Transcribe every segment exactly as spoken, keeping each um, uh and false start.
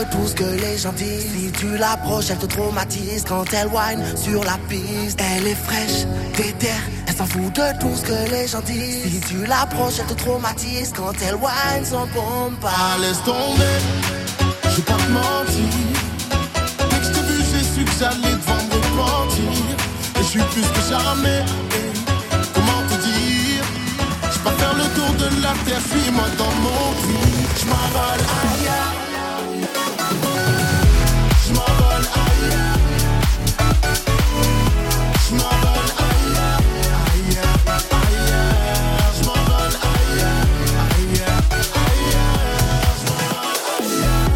tout ce que les gens disent. Si tu l'approches, elle te traumatise. Quand elle whine sur la piste, elle est fraîche, déterre, elle s'en fout de tout ce que les gens disent. Si tu l'approches, elle te traumatise. Quand elle whine son pompe. Ah, laisse tomber, je vais pas te mentir. Dès que je t'ai vu, j'ai su que j'allais devant me repentir. Et je suis plus que jamais, hey, comment te dire? Je vais faire le tour de la terre, suis-moi dans mon cri. Je m'envole ailleurs. Je m'envole ailleurs. Je m'envole ailleurs. Ailleurs, ailleurs. Je m'envole ailleurs. Ailleurs, ailleurs. Je m'envole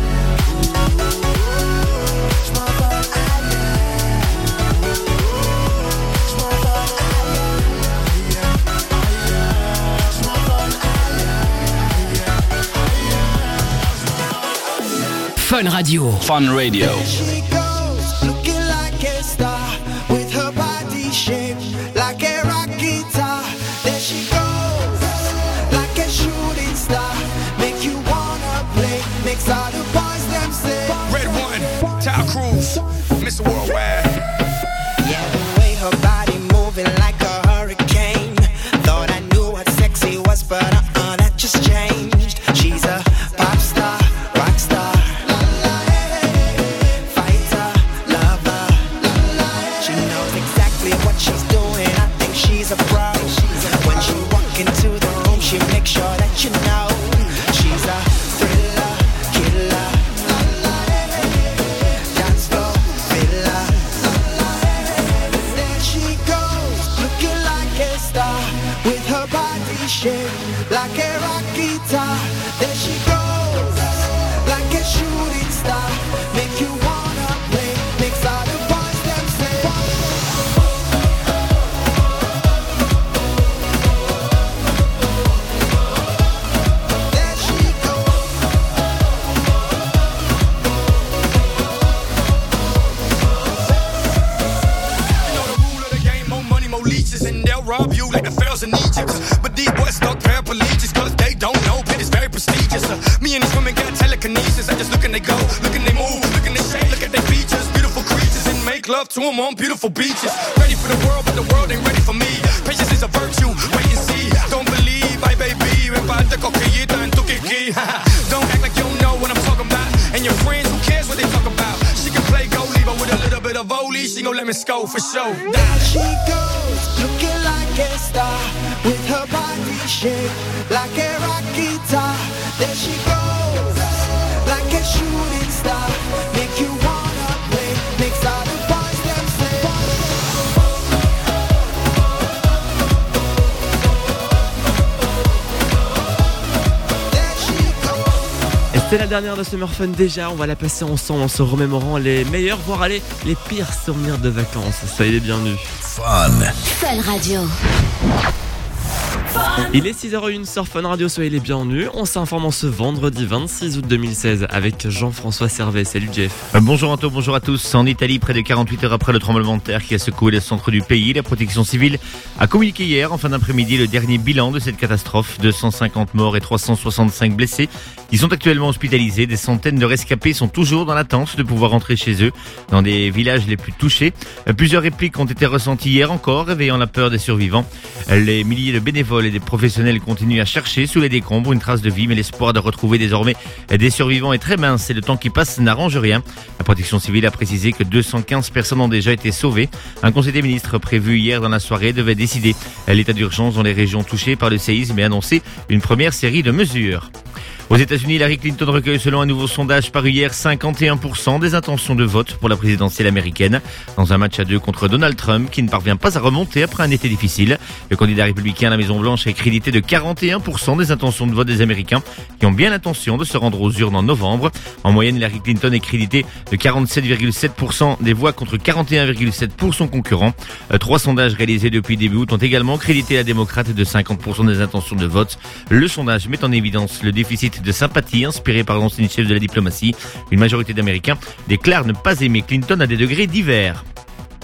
ailleurs. Je m'envole ailleurs. Je m'envole ailleurs. Ailleurs, ailleurs. Je m'envole ailleurs. Fun Radio. Fun Radio. She goes, looking like a star, with her body shaped like a rock guitar. There she goes, like a shooting star, make you wanna play, makes all the boys them say. Red One, Ty Cruz, Mister Worldwide. Yeah, the way her body moving like a hurricane. Thought I knew what sexy was, but uh-uh, that just changed. She's a pop star, rock star. A pro. When she walk into the room, she makes sure that you know she's a thriller, killer, dance floor filler. There she goes, looking like a star, with her body shaped like a rock guitar. There she goes, like a shooting star, make you wanna play, makes all the boys them say. And they'll rob you like the pharaohs in Egypt. But these boys stuck paraplegics cause they don't know, but it's very prestigious. uh, Me and these women got telekinesis. I just look and they go, look and they move, look and they shake, look at their features. Beautiful creatures and make love to them on beautiful beaches. Ready for the world, but the world ain't ready for me. Patience is a virtue, wait and see. Don't believe, I baby, reparte coquillita en tu kiki. Don't act like you don't know what I'm talking about. And your friends, who cares what they talk about? She can play goalie, but with a little bit of volley, she gon' let me score for sure. There she goes, looking like a star, with her body shaped like a rock guitar. There she goes, like a shooting star, make you wanna play, makes all the boys them say. There she goes. Et c'est la dernière de Summer Fun déjà, on va la passer ensemble en se remémorant les meilleurs, voire aller les pires souvenirs de vacances. Soyez les bienvenus. Fun. Fun Radio. Il est six heures zéro un sur Fun Radio, soyez les bienvenus. On s'informe en ce vendredi vingt-six août deux mille seize avec Jean-François Servet. Salut Jeff. Euh, bonjour Anto, bonjour à tous. En Italie, près de quarante-huit heures après le tremblement de terre qui a secoué le centre du pays, la protection civile a communiqué hier, en fin d'après-midi, le dernier bilan de cette catastrophe. deux cent cinquante morts et trois cent soixante-cinq blessés. Ils sont actuellement hospitalisés. Des centaines de rescapés sont toujours dans l'attente de pouvoir rentrer chez eux, dans des villages les plus touchés. Euh, plusieurs répliques ont été ressenties hier encore, réveillant la peur des survivants. Euh, les milliers de bénévoles et des professionnels continuent à chercher sous les décombres une trace de vie, mais l'espoir de retrouver désormais des survivants est très mince et le temps qui passe n'arrange rien. La protection civile a précisé que deux cent quinze personnes ont déjà été sauvées. Un conseil des ministres prévu hier dans la soirée devait décider l'état d'urgence dans les régions touchées par le séisme et annoncer une première série de mesures. Aux États-Unis, Hillary Clinton recueille selon un nouveau sondage paru hier cinquante et un pour cent des intentions de vote pour la présidentielle américaine. Dans un match à deux contre Donald Trump qui ne parvient pas à remonter après un été difficile. Le candidat républicain à la Maison-Blanche est crédité de quarante et un pour cent des intentions de vote des Américains qui ont bien l'intention de se rendre aux urnes en novembre. En moyenne, Hillary Clinton est créditée de quarante-sept virgule sept pour cent des voix contre quarante et un virgule sept pour cent pour son concurrent. Trois sondages réalisés depuis début août ont également crédité la démocrate de cinquante pour cent des intentions de vote. Le sondage met en évidence le déficit de sympathie inspiré par l'ancienne chef de la diplomatie. Une majorité d'Américains déclarent ne pas aimer Clinton à des degrés divers.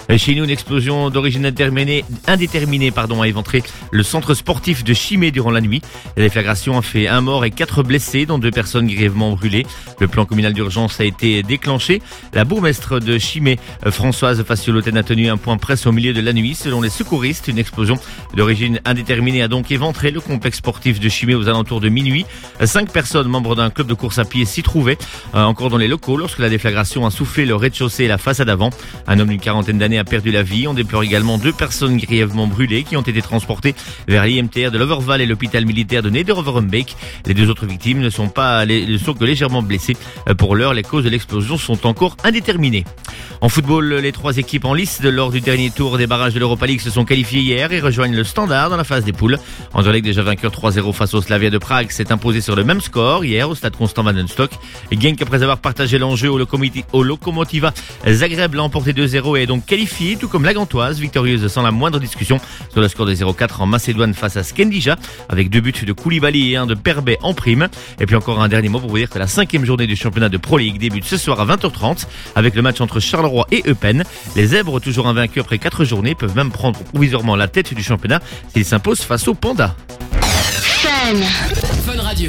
Chez nous, une explosion d'origine indéterminée, indéterminée pardon, a éventré le centre sportif de Chimay durant la nuit. La déflagration a fait un mort et quatre blessés, dont deux personnes grièvement brûlées. Le plan communal d'urgence a été déclenché. La bourgmestre de Chimay, Françoise Facioloten, a tenu un point presse au milieu de la nuit. Selon les secouristes, une explosion d'origine indéterminée a donc éventré le complexe sportif de Chimay aux alentours de minuit. Cinq personnes, membres d'un club de course à pied, s'y trouvaient euh, encore dans les locaux lorsque la déflagration a soufflé le rez-de-chaussée et la façade avant. Un homme d'une quarantaine d'années a perdu la vie. On déplore également deux personnes grièvement brûlées qui ont été transportées vers l'I M T R de l'Overval et l'hôpital militaire de Nederoverbeek. Les deux autres victimes ne sont pas ne sont que légèrement blessées. Pour l'heure, les causes de l'explosion sont encore indéterminées. En football, les trois équipes en lice de lors du dernier tour des barrages de l'Europa League se sont qualifiées hier et rejoignent le Standard dans la phase des poules. Anderlecht, déjà vainqueur trois zéro face au Slavia de Prague, s'est imposé sur le même score hier au stade Constant Vandenstock. Genk, après avoir partagé l'enjeu au, Locomiti- au Lokomotiva Zagreb, l'a emporté deux zéro et est donc qualifié, tout comme la Gantoise, victorieuse sans la moindre discussion sur le score de zéro quatre en Macédoine face à Skendija, avec deux buts de Koulibaly et un de Perbet en prime. Et puis encore un dernier mot pour vous dire que la cinquième journée du championnat de Pro League débute ce soir à vingt heures trente avec le match entre Charleroi et Eupen. Les Zèbres, toujours invaincus après quatre journées, peuvent même prendre provisoirement la tête du championnat s'ils s'imposent face aux Pandas. Fun. Fun Radio.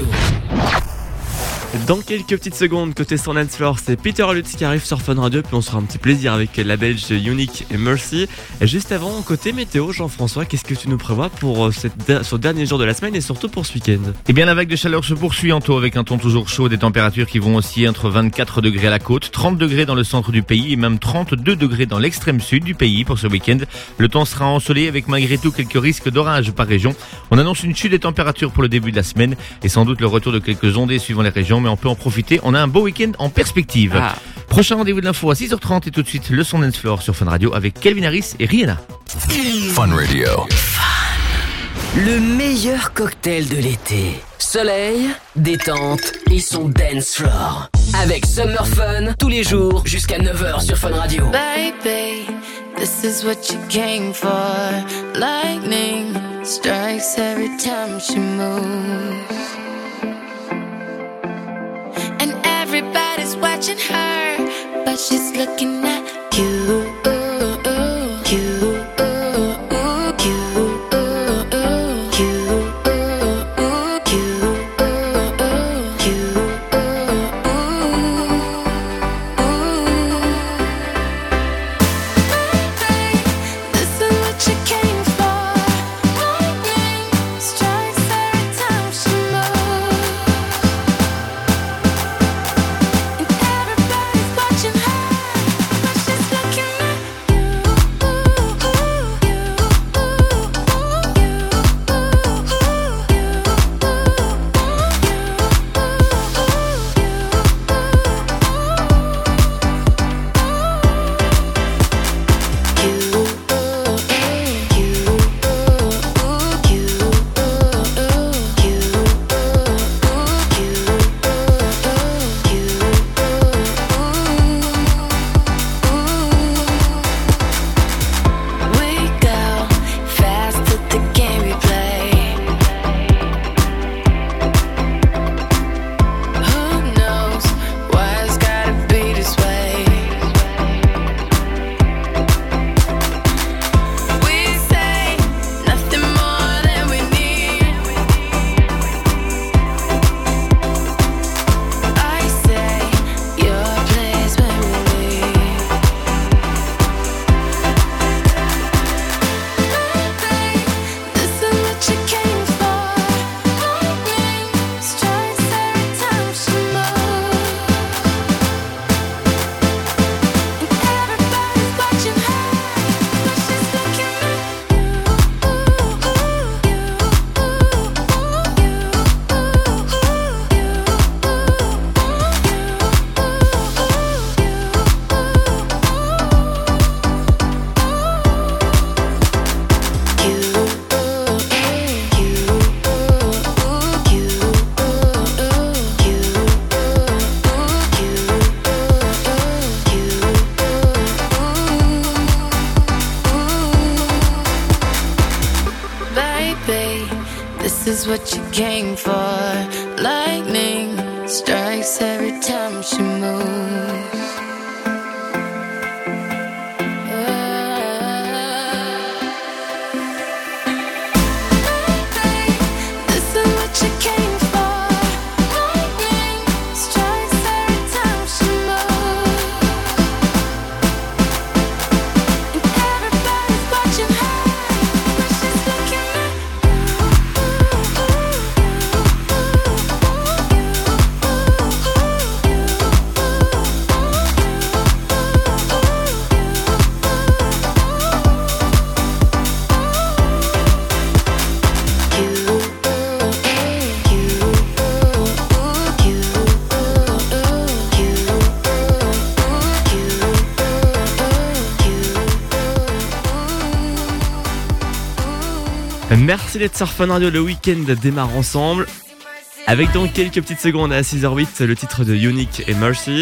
Dans quelques petites secondes, côté son dance floor, c'est Peter Lutz qui arrive sur Fun Radio, puis on se fera un petit plaisir avec la Belge Unique et Mercy. Et juste avant, côté météo, Jean-François, qu'est-ce que tu nous prévois pour cette, ce dernier jour de la semaine et surtout pour ce week-end? Eh bien, la vague de chaleur se poursuit en taux avec un temps toujours chaud, des températures qui vont osciller entre vingt-quatre degrés à la côte, trente degrés dans le centre du pays et même trente-deux degrés dans l'extrême sud du pays pour ce week-end. Le temps sera ensoleillé avec malgré tout quelques risques d'orage par région. On annonce une chute des températures pour le début de la semaine et sans doute le retour de quelques ondées suivant les régions, mais on peut en profiter. On a un beau week-end en perspective. Ah. Prochain rendez-vous de l'info à six heures trente et tout de suite le son dance floor sur Fun Radio avec Calvin Harris et Rihanna. Fun Radio. Fun. Le meilleur cocktail de l'été. Soleil, détente et son dance floor. Avec Summer Fun tous les jours jusqu'à neuf heures sur Fun Radio. Baby, this is what you came for. Lightning strikes every time she moves. And everybody's watching her, but she's looking at you. This is what you came for. Lightning strikes every time she moves. Oh. Merci d'être sur Fun Radio, le week-end démarre ensemble. Avec dans quelques petites secondes à six heures huit, le titre de Unique et Mercy.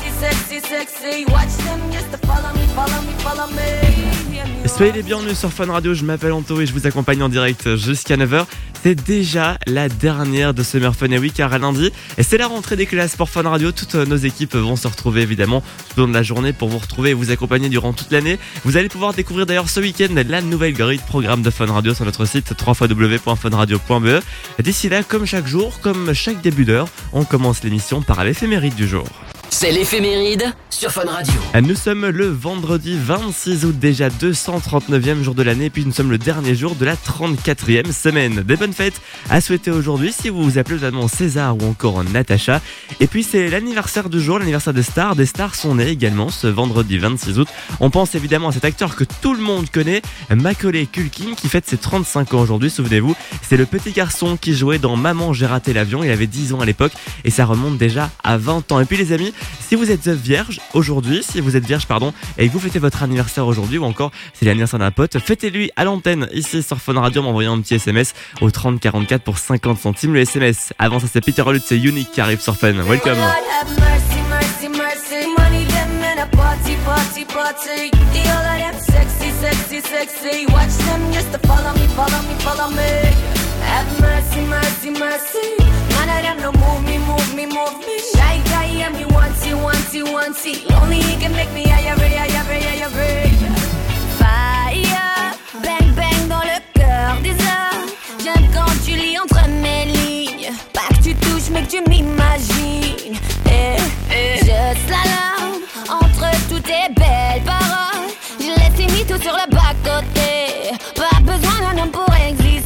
Soyez les bienvenus sur Fun Radio, je m'appelle Anto et je vous accompagne en direct jusqu'à neuf heures. C'est déjà la dernière de Summer Fun et oui, car à lundi, et c'est la rentrée des classes pour Fun Radio. Toutes nos équipes vont se retrouver évidemment tout au long de la journée pour vous retrouver et vous accompagner durant toute l'année. Vous allez pouvoir découvrir d'ailleurs ce week-end la nouvelle grille de programme de Fun Radio sur notre site w w w point fun radio point b e. D'ici là, comme chaque jour, comme chaque début d'heure, on commence l'émission par l'éphéméride du jour. C'est l'éphéméride sur Fun Radio. Nous sommes le vendredi vingt-six août, déjà deux cent trente-neuvième jour de l'année, et puis nous sommes le dernier jour de la trente-quatrième semaine. Des bonnes fêtes à souhaiter aujourd'hui si vous vous appelez notamment César ou encore Natacha. Et puis c'est l'anniversaire du jour, l'anniversaire des stars. Des stars sont nées également ce vendredi vingt-six août. On pense évidemment à cet acteur que tout le monde connaît, Macaulay Culkin, qui fête ses trente-cinq ans aujourd'hui, souvenez-vous. C'est le petit garçon qui jouait dans Maman j'ai raté l'avion, il avait dix ans à l'époque et ça remonte déjà à vingt ans. Et puis les amis, si vous êtes vierge aujourd'hui, si vous êtes vierge pardon, et que vous fêtez votre anniversaire aujourd'hui ou encore c'est l'anniversaire d'un pote, fêtez-lui à l'antenne ici sur Fun Radio en m'envoyant un petit S M S au trente quarante-quatre pour cinquante centimes le S M S. Avant ça c'est Peter Lutz, c'est Unique qui arrive sur Fun. Welcome. Have mercy, mercy, mercy. None of them no move me, move me, move me. Shy guy, yeah, me once, you once, you once. Only he can make me higher, higher, higher, higher. Fire, bang, bang dans le cœur des heures. J'aime quand tu lis entre mes lignes. Pas que tu touches, mais que tu m'imagines. Eh, eh. Je slalom entre toutes tes belles paroles. Je laisse mis tout sur le bas-côté. Pas besoin d'un homme pour exister.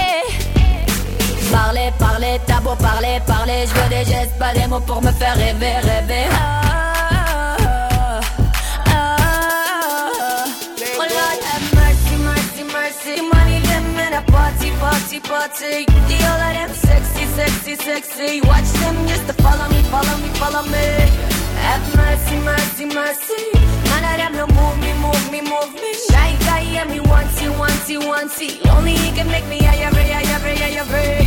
Parler, parler, t'as beau parler, parler. Je veux des gestes, pas des mots pour me faire rêver, rêver. Ah, ah, ah, ah. Oh Lord, have mercy, mercy, mercy. Money them in a party, party, party. The all of them sexy, sexy, sexy. Watch them just to follow me, follow me, follow me. Have mercy, mercy, mercy. None of them no move me, move me, move me. Shy guy, yeah, me once, you once, you once. Only he can make me higher, higher, higher, higher.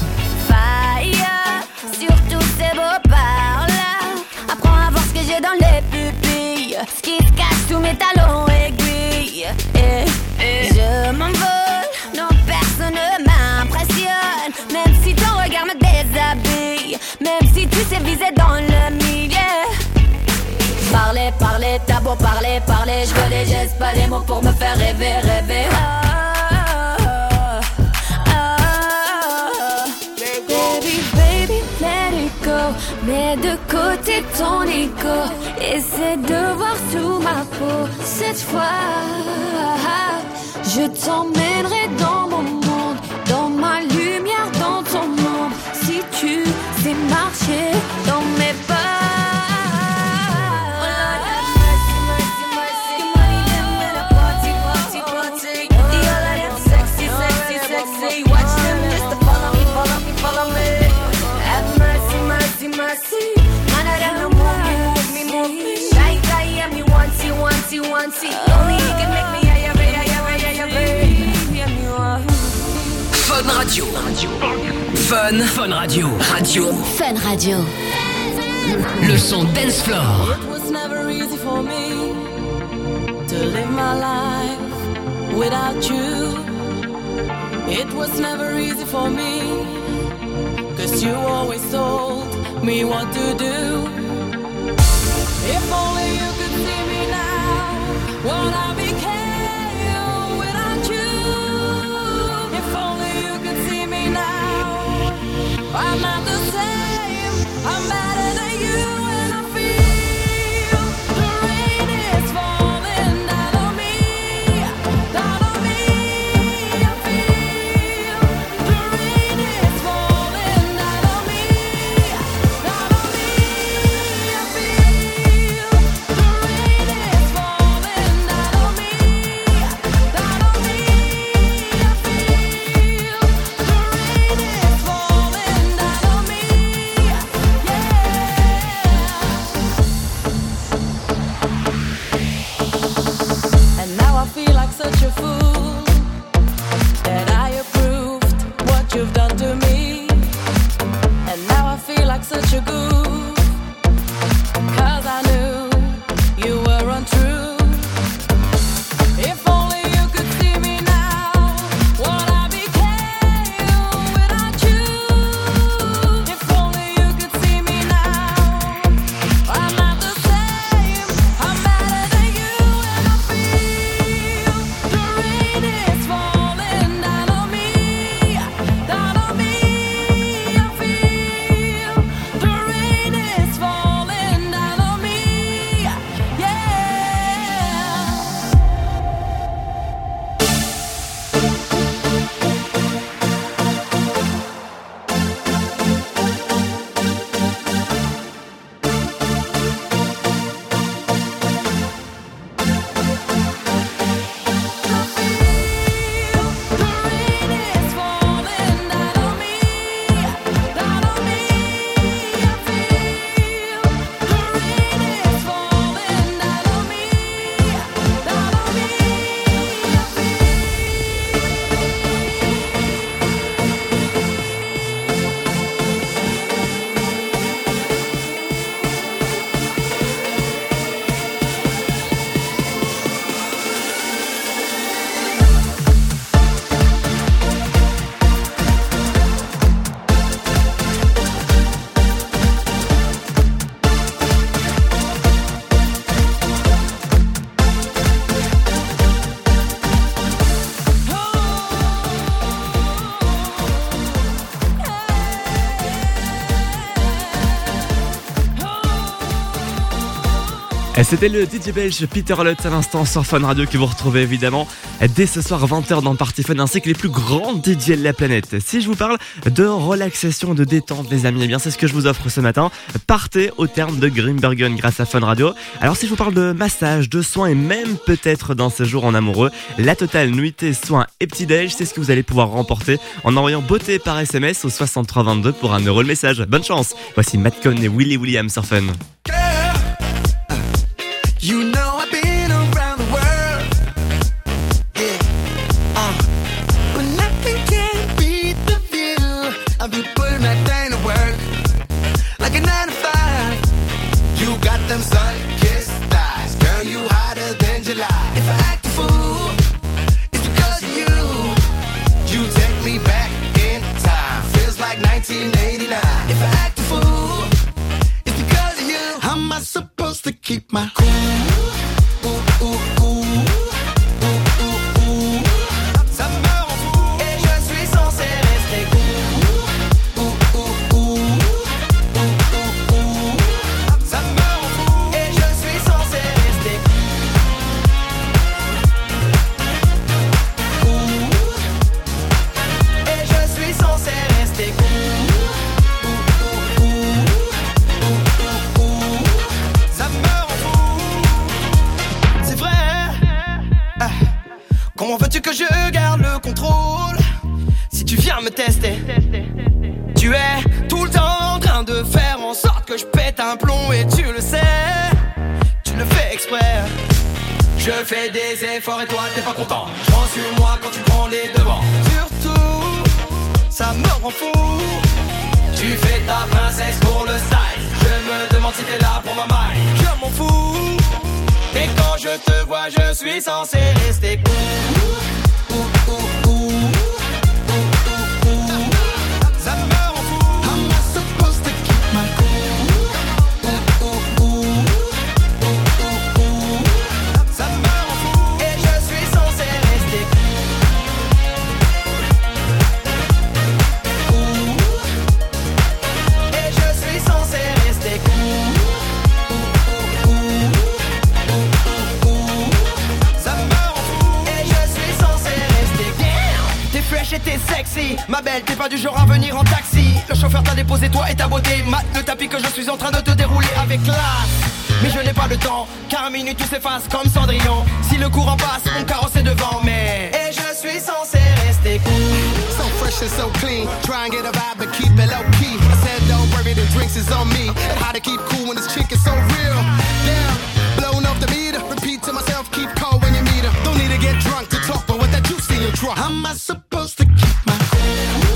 Fire, sur tous ces beaux parts-là. Apprends à voir ce que j'ai dans les pupilles. Ce qui se cache sous mes talons aiguilles. Et, et je m'envole, non personne ne m'impressionne. Même si ton regard me déshabille. Même si tu sais viser dans le milieu. Parler, parler, t'as beau parler, parler. Je veux des gestes, pas des mots pour me faire rêver, rêver. Ah, ah, ah, ah. Baby, baby, let it go. Mets de côté ton ego. Essaie de voir sous ma peau. Cette fois, je t'emmènerai dans mon monde. Dans ma lumière, dans ton monde. Si tu sais marcher dans mes pas. Fun Radio. Fun, Fun Radio. Radio. Fun Radio. Le son dance floor. It was never easy for me to live my life without you. It was never easy for me, 'cause you always told me what to do. If only you could see me now, what I became without you. If only you could see me now, I'm not the same, I'm better than you. And I feel the rain is falling down on me, down on me. I feel the rain is falling down on me, down on me. I feel the rain is falling down on me, down on me. I feel the rain is falling down on me, yeah. And now I feel like such a fool that I Et c'était le D J belge Peter Lutz à l'instant sur Fun Radio que vous retrouvez évidemment dès ce soir vingt heures dans Party Fun ainsi que les plus grands D J de la planète. Si je vous parle de relaxation, de détente les amis, eh bien c'est ce que je vous offre ce matin. Partez au terme de Grimbergen grâce à Fun Radio. Alors si je vous parle de massage, de soins et même peut-être d'un séjour en amoureux, la totale nuitée, soins et petit déj, c'est ce que vous allez pouvoir remporter en envoyant beauté par S M S au soixante-trois vingt-deux pour un euro le message. Bonne chance. Voici Matt Cohn et Willy Williams sur Fun. You know I've been around the world, yeah, uh, but nothing can beat the feel of you putting that thing to work, like a nine to five. You got them sun-kissed thighs, girl, you hotter than July. If I act a fool, it's because of you. You take me back in time, feels like nineteen eighty-nine. If I act a fool, it's because of you. How am I supposed to keep my cool? Comment veux-tu que je garde le contrôle si tu viens me tester? Tu es tout le temps en train de faire en sorte que je pète un plomb et tu le sais, tu le fais exprès. Je fais des efforts et toi t'es pas content. Je prends sur moi quand tu prends les devants. Surtout, ça me rend fou. Tu fais ta princesse pour le style. Je me demande si t'es là pour ma maille. Je m'en fous. Et quand je te vois, je suis censé rester cool. Ouh, ouh, ouh, ouh. Ça me rend fou. How am I supposed to keep my cool? Ouh, ouh, ouh. Ça me rend fou. Et je suis censé rester cool. Et je suis censé rester cool. Et t'es sexy, ma belle, t'es pas du genre à venir en taxi. Le chauffeur t'a déposé toi et ta beauté. Mate le tapis que je suis en train de te dérouler avec classe. Mais je n'ai pas le temps, car à minute tout s'efface comme Cendrillon. Si le courant passe, mon carrosse est devant, mais et je suis censé rester cool. So fresh and so clean, try and get a vibe but keep it low key. I said don't worry, the drinks is on me. And how to keep cool when this chick is so real. Yeah, blown off the meter, repeat to myself, keep cold when you meet her. Don't need to get drunk to talk, but what that juice in your trunk. How am I supposed to keep my cool?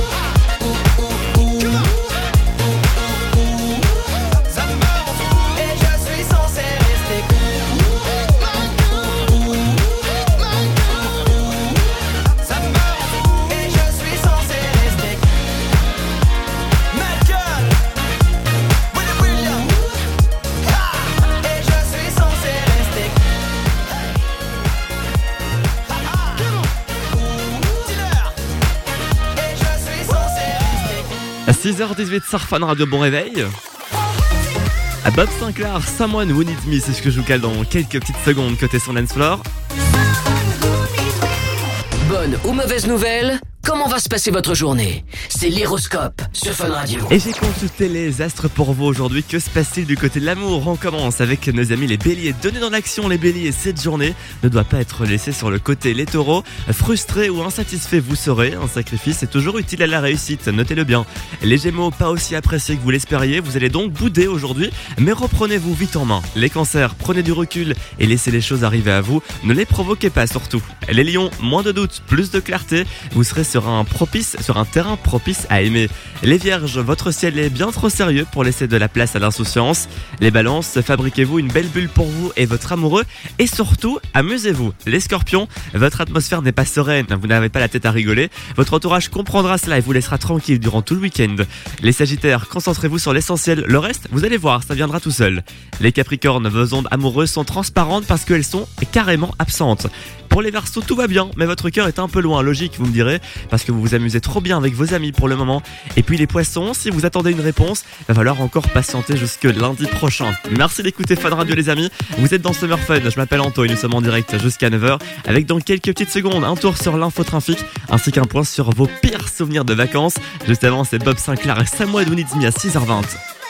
six heures dix-huit sur Fun Radio, bon réveil. À Bob Sinclair, Someone Who Needs Me, c'est ce que je vous cale dans quelques petites secondes côté son dance floor. Bonne ou mauvaise nouvelle, comment va se passer votre journée? C'est l'horoscope sur Fun Radio. Et j'ai consulté les astres pour vous aujourd'hui. Que se passe-t-il du côté de l'amour? On commence avec nos amis les béliers. Donnez dans l'action les béliers. Cette journée ne doit pas être laissée sur le côté. Les taureaux, frustrés ou insatisfaits vous serez. Un sacrifice est toujours utile à la réussite, notez-le bien. Les gémeaux, pas aussi appréciés que vous l'espériez. Vous allez donc bouder aujourd'hui, mais reprenez-vous vite en main. Les cancers, prenez du recul et laissez les choses arriver à vous. Ne les provoquez pas surtout. Les lions, moins de doute, plus de clarté. Vous serez sur un propice, sur un terrain propice à aimer. Les vierges, votre ciel est bien trop sérieux pour laisser de la place à l'insouciance. Les balances, fabriquez-vous une belle bulle pour vous et votre amoureux. Et surtout, amusez-vous. Les scorpions, votre atmosphère n'est pas sereine. Vous n'avez pas la tête à rigoler. Votre entourage comprendra cela et vous laissera tranquille durant tout le week-end. Les sagittaires, concentrez-vous sur l'essentiel. Le reste, vous allez voir, ça viendra tout seul. Les capricornes, vos ondes amoureuses sont transparentes parce qu'elles sont carrément absentes. Pour les verseaux, tout va bien, mais votre cœur est un peu loin, logique, vous me direz. parce que vous vous amusez trop bien avec vos amis pour le moment. Et puis les poissons, si vous attendez une réponse, va falloir encore patienter jusque lundi prochain. Merci d'écouter Fun Radio les amis. Vous êtes dans Summer Fun, je m'appelle Anto et nous sommes en direct jusqu'à neuf heures avec dans quelques petites secondes un tour sur l'infotrafic ainsi qu'un point sur vos pires souvenirs de vacances. Juste avant, c'est Bob Sinclair et Samoa Dounidmi à six heures vingt.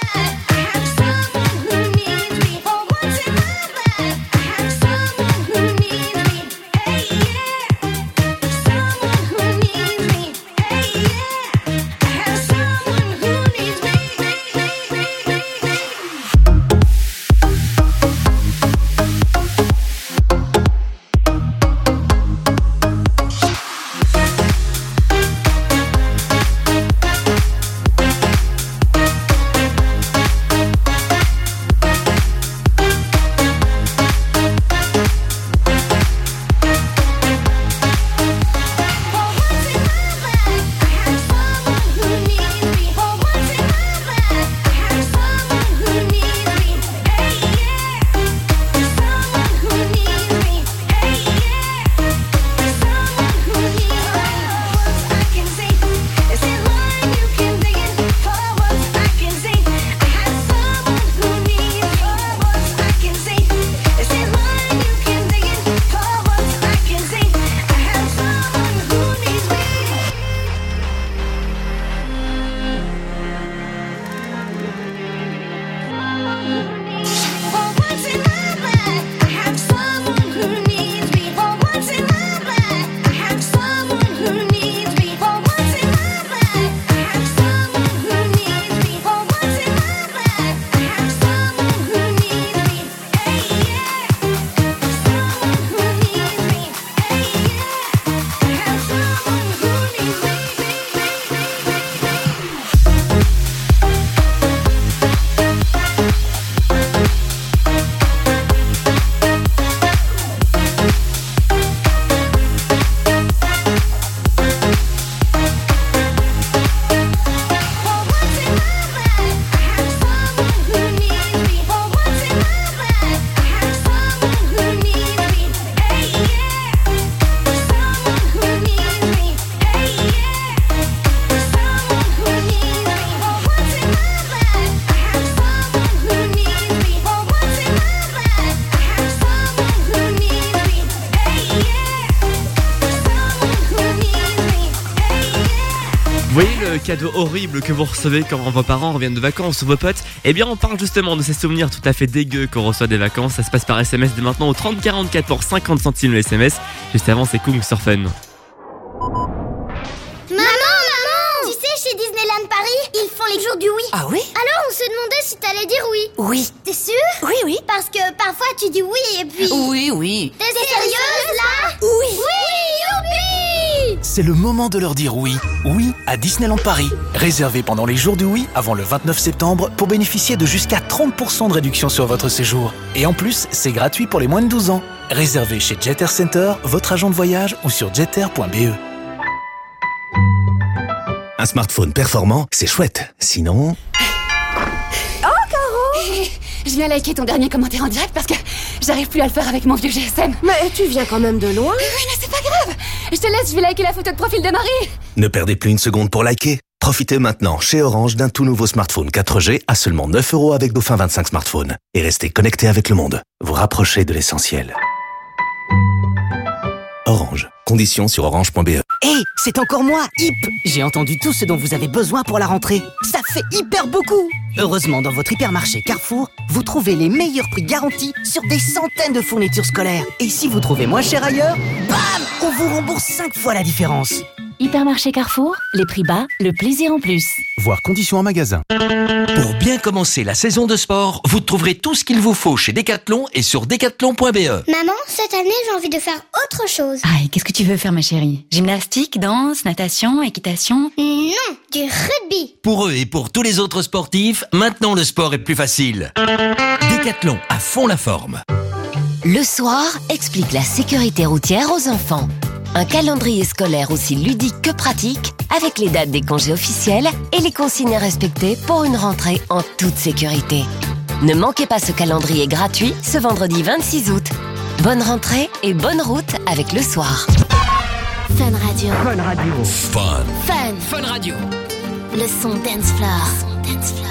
Vous voyez le cadeau horrible que vous recevez quand vos parents reviennent de vacances ou vos potes? Eh bien on parle justement de ces souvenirs tout à fait dégueux qu'on reçoit des vacances. Ça se passe par S M S dès maintenant au trente quarante-quatre pour cinquante centimes le S M S. Juste avant c'est Kung sur Fun. Maman, maman! Tu sais, chez Disneyland Paris, ils font les jours du oui. Ah oui? Alors on se demandait si t'allais dire oui. Oui. T'es sûre? Oui, oui. Parce que parfois tu dis oui et puis... Oui, oui. T'es sérieuse là? Oui. Oui, youpi! C'est le moment de leur dire oui. Oui à Disneyland Paris. Réservez pendant les jours du oui avant le vingt-neuf septembre pour bénéficier de jusqu'à trente pour cent de réduction sur votre séjour. Et en plus, c'est gratuit pour les moins de douze ans. Réservez chez Jet Air Center, votre agent de voyage ou sur jetair point b e. Un smartphone performant, c'est chouette. Sinon... Oh, Caro! Je viens liker ton dernier commentaire en direct parce que j'arrive plus à le faire avec mon vieux G S M. Mais tu viens quand même de loin. Oui, mais c'est pas grave. Je te laisse, je vais liker la photo de profil de Marie. Ne perdez plus une seconde pour liker. Profitez maintenant chez Orange d'un tout nouveau smartphone quatre G à seulement neuf euros avec Dauphin vingt-cinq smartphones. Et restez connectés avec le monde. Vous rapprochez de l'essentiel. Orange. Conditions sur orange point b e. Hé, hey, c'est encore moi, Hip. J'ai entendu tout ce dont vous avez besoin pour la rentrée. Ça fait hyper beaucoup. Heureusement, dans votre hypermarché Carrefour, vous trouvez les meilleurs prix garantis sur des centaines de fournitures scolaires. Et si vous trouvez moins cher ailleurs, bam, on vous rembourse cinq fois la différence. Hypermarché Carrefour, les prix bas, le plaisir en plus. Voir conditions en magasin. Pour bien commencer la saison de sport, vous trouverez tout ce qu'il vous faut chez Decathlon et sur decathlon point b e. Maman, cette année, j'ai envie de faire autre chose. Ah, et qu'est-ce que tu veux faire, ma chérie? Gymnastique, danse, natation, équitation? Non, du rugby. Pour eux et pour tous les autres sportifs, maintenant le sport est plus facile. Decathlon, à fond la forme. Le soir explique la sécurité routière aux enfants. Un calendrier scolaire aussi ludique que pratique, avec les dates des congés officiels et les consignes à respecter pour une rentrée en toute sécurité. Ne manquez pas ce calendrier gratuit ce vendredi vingt-six août. Bonne rentrée et bonne route avec Le Soir. Fun Radio. Fun Radio. Fun. Fun. Fun Radio. Le son dance floor. Dance floor.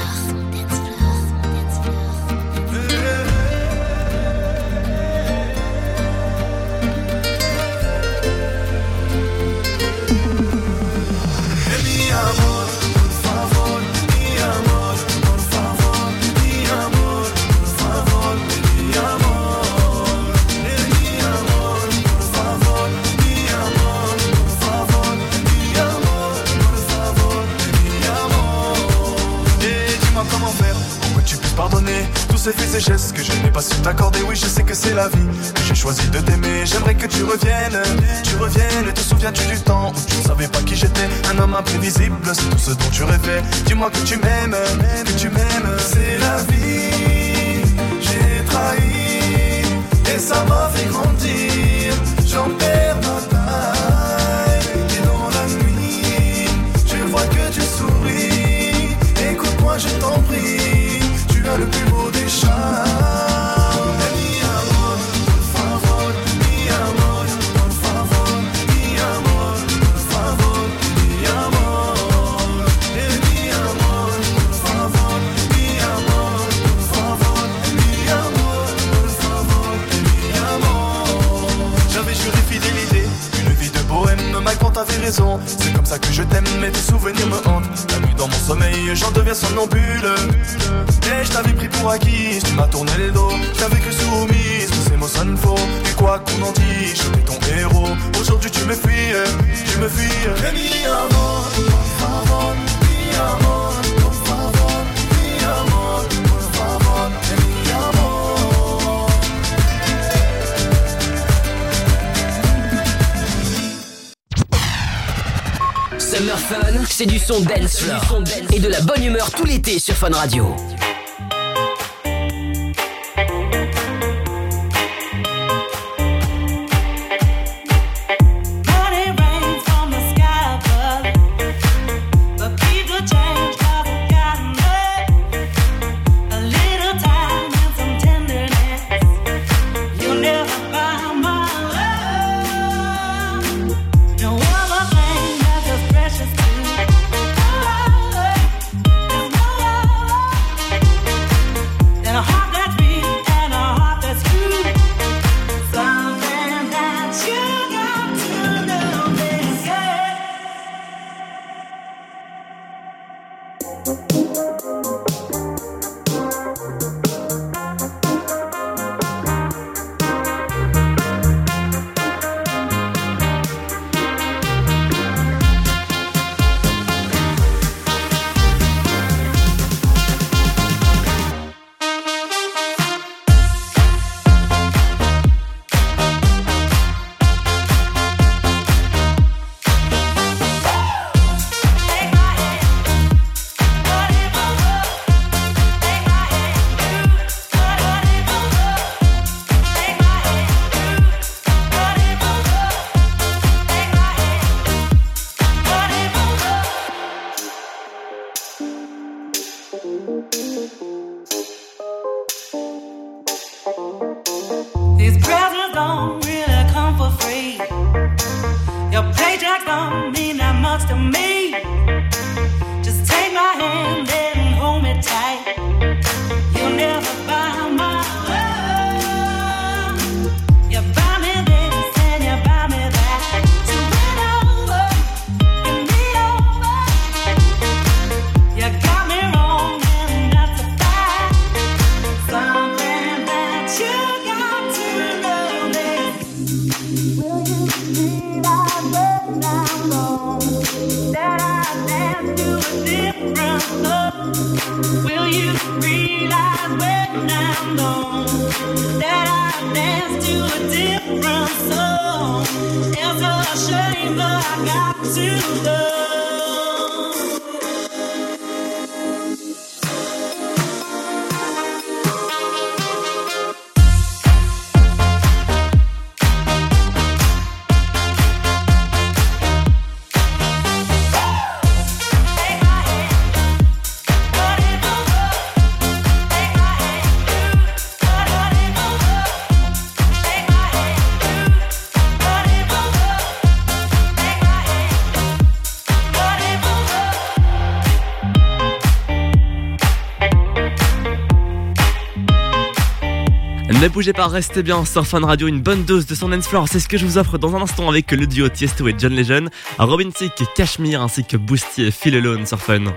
Tous ces faits et gestes que je n'ai pas su t'accorder. Oui, je sais que c'est la vie, que j'ai choisi de t'aimer. J'aimerais que tu reviennes, tu reviennes. Te souviens-tu du temps où tu ne savais pas qui j'étais? Un homme imprévisible, c'est tout ce dont tu rêvais. Dis-moi que tu m'aimes, que tu m'aimes. C'est la vie, j'ai trahi et ça m'a fait grandir. J'en perds ma taille et dans la nuit je vois que tu souris. Écoute-moi, je t'en prie, tu as le plus beau des charmes. Mi amor, por favor, mi amor, por favor, mi amor, por favor, mi amor. Mi amor, por favor, mi amor, por favor, mi amor, por favor, mi amor. J'avais juré fidélité, une vie de bohème, mal quand t'avais raison. C'est comme ça que je t'aime, mais tes souvenirs me hantent. La nuit dans mon sommeil, j'en deviens somnambule. Et je t'avais pris pour acquise, tu m'as tourné les dos. Je t'avais cru soumise, mais ces mots sonnent faux. Et quoi qu'on en dise, j'étais ton héros. Aujourd'hui tu me fuis, tu me fuis. Mi amor, por favor, mi amor, por favor, mi amor, por favor, mi amor. Summer Fun, c'est du son dance floor et de la bonne humeur tout l'été sur Fun Radio. These presents don't really come for free. Your paycheck don't mean that much to me. Just take my hand and hold me tight. You'll never buy my love. You buy me this and you buy me that. So win over, give me over. You got me wrong and that's a fact. Something that you got to know this. Will you realize when I'm gone that I dance to a different love? Will you realize when I'm gone that I dance to a different song? It's a shame that I got to love. Ne bougez pas, restez bien sur Fun Radio, une bonne dose de son dance floor, c'est ce que je vous offre dans un instant avec le duo Tiesto et John Legend, Robin Thicke et Cashmere ainsi que Boosty et Feel Alone sur Fun.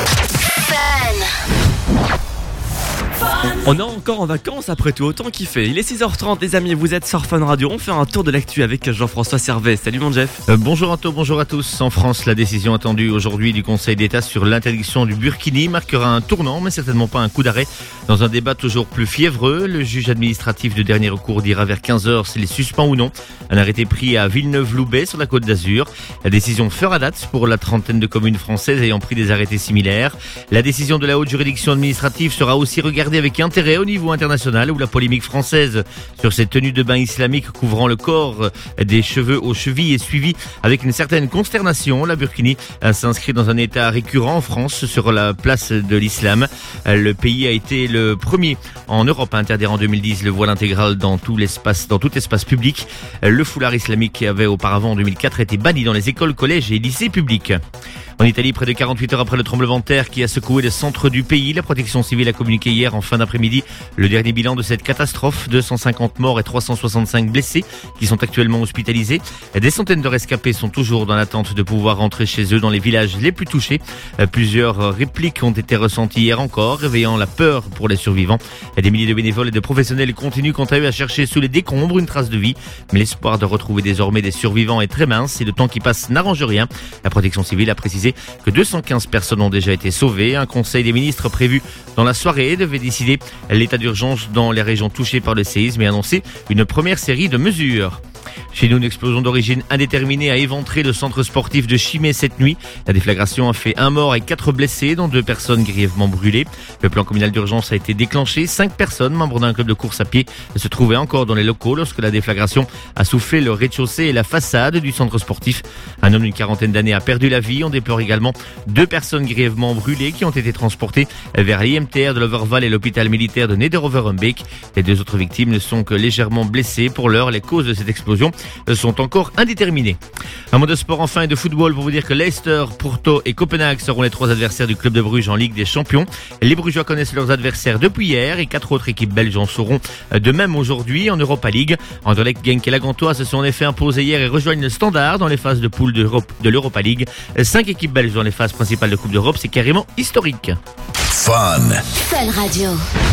On est encore en vacances après tout, autant qu'il fait. Il est six heures trente les amis, vous êtes sur Fun Radio. On fait un tour de l'actu avec Jean-François Servet. Salut mon Jeff. Euh, bonjour Anto, bonjour à tous. En France, la décision attendue aujourd'hui du Conseil d'État sur l'interdiction du burkini marquera un tournant, mais certainement pas un coup d'arrêt. Dans un débat toujours plus fiévreux, le juge administratif de dernier recours dira vers quinze heures s'il est suspend ou non. Un arrêté pris à Villeneuve-Loubet sur la Côte d'Azur. La décision fera date pour la trentaine de communes françaises ayant pris des arrêtés similaires. La décision de la haute juridiction administrative sera aussi regardée avec intérêt au niveau international où la polémique française sur ces tenues de bain islamiques couvrant le corps des cheveux aux chevilles est suivie avec une certaine consternation. La burkini s'inscrit dans un état récurrent en France sur la place de l'islam. Le pays a été le premier en Europe à interdire en deux mille dix le voile intégral dans tout l'espace, dans tout espace public. Le foulard islamique avait auparavant en deux mille quatre été banni dans les écoles, collèges et lycées publics. En Italie, près de quarante-huit heures après le tremblement de terre qui a secoué le centre du pays, la protection civile a communiqué hier en fin d'après-midi le dernier bilan de cette catastrophe. deux cent cinquante morts et trois cent soixante-cinq blessés qui sont actuellement hospitalisés. Des centaines de rescapés sont toujours dans l'attente de pouvoir rentrer chez eux dans les villages les plus touchés. Plusieurs répliques ont été ressenties hier encore, réveillant la peur pour les survivants. Des milliers de bénévoles et de professionnels continuent quant à eux à chercher sous les décombres une trace de vie. Mais l'espoir de retrouver désormais des survivants est très mince et le temps qui passe n'arrange rien. La protection civile a précisé que deux cent quinze personnes ont déjà été sauvées. Un conseil des ministres prévu dans la soirée devait décider l'état d'urgence dans les régions touchées par le séisme et annoncer une première série de mesures. Chez nous, une explosion d'origine indéterminée a éventré le centre sportif de Chimay cette nuit. La déflagration a fait un mort et quatre blessés, dont deux personnes grièvement brûlées. Le plan communal d'urgence a été déclenché. Cinq personnes, membres d'un club de course à pied, se trouvaient encore dans les locaux lorsque la déflagration a soufflé le rez-de-chaussée et la façade du centre sportif. Un homme d'une quarantaine d'années a perdu la vie. On déplore également deux personnes grièvement brûlées qui ont été transportées vers l'I M T R de l'Overval et l'hôpital militaire de Nederover-Humbeek. Les deux autres victimes ne sont que légèrement blessées. Pour l'heure, les causes de cette explosion sont encore indéterminées. Un mot de sport enfin et de football pour vous dire que Leicester, Porto et Copenhague seront les trois adversaires du club de Bruges en Ligue des Champions. Les Brugeois connaissent leurs adversaires depuis hier et quatre autres équipes belges en sauront de même aujourd'hui en Europa League. Anderlecht, Genk et la Gantois se sont en effet imposés hier et rejoignent le Standard dans les phases de poule de l'Europa League. Cinq équipes belges dans les phases principales de Coupe d'Europe, c'est carrément historique. Fun. Fun Radio.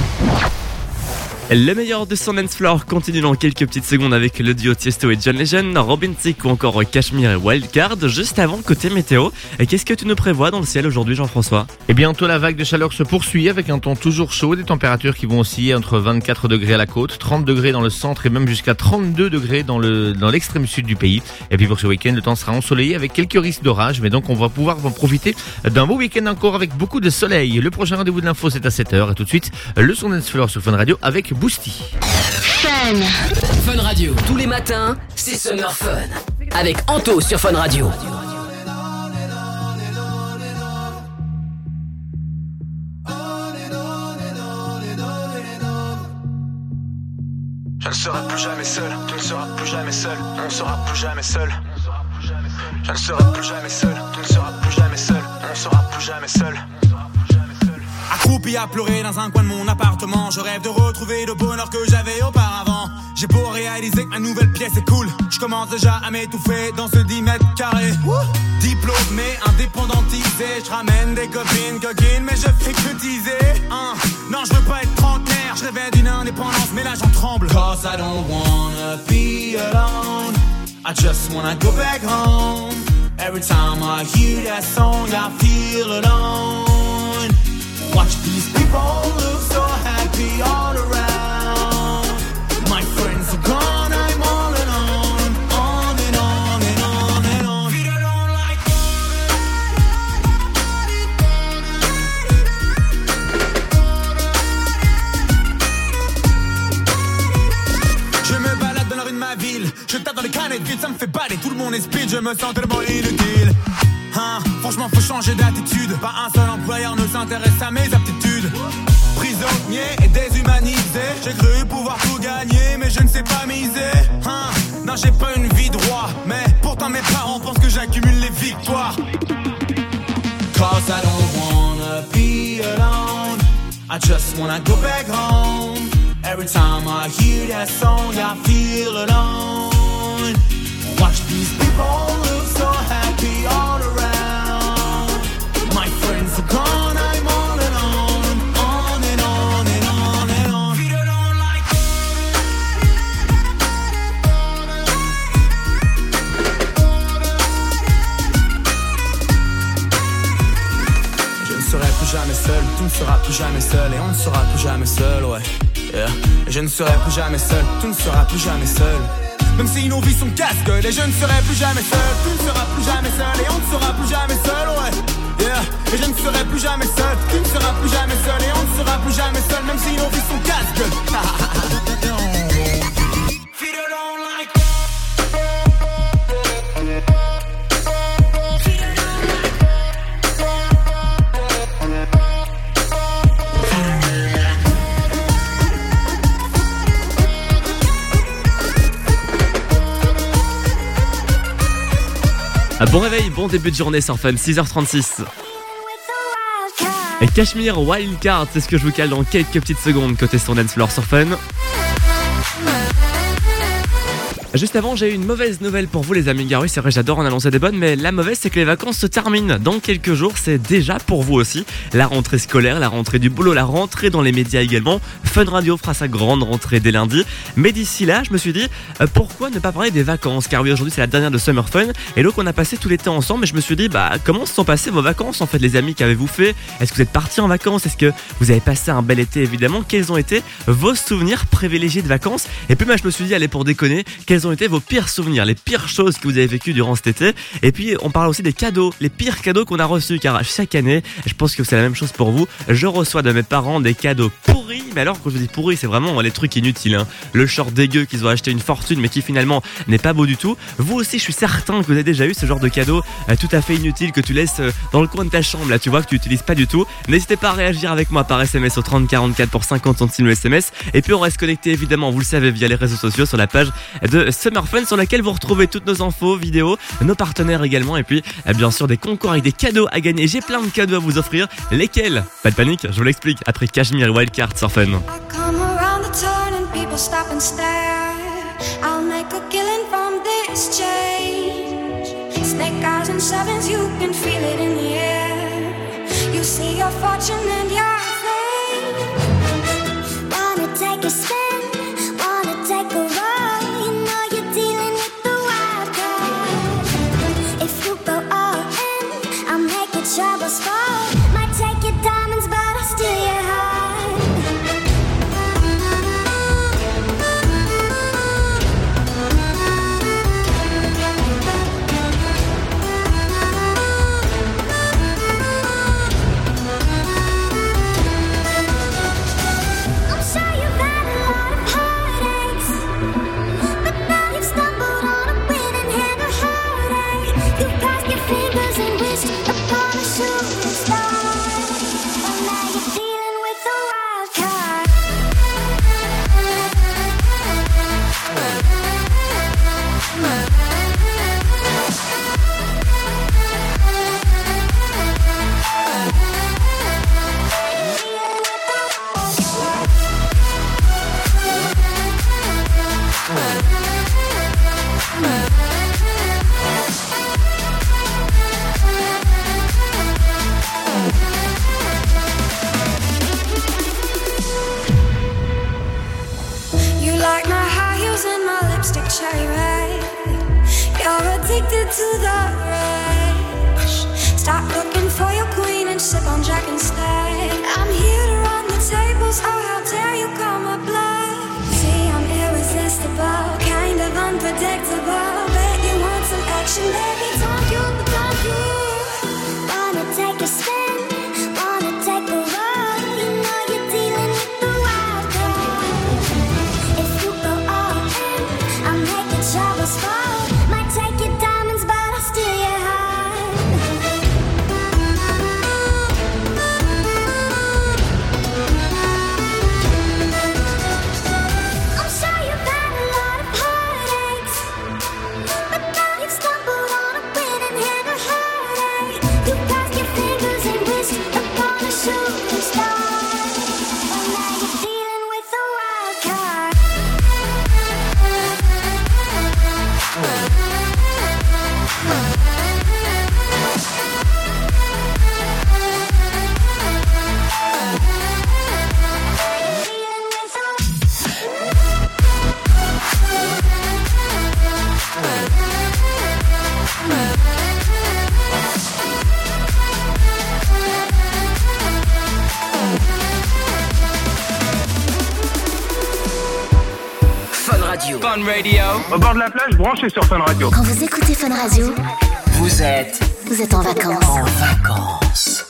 Le meilleur de son dance floor continue dans quelques petites secondes avec le duo Tiesto et John Legend, Robin Thicke ou encore Cashmere et Wildcard. Juste avant, côté météo, qu'est-ce que tu nous prévois dans le ciel aujourd'hui, Jean-François ? Et bientôt la vague de chaleur se poursuit avec un temps toujours chaud, des températures qui vont osciller entre vingt-quatre degrés à la côte, trente degrés dans le centre et même jusqu'à trente-deux degrés dans le dans l'extrême sud du pays. Et puis pour ce week-end, le temps sera ensoleillé avec quelques risques d'orage, mais donc on va pouvoir en profiter d'un beau week-end encore avec beaucoup de soleil. Le prochain rendez-vous de l'info, c'est à sept heures et tout de suite, le son dance floor sur Fun Radio avec Boosty. Fun. Fun Radio. Tous les matins, c'est Summer Fun. Avec Anto sur Fun Radio. Je ne serai plus jamais seul, tu ne seras plus jamais seul, on ne sera plus jamais seul. Je ne serai plus jamais seul, tu ne seras plus jamais seul, on ne sera plus jamais seul. Accroupi à pleurer dans un coin de mon appartement, je rêve de retrouver le bonheur que j'avais auparavant. J'ai beau réaliser que ma nouvelle pièce est cool, je commence déjà à m'étouffer dans ce dix mètres carrés. Diplômé, indépendantisé, je ramène des copines, coquines, mais je fais que teaser. hein. Non, je veux pas être trentenaire, je rêvais d'une indépendance, mais là j'en tremble. Cause I don't wanna be alone, I just wanna go back home. Every time I hear that song, I feel alone. Watch these people look so happy all around. My friends are gone, I'm all alone. On and on and on and on. If you don't like Je me balade dans la rue de ma ville, je tape dans les canettes vides, ça me fait baler, tout le monde est speed, je me sens tellement inutile. Hein, franchement faut changer d'attitude, pas un seul employeur ne s'intéresse à mes aptitudes. Prisonnier et déshumanisé, j'ai cru pouvoir tout gagner mais je ne sais pas miser. hein, Non j'ai pas une vie de roi, mais pourtant mes parents pensent que j'accumule les victoires. Cause I don't wanna be alone, I just wanna go back home. Every time I hear that song, I feel alone. Watch these people look so happy all around. My friends are gone, I'm on and on, on and on and on and on. If you don't like Je ne serai plus jamais seul, tu ne seras plus jamais seul et on ne sera plus jamais seul, ouais. Yeah. Et je ne serai plus jamais seul, tu ne seras plus jamais seul. Même si nos vies sont casse-gueule. Et je ne serai plus jamais seul, tu ne seras plus jamais seul et on ne sera plus jamais seul, ouais. Yeah. Et je ne serai plus jamais seul, tu ne seras plus jamais seul et on ne sera plus jamais seul. Même si nos vies sont casse-gueule. Bon réveil, bon début de journée sur Fun, six heures trente-six. Et Cashmere Wildcard, c'est ce que je vous cale dans quelques petites secondes côté son dance floor sur Fun. Juste avant, j'ai eu une mauvaise nouvelle pour vous les amis. Car oui, c'est vrai, j'adore en annoncer des bonnes, mais la mauvaise, c'est que les vacances se terminent. Dans quelques jours, c'est déjà pour vous aussi la rentrée scolaire, la rentrée du boulot, la rentrée dans les médias également. Fun Radio fera sa grande rentrée dès lundi. Mais d'ici là, je me suis dit, euh, pourquoi ne pas parler des vacances? Car oui, aujourd'hui, c'est la dernière de Summer Fun. Et donc, on a passé tout l'été ensemble. Et je me suis dit, bah, comment se sont passées vos vacances en fait, les amis? Qu'avez-vous fait? Est-ce que vous êtes partis en vacances? Est-ce que vous avez passé un bel été évidemment? Quels ont été vos souvenirs privilégiés de vacances? Et puis, moi, je me suis dit, allez, pour déconner, quels ont été vos pires souvenirs, les pires choses que vous avez vécues durant cet été? Et puis on parle aussi des cadeaux, les pires cadeaux qu'on a reçus, car chaque année, je pense que c'est la même chose pour vous, je reçois de mes parents des cadeaux pourris. Mais alors quand je dis pourris, c'est vraiment les trucs inutiles, hein. Le short dégueu qu'ils ont acheté une fortune mais qui finalement n'est pas beau du tout. Vous aussi, je suis certain que vous avez déjà eu ce genre de cadeau euh, tout à fait inutile que tu laisses euh, dans le coin de ta chambre, là tu vois, que tu n'utilises pas du tout. N'hésitez pas à réagir avec moi par S M S au trente quarante-quatre pour cinquante centimes le S M S. Et puis on reste connecté évidemment, vous le savez, via les réseaux sociaux sur la page de Summer Fun sur laquelle vous retrouvez toutes nos infos, vidéos, nos partenaires également, et puis bien sûr des concours avec des cadeaux à gagner. J'ai plein de cadeaux à vous offrir. Lesquels? Pas de panique, je vous l'explique après Cashmere Wildcard sur Fun. Troubles fall, might take your diamonds, but I'll steal your heart. I'm sure you've had a lot of heartaches, but now you've stumbled on a winning hand of heartache. You've crossed your fingers and wished upon a shooting star, but now you're dealing with a wild card. You like my high heels and my lipstick cherry red. You're addicted to the rush. Stop looking for your queen and sip on Jack instead. I'm here to run the tables, oh how dare you call my bluff. See, I'm irresistible, kind of unpredictable. Bet you want some action, baby, don't you, don't you? Wanna take a spin, wanna take a run. You know you're dealing with the wild card. If you go all in, I'll make the troubles fall. Might take your diamonds, but I'll steal your heart. Radio. Au bord de la plage, branchez sur Fun Radio. Quand vous écoutez Fun Radio, Vous êtes vous êtes en vacances. en vacances.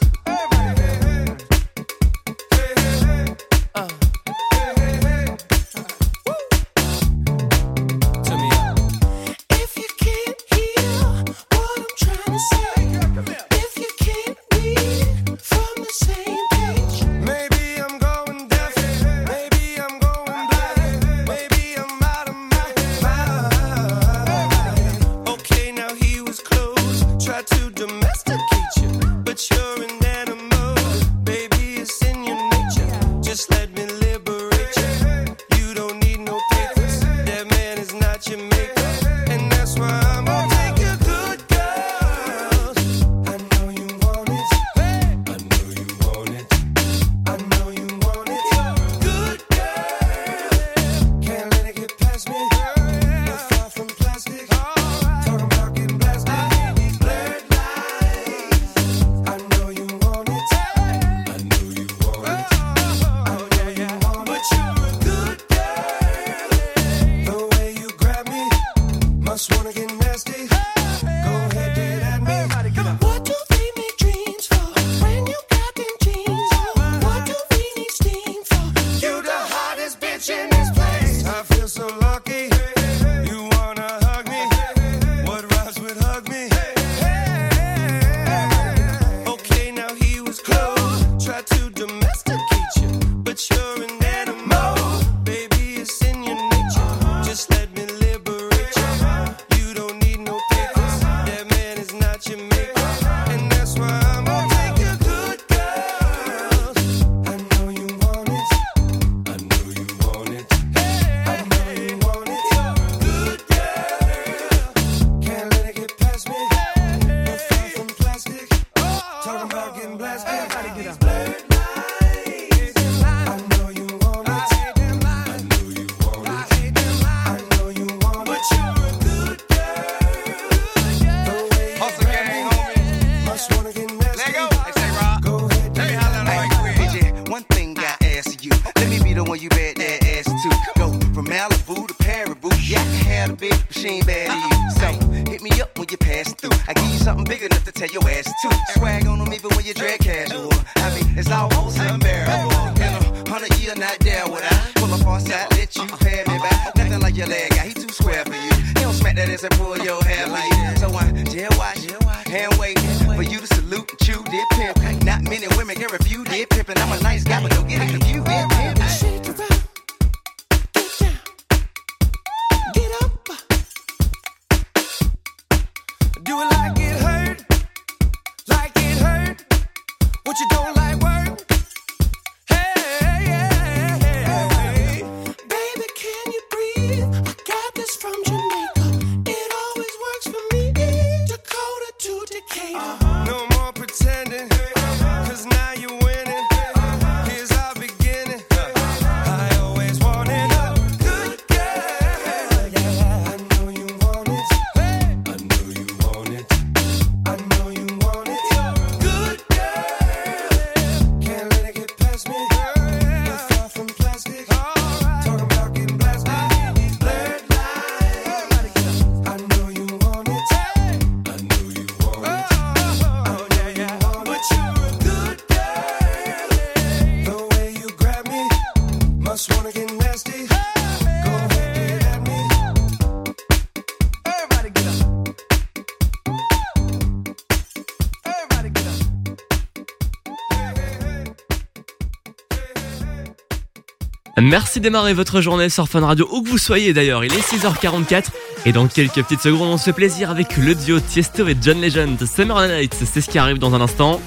Merci de démarrer votre journée sur Fun Radio, où que vous soyez d'ailleurs. Il est six heures quarante-quatre et dans quelques petites secondes, on se fait plaisir avec le duo Tiesto et John Legend. Summer Nights, c'est ce qui arrive dans un instant.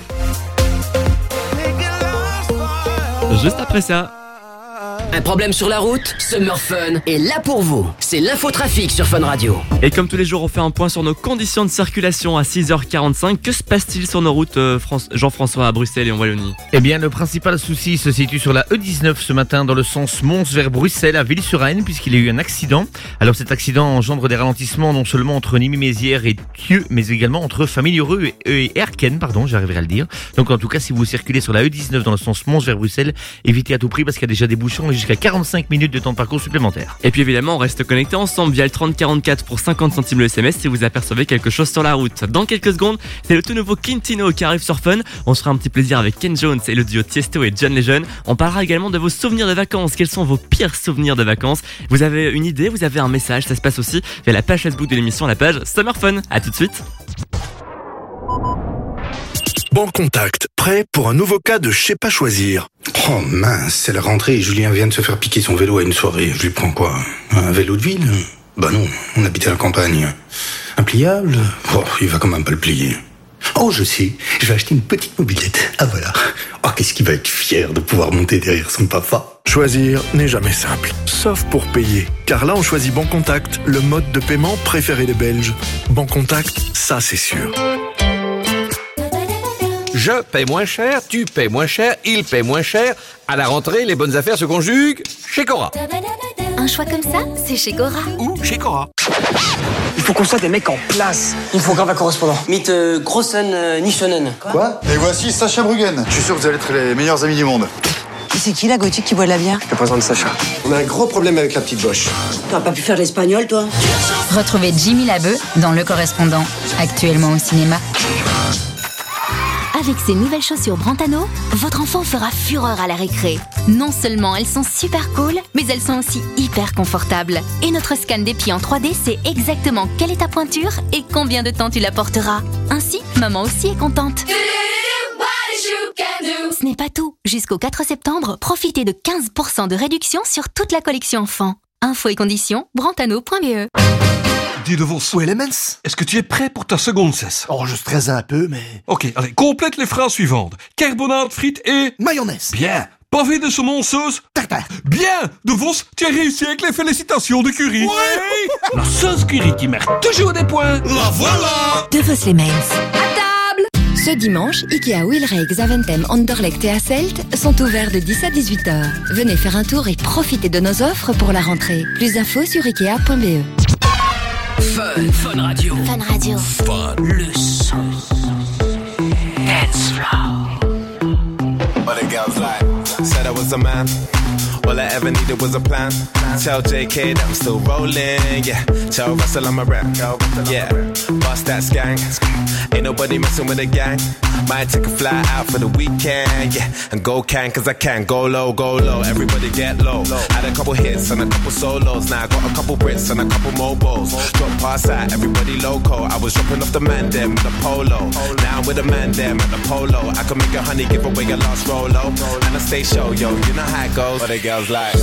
Juste après ça. Un problème sur la route? Summer Fun est là pour vous. C'est l'infotrafic sur Fun Radio. Et comme tous les jours, on fait un point sur nos conditions de circulation à six heures quarante-cinq. Que se passe-t-il sur nos routes, euh, France- Jean-François, à Bruxelles et en Wallonie? Eh bien, le principal souci se situe sur la E dix-neuf ce matin dans le sens Mons vers Bruxelles à Ville-sur-Aisne, puisqu'il y a eu un accident. Alors cet accident engendre des ralentissements non seulement entre Nîmes-Mézières et Thieux, mais également entre Famille-Heureux et, et Erken, pardon, j'arriverai à le dire. Donc en tout cas, si vous circulez sur la E dix-neuf dans le sens Mons vers Bruxelles, évitez à tout prix parce qu'il y a déjà des bouchons. Les jusqu'à quarante-cinq minutes de temps de parcours supplémentaire. Et puis évidemment, on reste connecté ensemble via le trente quarante-quatre pour cinquante centimes le S M S si vous apercevez quelque chose sur la route. Dans quelques secondes, c'est le tout nouveau Quintino qui arrive sur Fun. On se fera un petit plaisir avec Ken Jones et le duo Tiesto et John Legend. On parlera également de vos souvenirs de vacances. Quels sont vos pires souvenirs de vacances? Vous avez une idée, vous avez un message, ça se passe aussi via la page Facebook de l'émission, la page Summer Fun. À tout de suite. Banque Contact, prêt pour un nouveau cas de je sais pas choisir. Oh mince, c'est la rentrée et Julien vient de se faire piquer son vélo à une soirée. Je lui prends quoi? Un vélo de ville? Bah non, on habite à la campagne. Un pliable? Oh, il va quand même pas le plier. Oh, je sais, je vais acheter une petite mobilette. Ah voilà. Oh, qu'est-ce qu'il va être fier de pouvoir monter derrière son papa. Choisir n'est jamais simple, sauf pour payer. Car là, on choisit Banque Contact, le mode de paiement préféré des Belges. Banque Contact, ça c'est sûr. Je paie moins cher, tu paies moins cher, il paie moins cher. À la rentrée, les bonnes affaires se conjuguent chez Cora. Un choix comme ça, c'est chez Cora. Ou chez Cora. Il faut qu'on soit des mecs en place. Il faut grave un correspondant. Meet euh, Grossen euh, Nishonen. Quoi? Et voici Sacha Bruggen. Je suis sûr que vous allez être les meilleurs amis du monde. C'est qui la gothique qui boit de la bière? Je te présente Sacha. On a un gros problème avec la petite Boche. T'as pas pu faire l'espagnol, toi? Retrouvez Jimmy Labeu dans Le Correspondant, actuellement au cinéma. Avec ces nouvelles chaussures Brantano, votre enfant fera fureur à la récré. Non seulement elles sont super cool, mais elles sont aussi hyper confortables. Et notre scan des pieds en trois D sait exactement quelle est ta pointure et combien de temps tu la porteras. Ainsi, maman aussi est contente. Ce n'est pas tout. Jusqu'au quatre septembre, profitez de quinze pour cent de réduction sur toute la collection enfant. Infos et conditions, brantano point b e. Dis de vos Où est l'Emens? Est-ce que tu es prêt pour ta seconde cesse? Oh, je stresse un peu, mais... Ok, allez, complète les phrases suivantes. Carbonade, frites et... mayonnaise. Bien. Pavé de saumon sauce... tartare. Bien. De Vos, tu as réussi avec les félicitations de Curie. Ouais. La sauce Curie qui marque toujours des points. La voilà. De Vos les Mens. À table! Ce dimanche, Ikea Wilrijk, Zaventem, Anderlecht et Hasselt sont ouverts de dix à dix-huit heures. Venez faire un tour et profitez de nos offres pour la rentrée. Plus d'infos sur ikea point b e. Fun, Fun Radio. Fun Radio. Fun. Le son. Dance floor. All the girls like, said I was a man. All I ever needed was a plan. Tell J K that I'm still rolling, yeah. Tell Russell I'm a rap, yeah. Bust that skank. Ain't nobody messing with a gang. Might take a fly out for the weekend, yeah. And go can, cause I can. Go low, go low, everybody get low. Had a couple hits and a couple solos. Now I got a couple Brits and a couple mobiles. Drop past that, everybody loco. I was dropping off the man them with a polo. Now I'm with a man them at the polo. I can make a honey give away your last rolo. And I stay show, yo, you know how it goes. But the girls like.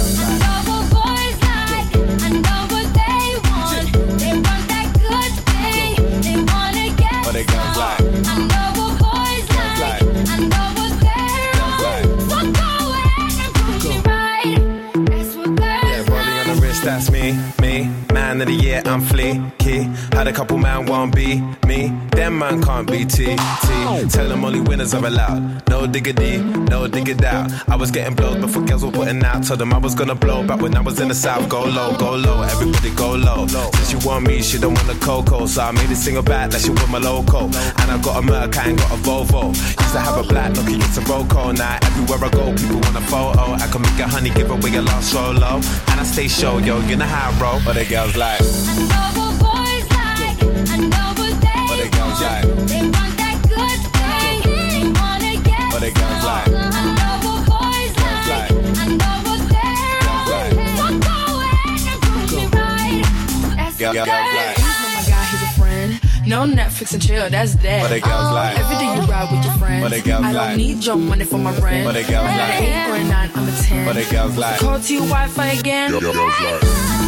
What they girls like? I know what boys like. I know what girls like. Walk away and prove me right. That's what girls yeah, rolling on the wrist, that's me, me. Man of the year, I'm fleeky. Had a couple man won't be me. Them man can't be T, T. Tell them only winners are allowed. No diggity, no diggity out. I was getting blows before girls were putting out. Told them I was gonna blow back when I was in the south. Go low, go low, everybody go low. Since you want me, she don't want a cocoa. So I made a single back that she want my loco. And I got a Merc, I ain't got a Volvo. Used to have a black Nokia, it's a Roco. Now everywhere I go, people want a photo. I can make a honey, give away a last solo. And I stay show, yo, you know how I roll. But the girls like. I know what boys like. I know what they But the girls like. They want that good thing. They wanna get But the girls like. I know what boys like. I know what they're like. Walk away and prove me right. That's Girl, girls like. Oh my God, he's a friend. No Netflix and chill, that's that. But the girls like. Every day you ride with your friends. But the girls I don't like. need your money for my rent. But the girls I'm like. an eight or a nine, I'm a ten. But the girls like. Call to your Wi-Fi again. Girls like.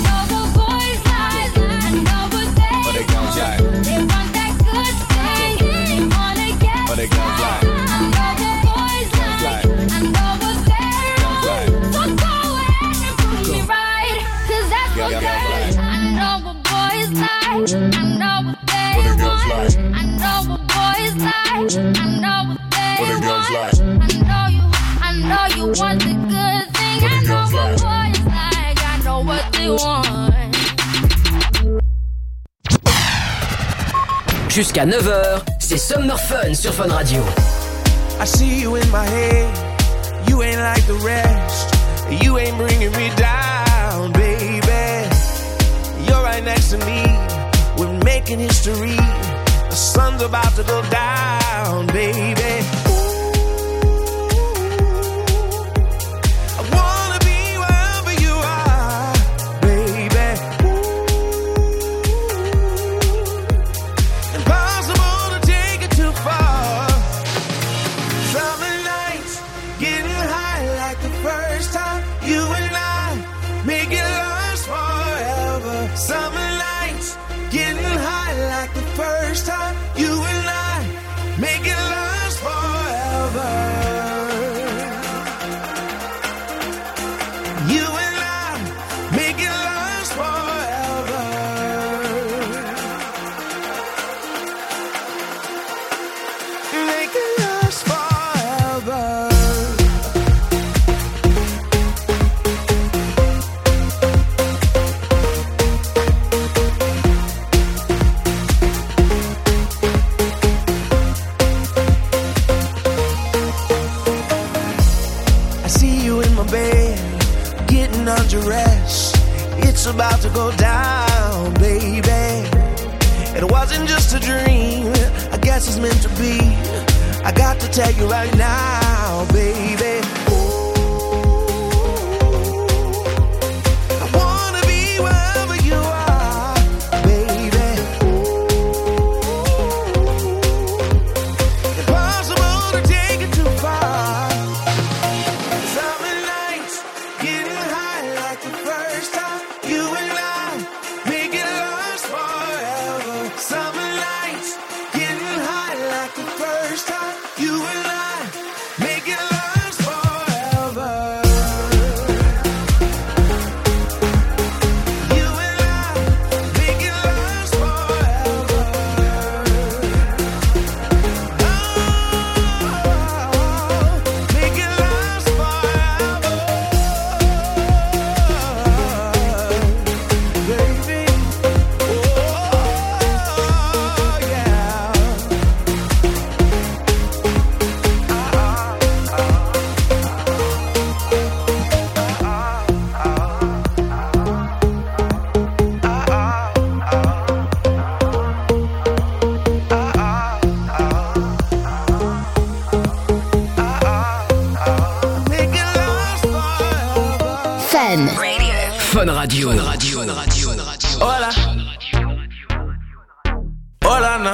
But the girls like. They want that good thing. They wanna get But the girls like. I know what boys like. I know what they're like. Walk away and prove me right. Cause that's what girls like. I know what boys like. I know what they want. I know what boys like. I know what they want. I know you, I know you want the good thing. I know what boys like. I know what they want. Jusqu'à neuf heures, c'est Summer Fun sur Fun Radio. I see you in my head, you ain't like the rest. You ain't bringing me down, baby. You're right next to me. We're making history. The sun's about to go down, baby. It's about to go down, baby. It wasn't just a dream, I guess it's meant to be. I got to tell you right now, baby. I wanna be wherever you are, baby. Impossible to take it too far. Summer nights, getting high like the first time. You and I, making last forever. Summer nights, getting high like the first time. You and I, making last forever. You and I, making last forever. Oh, making last forever. Baby, oh yeah. Fun Radio. Fun Radio. Fun Radio. Fun Radio. Hola. Hola, na.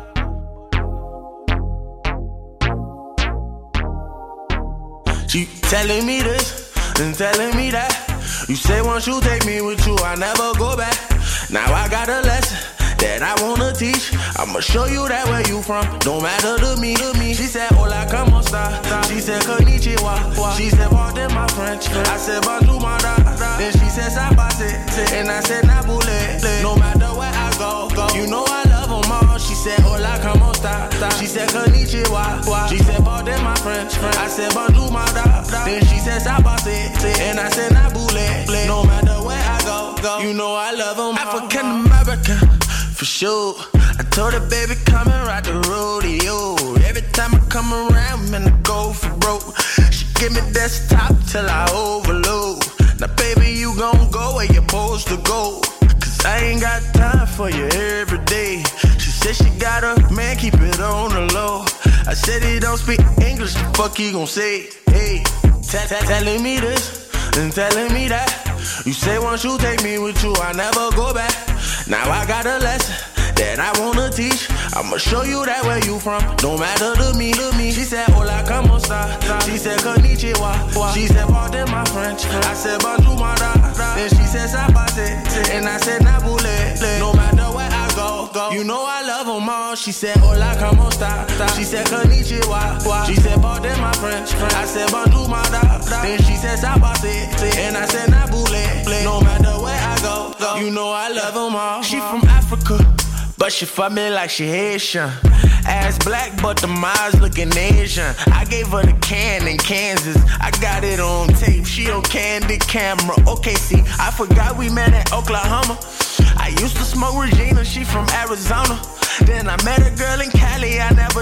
She telling me this and telling me that. You say once you take me with you, I never go back. Now I got a lesson that I wanna teach. I'ma show you that where you from, don't matter to me, to me. She said, hola, como esta? She said, konnichiwa. She said, pardon my French. I said, bonjour, my da. Then she said, sabase. And I said, nabule. No matter where I go, go. You know I love them all. She said, hola, como esta? She said, konnichiwa. She said, pardon my French. I said, bonjour, my da. Then she said, sabase. And I said, nabule. No matter where I go, go. You know I love them all. African American. For sure, I told her, baby, come and ride the rodeo. Every time I come around, man, I go for broke. She give me desktop till I overload. Now, baby, you gon' go where you're supposed to go. Cause I ain't got time for you every day. She said she got a man, keep it on the low. I said he don't speak English, the fuck he gon' say? Hey, t- t- telling me this and telling me that. You say once you take me with you, I never go back. Now I got a lesson that I wanna teach. I'ma show you that where you from, don't matter to me, to me. She said, hola, como esta? She said, konnichiwa. She said, pardon my French. I said, bonjour, my da. Then she said, sabase. And I said, nabule. No matter where I go, go. You know I love them all. She said, hola, como esta? She said, konnichiwa. She said, pardon my French. I said, bonjour, my da. Then she said, sabase. And I said, nabule. No matter where I go, go. You know I love them all. She from Africa, but she fuck me like she Haitian. Ass black, but the eyes looking Asian. I gave her the can in Kansas. I got it on tape, she on candid camera. Okay, see, I forgot we met in Oklahoma. I used to smoke Regina, she from Arizona. Then I met a girl in Cali, I never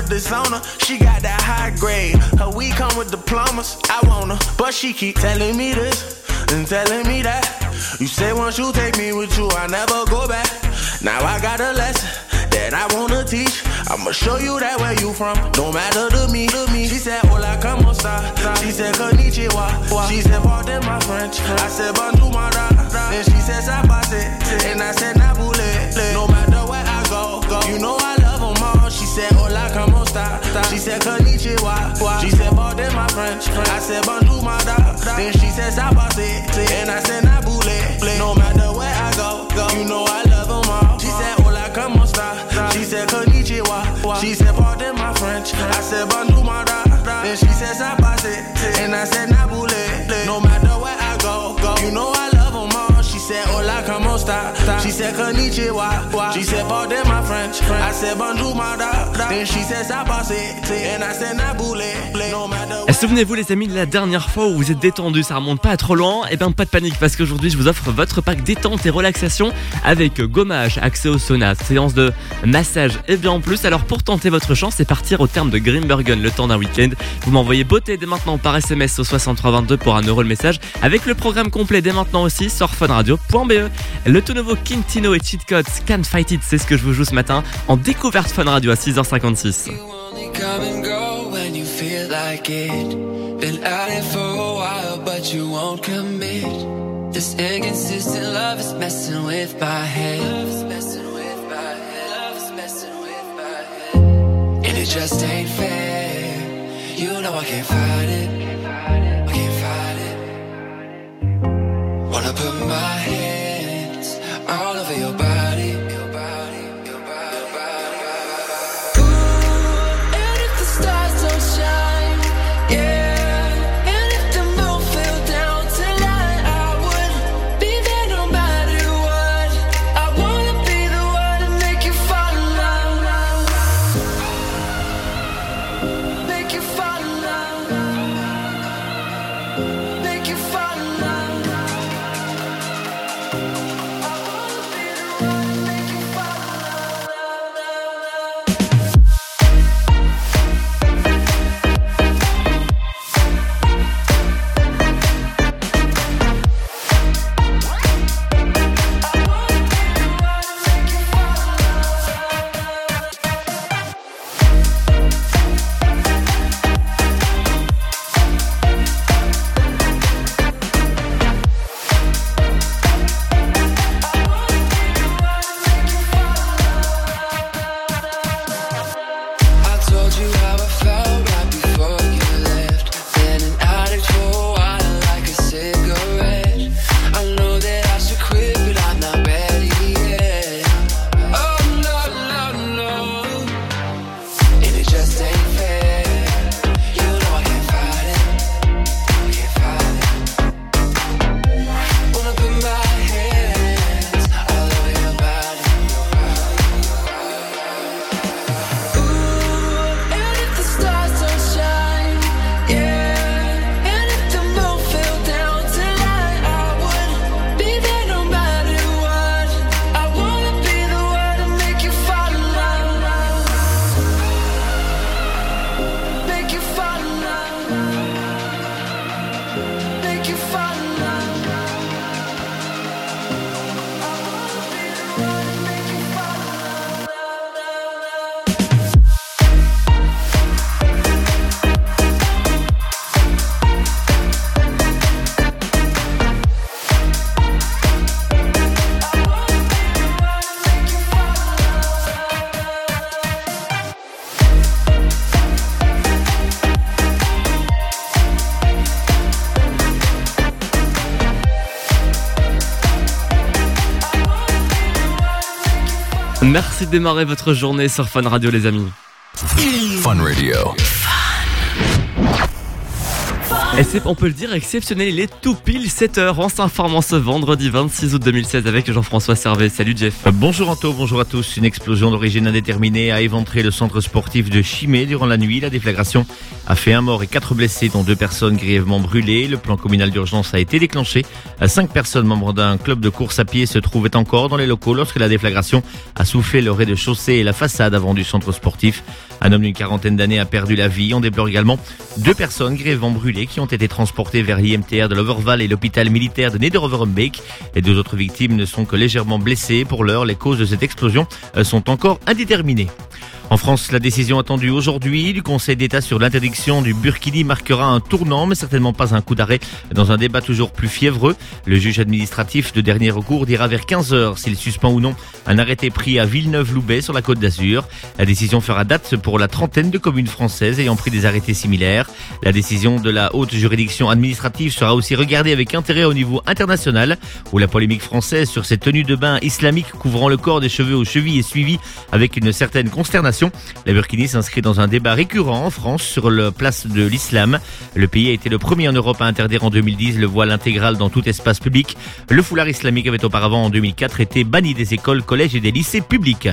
disown her. She got that high grade. Her weed come with diplomas. I want her, but she keep telling me this and telling me that. You say once you take me with you, I never go back. Now I got a lesson that I wanna teach. I'ma show you that where you from, no matter to me, to me. She said, hola, como esta? She said, konnichiwa. She said, pardon my French. I said, bonjour, my da. Then she said, sabase. And I said, nabule. No matter where I go, go. You know I love them all. She said, hola, como esta? She said, konnichiwa. She said, pardon my French. I said, bonjour, my da. Then she said, sabase. And I said, nabule. No matter where I go, go. You know I love them all. She said, hola, como esta? She said, konnichiwa. She said, pardon my French. I said, bonjour, my da. Then she said, sabase. And I said, nabule. No matter where I go, go. You know I love them all. She said, hola, como esta? She said, konnichiwa. She said, pardon my French. I said, bonjour, my da. Then she said, sabase. And I said, nabule. No matter where. Souvenez-vous les amis de la dernière fois où vous êtes détendus, ça remonte pas à trop loin. Et ben pas de panique parce qu'aujourd'hui je vous offre votre pack détente et relaxation avec gommage, accès au sauna, séance de massage et bien en plus. Alors pour tenter votre chance et partir au terme de Grimbergen le temps d'un week-end, vous m'envoyez beauté dès maintenant par S M S au soixante-trois vingt-deux pour un euro le message avec le programme complet dès maintenant aussi sur funradio point b e. Le tout nouveau Quintino et Cheat Codes Can't Fight It, c'est ce que je vous joue ce matin en découverte Fun Radio à six heures cinquante-six. Come and go when you feel like it. Been at it for a while, but you won't commit. This inconsistent love is messing with my head. Love is messing with my head. Love is messing with my head. And it just ain't fair. You know I can't fight it. I can't fight it. Wanna put my hands all over your body. Merci de démarrer votre journée sur Fun Radio les amis. Fun Radio. Et c'est, on peut le dire, exceptionnel, il est tout pile sept heures en s'informant ce vendredi vingt-six août deux mille seize avec Jean-François Servet. Salut Jeff. Bonjour Anto, bonjour à tous. Une explosion d'origine indéterminée a éventré le centre sportif de Chimay durant la nuit. La déflagration a fait un mort et quatre blessés, dont deux personnes grièvement brûlées. Le plan communal d'urgence a été déclenché. Cinq personnes membres d'un club de course à pied se trouvaient encore dans les locaux lorsque la déflagration a soufflé le rez-de-chaussée et la façade avant du centre sportif. Un homme d'une quarantaine d'années a perdu la vie. On déplore également deux personnes grièvement brûlées qui ont été transportées vers l'I M T R de l'Overval et l'hôpital militaire de Neder-Overbeek. Les deux autres victimes ne sont que légèrement blessées. Pour l'heure, les causes de cette explosion sont encore indéterminées. En France, la décision attendue aujourd'hui du Conseil d'État sur l'interdiction du burkini marquera un tournant, mais certainement pas un coup d'arrêt dans un débat toujours plus fiévreux. Le juge administratif de dernier recours dira vers quinze heures s'il suspend ou non un arrêté pris à Villeneuve-Loubet sur la Côte d'Azur. La décision fera date pour la trentaine de communes françaises ayant pris des arrêtés similaires. La décision de la haute juridiction administrative sera aussi regardée avec intérêt au niveau international, où la polémique française sur ces tenues de bain islamiques couvrant le corps des cheveux aux chevilles est suivie avec une certaine consternation. La burkini s'inscrit dans un débat récurrent en France sur la place de l'islam. Le pays a été le premier en Europe à interdire en deux mille dix le voile intégral dans tout espace public. Le foulard islamique avait auparavant en deux mille quatre été banni des écoles, collèges et des lycées publics.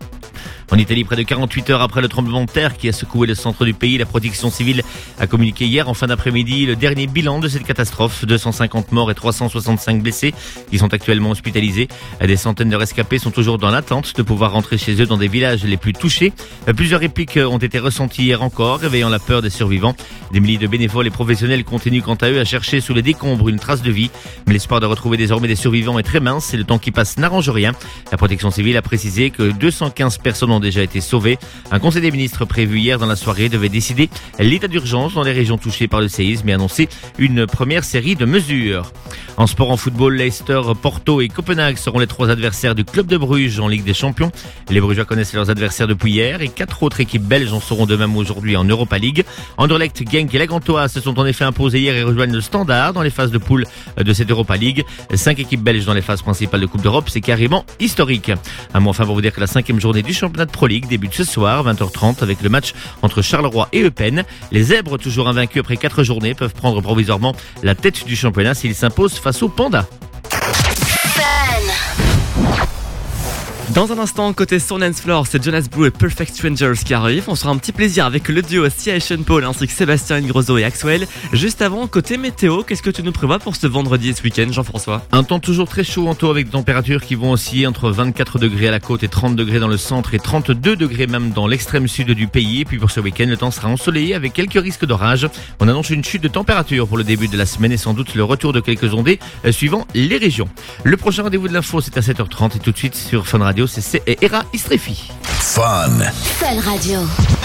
En Italie, près de quarante-huit heures après le tremblement de terre qui a secoué le centre du pays, la protection civile a communiqué hier en fin d'après-midi le dernier bilan de cette catastrophe. deux cent cinquante morts et trois cent soixante-cinq blessés qui sont actuellement hospitalisés. Des centaines de rescapés sont toujours dans l'attente de pouvoir rentrer chez eux dans des villages les plus touchés. Plusieurs répliques ont été ressenties hier encore, réveillant la peur des survivants. Des milliers de bénévoles et professionnels continuent quant à eux à chercher sous les décombres une trace de vie. Mais l'espoir de retrouver désormais des survivants est très mince et le temps qui passe n'arrange rien. La protection civile a précisé que deux cent quinze personnes ont déjà été sauvés. Un conseil des ministres prévu hier dans la soirée devait décider l'état d'urgence dans les régions touchées par le séisme et annoncer une première série de mesures. En sport, en football, Leicester, Porto et Copenhague seront les trois adversaires du club de Bruges en Ligue des Champions. Les Brugeois connaissent leurs adversaires depuis hier et quatre autres équipes belges en seront de même aujourd'hui en Europa League. Anderlecht, Genk et la Gantoise se sont en effet imposés hier et rejoignent le Standard dans les phases de poule de cette Europa League. Cinq équipes belges dans les phases principales de Coupe d'Europe, c'est carrément historique. Un mot enfin pour vous dire que la cinquième journée du championnat de Pro League débute ce soir, vingt heures trente, avec le match entre Charleroi et Eupen. Les Zèbres, toujours invaincus après quatre journées, peuvent prendre provisoirement la tête du championnat s'ils s'imposent face aux Pandas. Dans un instant, côté son dance floor, c'est Jonas Blue et Perfect Strangers qui arrivent. On se fera un petit plaisir avec le duo Sia et Sean Paul ainsi que Sébastien Ingrosso et Axwell. Juste avant, côté météo, qu'est-ce que tu nous prévois pour ce vendredi et ce week-end, Jean-François? Un temps toujours très chaud en taux avec des températures qui vont osciller entre vingt-quatre degrés à la côte et trente degrés dans le centre et trente-deux degrés même dans l'extrême sud du pays. Et puis pour ce week-end, le temps sera ensoleillé avec quelques risques d'orage. On annonce une chute de température pour le début de la semaine et sans doute le retour de quelques ondées euh, suivant les régions. Le prochain rendez-vous de l'info, c'est à sept heures trente et tout de suite sur Fun Radio, c'est C et Era Istrefi. Fun. Fun Radio.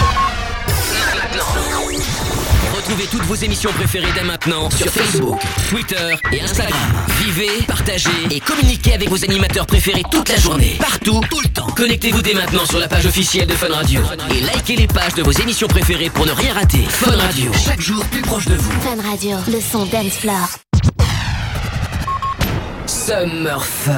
Retrouvez toutes vos émissions préférées dès maintenant sur Facebook, Twitter et Instagram. Vivez, partagez et communiquez avec vos animateurs préférés toute la journée, partout, tout le temps. Connectez-vous dès maintenant sur la page officielle de Fun Radio et likez les pages de vos émissions préférées pour ne rien rater. Fun Radio, chaque jour plus proche de vous. Fun Radio, le son dance floor. Summer Fun.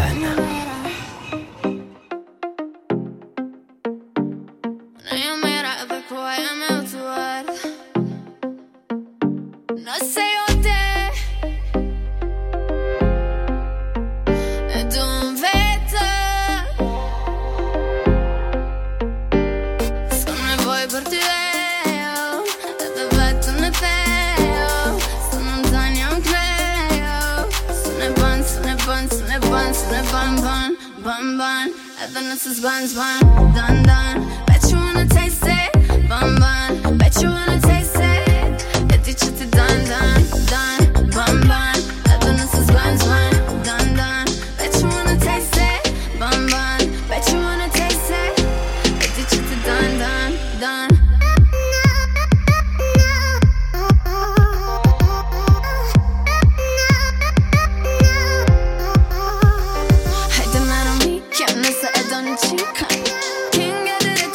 Bun bun, Evanescence is buns bun, done done. Bet you wanna taste it, bun bun. Bet you wanna taste it. Get the chitty done done done, bun bun. Evanescence is buns bun, done done. Bet you wanna taste it, bun bun. Bet you wanna taste it. Get the chitty done done done. King get it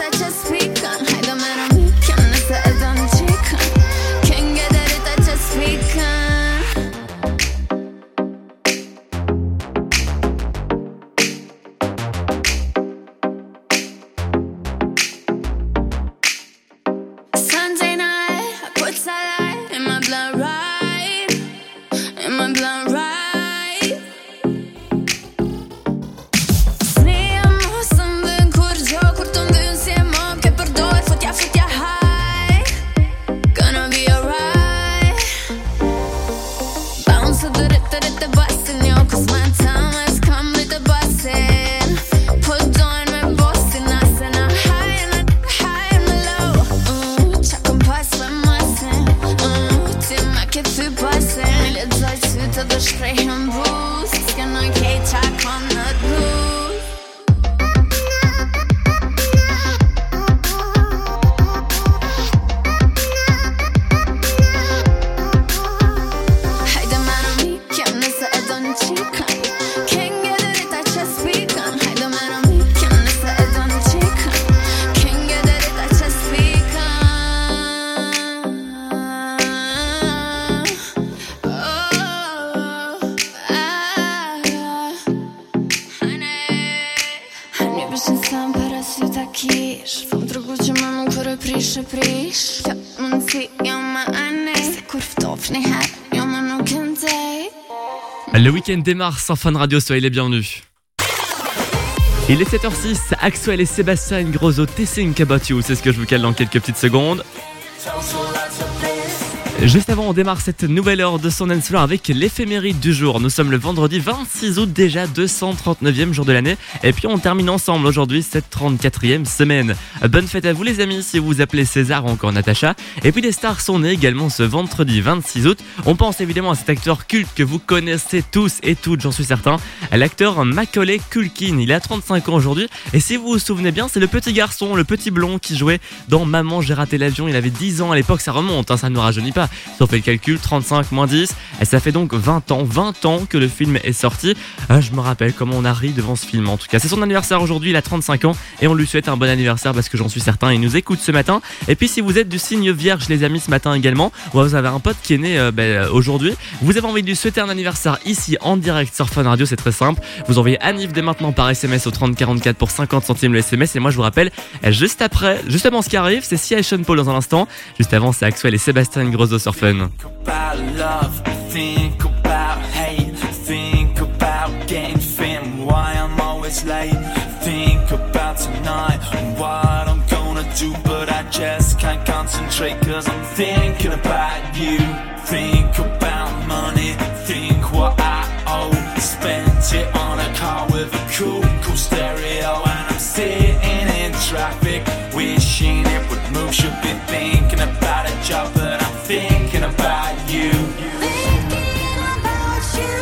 Gespräch und Boost. Genau, K-Tag von der Blues. Haydi merami, kim nese edon chikan. King gelir da chespikan. Haydi merami, kim nese edon chikan. King gelir da chespikan. Nie byś sam parasy takiż. Vom drugą mamą, który prisze prisz. Ja mun si, ja ma ane. C'est kurv tofni här, ja ma nog kan dig. Le week-end démarre sans Fun Radio, soyez les bienvenus. Il est sept heures six, Axwell et Sébastien Ingrosso, Think About You, c'est ce que je vous cale dans quelques petites secondes. Juste avant, on démarre cette nouvelle heure de son Dance Floor avec l'éphéméride du jour. Nous sommes le vendredi vingt-six août, déjà deux cent trente-neuvième jour de l'année. Et puis on termine ensemble aujourd'hui cette trente-quatrième semaine. Bonne fête à vous les amis si vous vous appelez César ou encore Natacha. Et puis des stars sont nées également ce vendredi vingt-six août. On pense évidemment à cet acteur culte que vous connaissez tous et toutes, j'en suis certain. L'acteur Macaulay Culkin, il a trente-cinq ans aujourd'hui. Et si vous vous souvenez bien, c'est le petit garçon, le petit blond qui jouait dans Maman j'ai raté l'avion. Il avait dix ans à l'époque, ça remonte, hein, ça ne nous rajeunit pas. Si on fait le calcul, trente-cinq moins dix, et ça fait donc vingt ans, vingt ans que le film est sorti. Ah, je me rappelle comment on a ri devant ce film en tout cas. C'est son anniversaire aujourd'hui, il a trente-cinq ans et on lui souhaite un bon anniversaire parce que j'en suis certain, il nous écoute ce matin. Et puis si vous êtes du signe vierge les amis ce matin également, ou vous avez un pote qui est né euh, bah, aujourd'hui, vous avez envie de lui souhaiter un anniversaire ici en direct sur Fun Radio, c'est très simple. Vous envoyez Anniv dès maintenant par S M S au trente quarante-quatre pour cinquante centimes le S M S et moi je vous rappelle, juste après, justement ce qui arrive, c'est Sia et Sean Paul dans un instant. Juste avant, c'est Axwell et Sébastien Ingrosso sur Fun. Think about love, think about hate, think about getting thin, why I'm always late, think about tonight, and what I'm gonna do, but I just can't concentrate cause I'm thinking about you, think about money, think what I owe, spent it on a car with a cool, cool stereo, and I'm sitting in traffic, wishing it would move, should be thinking about a job, but I'm thinking about you. Thinking about you.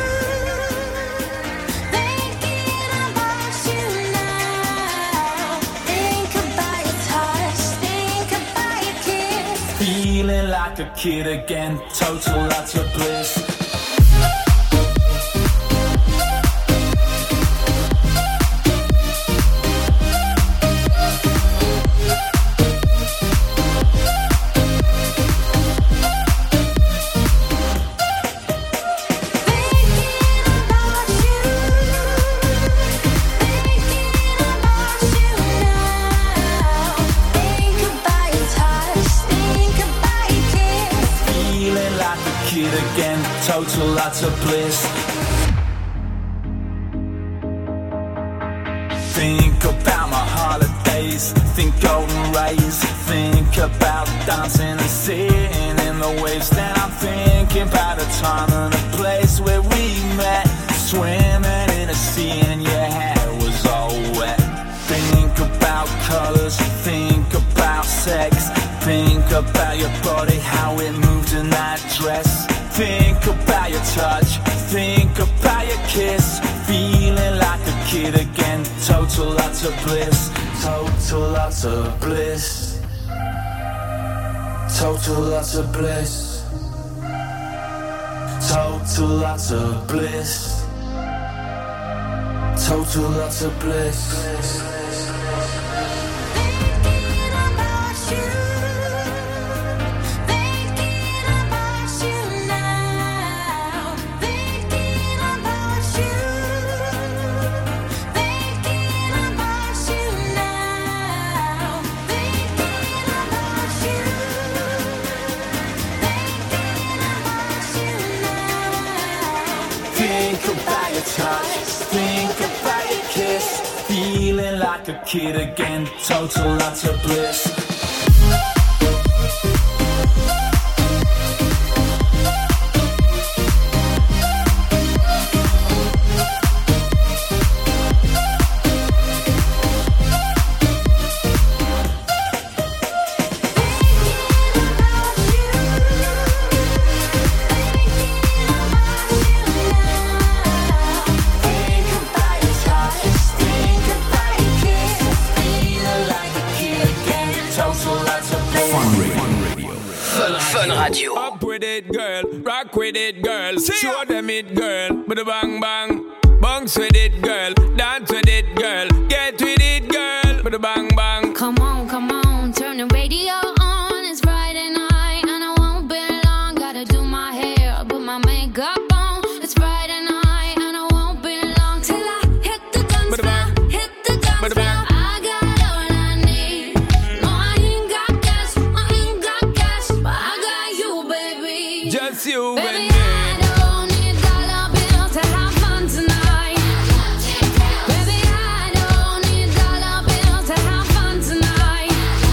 Thinking about you now. Think about your touch. Think about your kiss. Feeling like a kid again, total utter bliss. Again, total utter bliss. Think about my holidays, think golden rays, think about dancing and sitting in the waves. Then I'm thinking about a time and a place where we met, swimming in a sea and your hair was all wet. Think about colors, think about sex, think about your body, how it moved in that dress. Think about your touch, think about your kiss, feeling like a kid again, total utter bliss, total utter bliss, total utter bliss, total utter bliss, total utter bliss. Think about your kiss, feeling like a kid again, total utter bliss. Thinking about you. lots of pain. Fun, Fun Radio. Up with it, girl. Rock with it, girl. Show them it, girl. But the bang bang. Bounce with it, girl. Dance with it, girl. Get with it, girl. But the bang bang. Come on, come on, turn the radio on. It's Friday night and I won't be long. Gotta do my hair, put my makeup on. It's Friday night and I won't be long till I hit the dance floor, hit the dance floor. I got all I need. No, I ain't got cash, I ain't got cash, but I got you, baby. Just you baby, and me. I don't need dollar bills to have fun tonight. Baby, I don't need dollar bills to have fun tonight.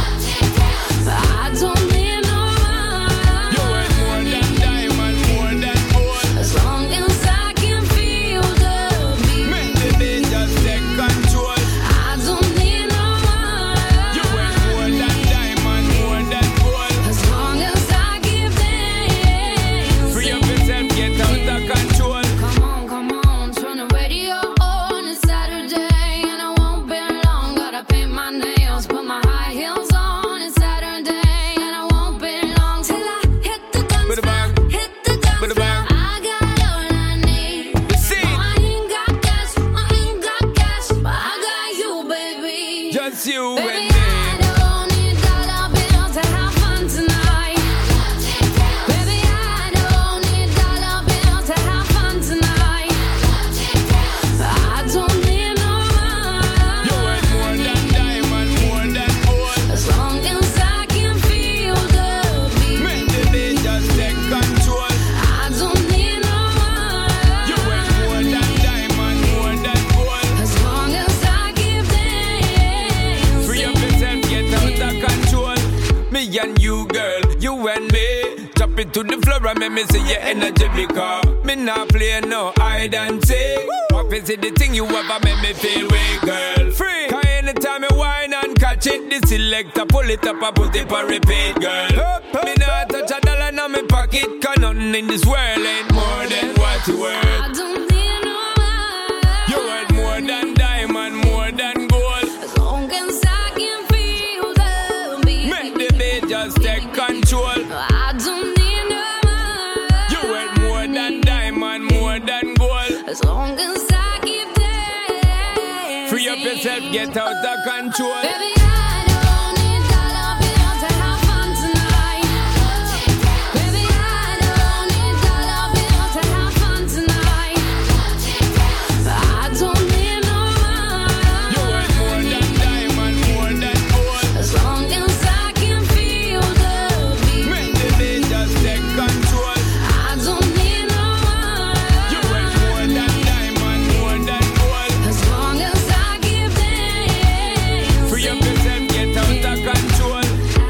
I don't need no money. You ain't more than diamond, more than gold. As long as I can feel the beat. Make the beat just take control. I don't need no money. You ain't more than diamond, more than gold. As long as I give dance. Free up yourself, get out of control. Come on, come on, turn the radio on. It's Saturday and I won't be long. Gotta paint my nails, put my high heels on. It's Saturday and I won't be long till I hit the dance Bada floor, bang. hit the dance Bada floor. bang. I got all I need. You see? No, I ain't got cash, I ain't got cash, but I got you, baby. Just you Baby, and me. I don't need dollar bills to have fun tonight. Baby, I don't need dollar bills to have fun tonight. I don't need no You money. ain't more than diamond, more than gold. As long as I can feel the beat. Make the beat just take control. I don't need no You ain't more money. than diamond, more than gold. As long as I give dance. Free up yourself, get out of control. Me and you, girl, you and me. Drop it to the floor and make me see your energy because me not play no hide and seek. What is it the thing you ever make me feel way, girl? Free. Cause anytime you whine and catch it, the selector pull it up and put it on repeat, girl. Me not touch a dollar in my pocket, cause nothing in this world ain't more than what you worth. I don't need no money. You worth more than diamond, more than gold. As long as I can feel the beat. Make the beat just take control. I don't need no money. You worth more than diamond, more than gold. As long as I keep dancing. Free up yourself, get out of control. Baby, I don't need dollar bills to have fun tonight. Baby, I don't need dollar bills to have fun tonight. I don't need no You money. worth more than diamond, more than gold. As long as I can feel the beat. Make the beat just take control. I don't need no You worth more money. than diamond, more than gold. As long as I give dance. Free up yourself, get out of control.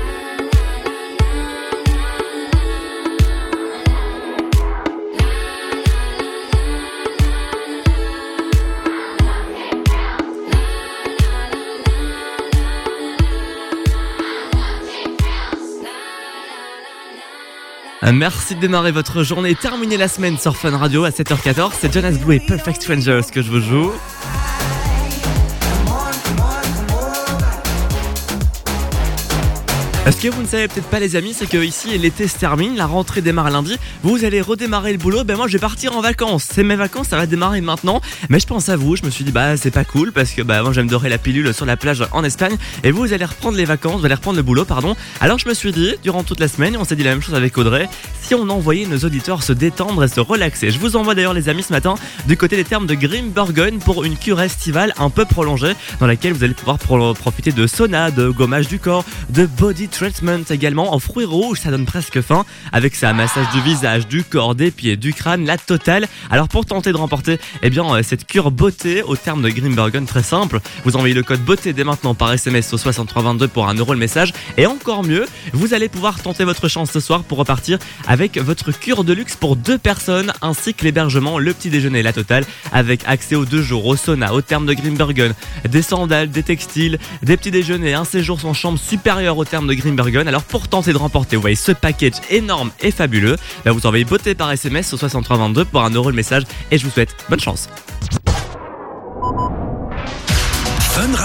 Merci de démarrer votre journée, terminer la semaine sur Fun Radio à sept heures quatorze. C'est Jonas Blue et Perfect Strangers que je vous joue. Ce que vous ne savez peut-être pas les amis, c'est que ici l'été se termine, la rentrée démarre lundi, vous allez redémarrer le boulot, ben moi je vais partir en vacances, c'est mes vacances, ça va démarrer maintenant, mais je pense à vous, je me suis dit bah c'est pas cool parce que bah moi j'aime dorer la pilule sur la plage en Espagne et vous, vous allez reprendre les vacances, vous allez reprendre le boulot pardon, alors je me suis dit durant toute la semaine, on s'est dit la même chose avec Audrey, si on envoyait nos auditeurs se détendre et se relaxer, je vous envoie d'ailleurs les amis ce matin du côté des termes de Grimbergen pour une cure estivale un peu prolongée dans laquelle vous allez pouvoir pro- profiter de sauna, de gommage du corps, de body treatment également en fruits rouges, ça donne presque faim avec ça, massage du visage, du corps, des pieds, du crâne, la totale. Alors pour tenter de remporter eh bien euh, cette cure beauté au terme de Grimbergen, très simple, vous envoyez le code beauté dès maintenant par S M S au soixante-trois vingt-deux pour un euro le message et encore mieux, vous allez pouvoir tenter votre chance ce soir pour repartir avec votre cure de luxe pour deux personnes ainsi que l'hébergement, le petit déjeuner, la totale avec accès aux deux jours au sauna au terme de Grimbergen, des sandales, des textiles, des petits déjeuners, un séjour sans chambre supérieur au terme de Grimbergen. Alors pour tenter de remporter, vous voyez ce package énorme et fabuleux, bah vous envoyez beauté par S M S au soixante-trois vingt-deux pour un euro le message et je vous souhaite bonne chance. Fun Radio.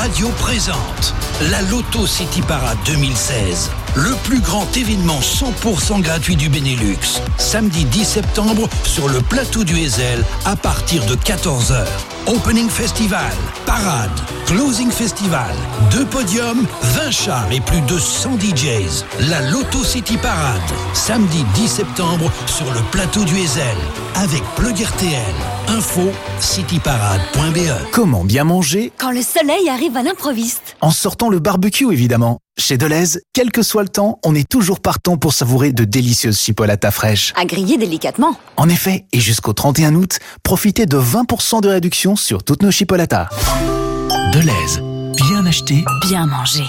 Radio présente la Loto City Parade deux mille seize. Le plus grand événement cent pour cent gratuit du Benelux. Samedi dix septembre sur le plateau du Heysel à partir de quatorze heures. Opening Festival, parade, closing festival, deux podiums, vingt chars et plus de cent D Js. La Loto City Parade, samedi dix septembre sur le plateau du Heysel avec Plug R T L. Info cityparade point b e. Comment bien manger Quand le soleil arrive à l'improviste. en sortant le barbecue évidemment. Chez Deleuze, quel que soit le temps, on est toujours partant pour savourer de délicieuses chipolatas fraîches. À griller délicatement. En effet, et jusqu'au trente et un août, profitez de vingt pour cent de réduction sur toutes nos chipolatas. Deleuze, bien acheté, bien mangé.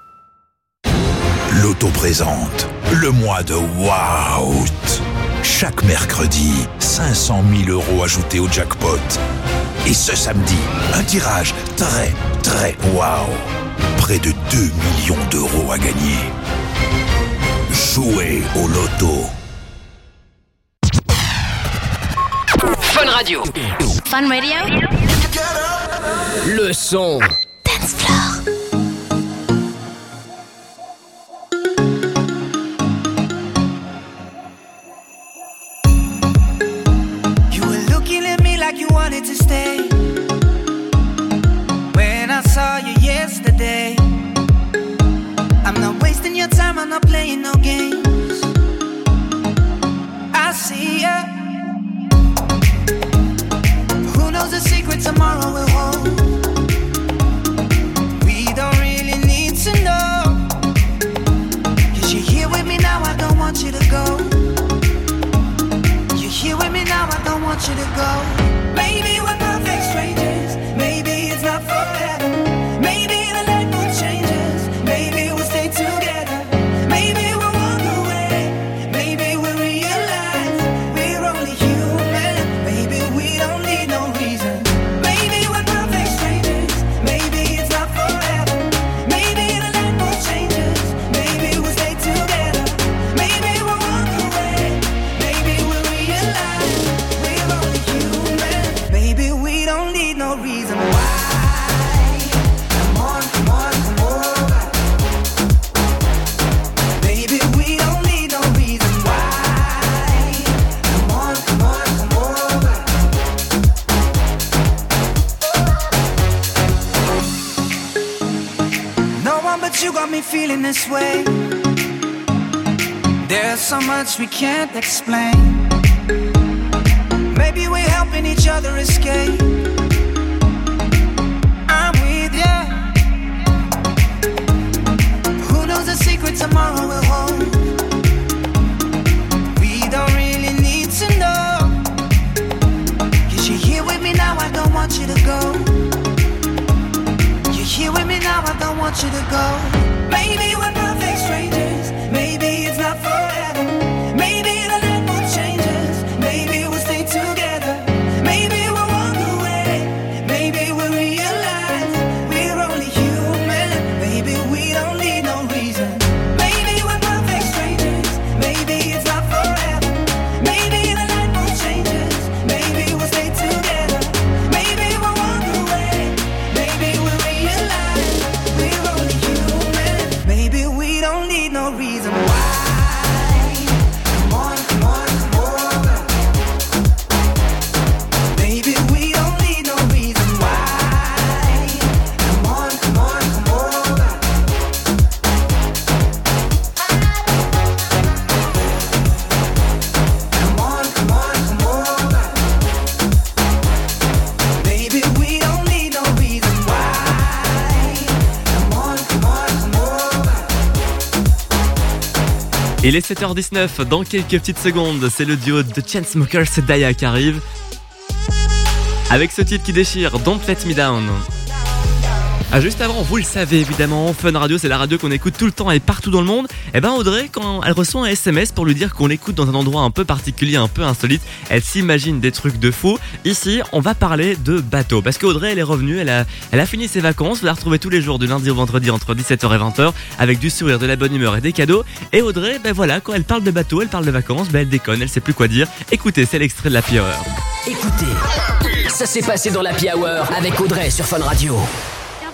Loto présente le mois de Waouh. Chaque mercredi, cinq cent mille euros ajoutés au jackpot. Et ce samedi, un tirage très, très waouh. Près de deux millions d'euros à gagner. Jouez au loto. Fun Radio. Fun Radio. Le son. Dance floor. You were looking at me like you wanted to stay. When I saw you yesterday, I'm not wasting your time, I'm not playing no games. I see ya. Who knows the secret tomorrow will hold? We don't really need to know. Cause you're here with me now, I don't want you to go. You're here with me now, I don't want you to go. Maybe we're perfect strangers, maybe it's not forever. Maybe the light will change us, maybe we'll stay together. Maybe we'll walk away, maybe we'll realize we're only human. Maybe we don't need no reason. Maybe we're perfect strangers, maybe it's not forever. Maybe the light will change us, maybe we'll stay together. Maybe we'll walk away, maybe we'll realize we're only human. Maybe we don't need no reason why. Come on, come on, come over. Maybe we don't need no reason why. Come on, come on, come over. No one but you got me feeling this way. There's so much we can't explain. Maybe we're helping each other escape. I'm with ya. Who knows the secret tomorrow will hold? We don't really need to know. Cause you're here with me now, I don't want you to go. You're here with me now, I don't want you to go. Maybe we're perfect strangers, maybe it's not forever. Maybe the light will change us, maybe we'll stay together. Maybe we'll walk away, maybe we'll realize we're only human. Maybe we don't need no reason. Maybe we're perfect strangers, maybe it's not forever. Maybe the light will change us, maybe we'll stay together. Maybe we'll walk away, maybe we'll realize we're only human. Maybe we don't need no reason why. Come on, come on, come over. Maybe we don't need no reason why. Come on, come on, come over. Come on, come on, come over. Maybe we don't need no reason why. Come on, come on, come over. Il est sept heures dix-neuf, dans quelques petites secondes, c'est le duo de Chainsmokers et Daya qui arrive. Avec ce titre qui déchire, Don't Let Me Down. Ah, juste avant, vous le savez évidemment, Fun Radio, c'est la radio qu'on écoute tout le temps et partout dans le monde. Et ben Audrey, quand elle reçoit un S M S pour lui dire qu'on l'écoute dans un endroit un peu particulier, un peu insolite, elle s'imagine des trucs de fou. Ici, on va parler de bateau. Parce qu'Audrey, elle est revenue, elle a, elle a fini ses vacances. Vous la retrouvez tous les jours du lundi au vendredi entre dix-sept heures et vingt heures avec du sourire, de la bonne humeur et des cadeaux. Et Audrey, ben voilà, quand elle parle de bateau, elle parle de vacances, ben elle déconne, elle sait plus quoi dire. Écoutez, c'est l'extrait de la Happy Hour. Écoutez, ça s'est passé dans l'Happy Hour avec Audrey sur Fun Radio. Tout à l'heure,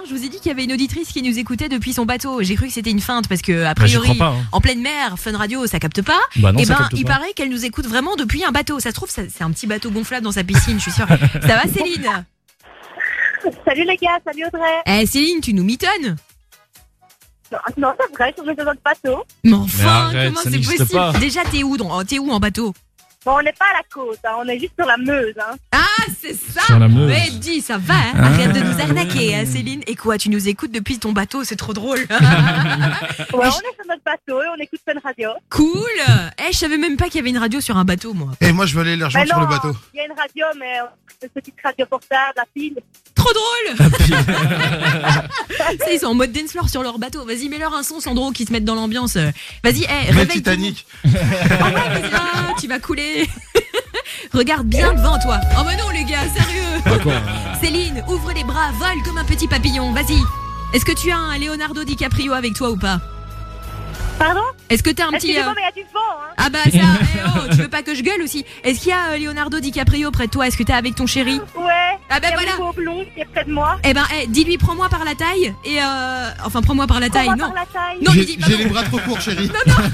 je vous ai dit qu'il y avait une auditrice qui nous écoutait depuis son bateau. J'ai cru que c'était une feinte parce que, a Bah, j'y priori, crois pas, hein. en pleine mer, Fun Radio, ça capte pas. Bah non, et ça ben, capte il pas. paraît qu'elle nous écoute vraiment depuis un bateau. Ça se trouve, ça- c'est un petit bateau gonflable dans sa piscine, je suis sûre. Ça va, Céline? Salut les gars, salut Audrey. Eh, Céline, tu nous mitonnes? Non, non c'est vrai, je suis dans notre bateau. Mais enfin, Mais arrête, comment ça c'est n'existe possible? pas. Déjà, t'es où, dans- t'es où en bateau? Bon, on n'est pas à la côte, hein, on est juste sur la Meuse. Hein. Ah, c'est ça. Sur la Meuse. Ouais, dis, ça va, hein. Ah. Arrête de nous arnaquer, hein, Céline. Et quoi, tu nous écoutes depuis ton bateau, c'est trop drôle. Ouais, on est sur notre bateau et on écoute Fun Radio. Cool. Eh, je savais même pas qu'il y avait une radio sur un bateau, moi. Et moi, je veux aller les Mais rejoindre sur non, le bateau. il y a une radio, mais euh, une petite radio portable, la pile. Trop drôle. Ça, ils sont en mode dance floor sur leur bateau. Vas-y, mets-leur un son, Sandro, qui se mettent dans l'ambiance. Vas-y, eh, Mais réveille. Titanic. Ah, tu vas couler. Regarde bien devant toi. Oh bah non les gars, sérieux. Céline, ouvre les bras, vole comme un petit papillon, vas-y. Est-ce que tu as un Leonardo DiCaprio avec toi ou pas? Pardon? Est-ce que t'as un petit... Excusez-moi, euh, mais il y a du vent. Hein. Ah bah ça, eh oh, tu veux pas que je gueule aussi? Est-ce qu'il y a euh, Leonardo DiCaprio près de toi? Est-ce que t'es avec ton chéri? Ouais. Ah bah il y a voilà. mon beau blond qui est près de moi. Eh ben, eh, dis-lui, prends-moi par la taille et euh... Enfin, prends-moi par la taille, Prends-moi non. par la taille. Non, J'ai lui dis pas j'ai non. les bras trop courts, chérie.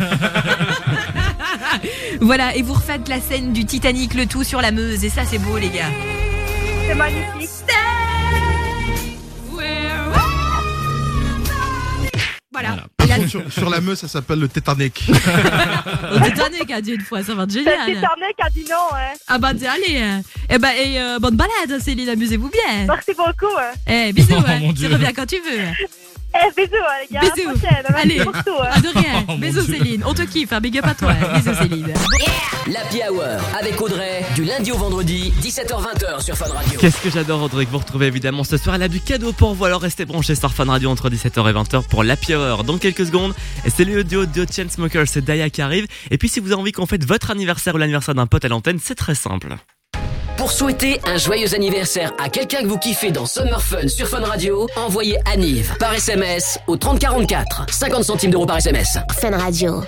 Voilà, et vous refaites la scène du Titanic, le tout sur la Meuse, et ça c'est beau les gars. C'est magnifique. Voilà. Par contre, sur, sur la Meuse, ça s'appelle le Titanic. Le Titanic a dit une fois, ça va être C'est génial. le Titanic a dit non, ouais. Ah bah allez, hein. Eh bah et euh, bonne balade Céline, amusez-vous bien. Merci beaucoup. Hein. Eh bisous, Oh, hein. mon Tu Dieu. reviens quand tu veux. Eh, bisous, hein, les gars. À la Bisous. prochaine. Merci Allez, pour tout. Hein. ah, de rien. Bisous Céline, on te kiffe, un big up à toi. Bisous Céline. L'Happy Hour avec Audrey, du lundi au vendredi, dix-sept heures vingt sur Fun Radio. Qu'est-ce que j'adore Audrey, que vous retrouvez évidemment ce soir. Elle a du cadeau pour vous, alors restez branchés sur Fun Radio entre dix-sept heures et vingt heures pour l'Happy Hour. Dans quelques secondes, et c'est le duo de Chainsmokers, c'est Daya qui arrive. Et puis si vous avez envie qu'on fête votre anniversaire ou l'anniversaire d'un pote à l'antenne, c'est très simple. Pour souhaiter un joyeux anniversaire à quelqu'un que vous kiffez dans Summer Fun sur Fun Radio, envoyez Anniv par S M S au trente quarante-quatre, cinquante centimes d'euros par S M S. Fun Radio.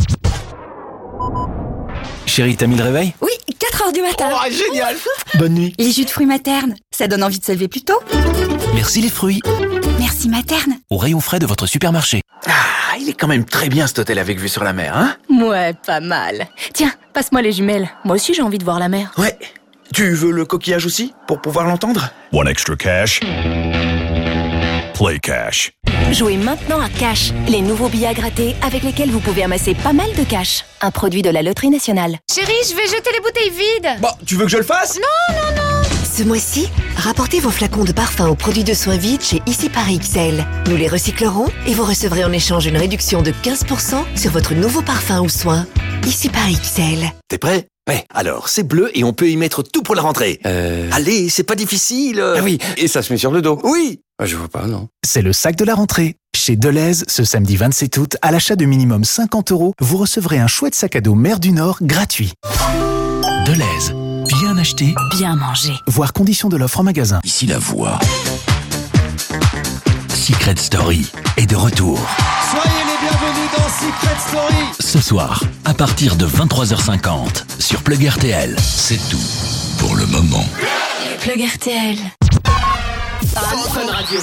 Chérie, t'as mis le réveil? Oui, quatre heures du matin. Oh, génial. Bonne nuit. Les jus de fruits maternes, ça donne envie de se lever plus tôt. Merci les fruits. Merci materne. Au rayon frais de votre supermarché. Ah, il est quand même très bien cet hôtel avec vue sur la mer, hein? Ouais, pas mal. Tiens, passe-moi les jumelles. Moi aussi j'ai envie de voir la mer. Ouais. Tu veux le coquillage aussi, pour pouvoir l'entendre? One extra cash. Play cash. Jouez maintenant à Cash, les nouveaux billets à gratter avec lesquels vous pouvez amasser pas mal de cash. Un produit de la Loterie Nationale. Chérie, je vais jeter les bouteilles vides. Bah, tu veux que je le fasse? Non, non, non. Ce mois-ci, rapportez vos flacons de parfum aux produits de soins vides chez Ici Paris X L. Nous les recyclerons et vous recevrez en échange une réduction de quinze pour cent sur votre nouveau parfum ou soin. Ici Paris X L. T'es prêt? Ouais, alors, c'est bleu et on peut y mettre tout pour la rentrée. Euh... Allez, c'est pas difficile. Ah oui, et ça se met sur le dos. Oui. Ah, je vois pas, non. C'est le sac de la rentrée. Chez Deleuze, ce samedi vingt-sept août, à l'achat de minimum cinquante euros, vous recevrez un chouette sac à dos Mer du Nord gratuit. Deleuze, bien acheté, bien mangé. Voir conditions de l'offre en magasin. Ici la voix. Secret Story est de retour. Soyez les bienvenus dans Secret Story. Ce soir, à partir de vingt-trois heures cinquante, sur Plug R T L. C'est tout pour le moment. Plug R T L. Fun Radio.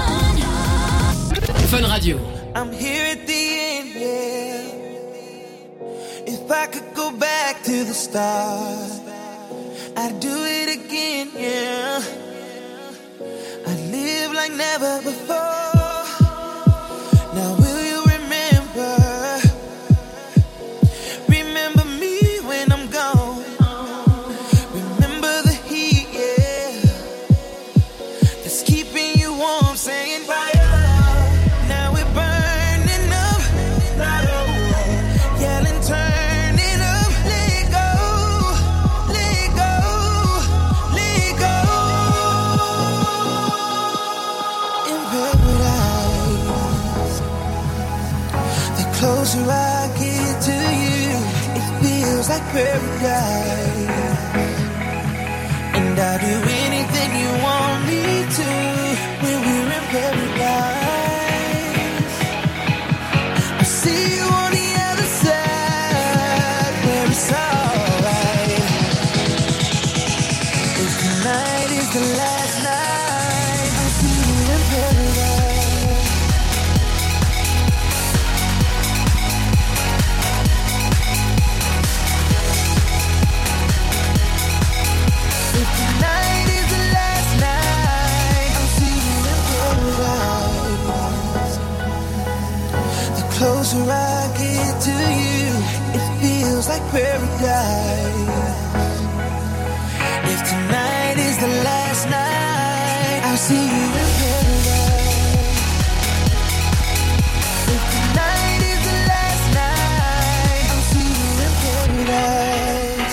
Fun Radio. I'm here at the end, yeah. If I could go back to the start, I'd do it again, yeah. I'd live like never before. Now will you remember? Remember me when I'm gone. Remember the heat, yeah, that's keeping you warm, saying fire. Now we're burning up, yelling, turning up. Let go, let go, let go. In paradise, the closer I get to you, it feels like paradise. And I'll do anything you want me to when we're in paradise. I'll see you on the other side where it's alright. If tonight is the last night, I'll see you in paradise. to you, it feels like paradise. If tonight is the last night, I'll see you in paradise. If tonight is the last night, I'll see you in paradise.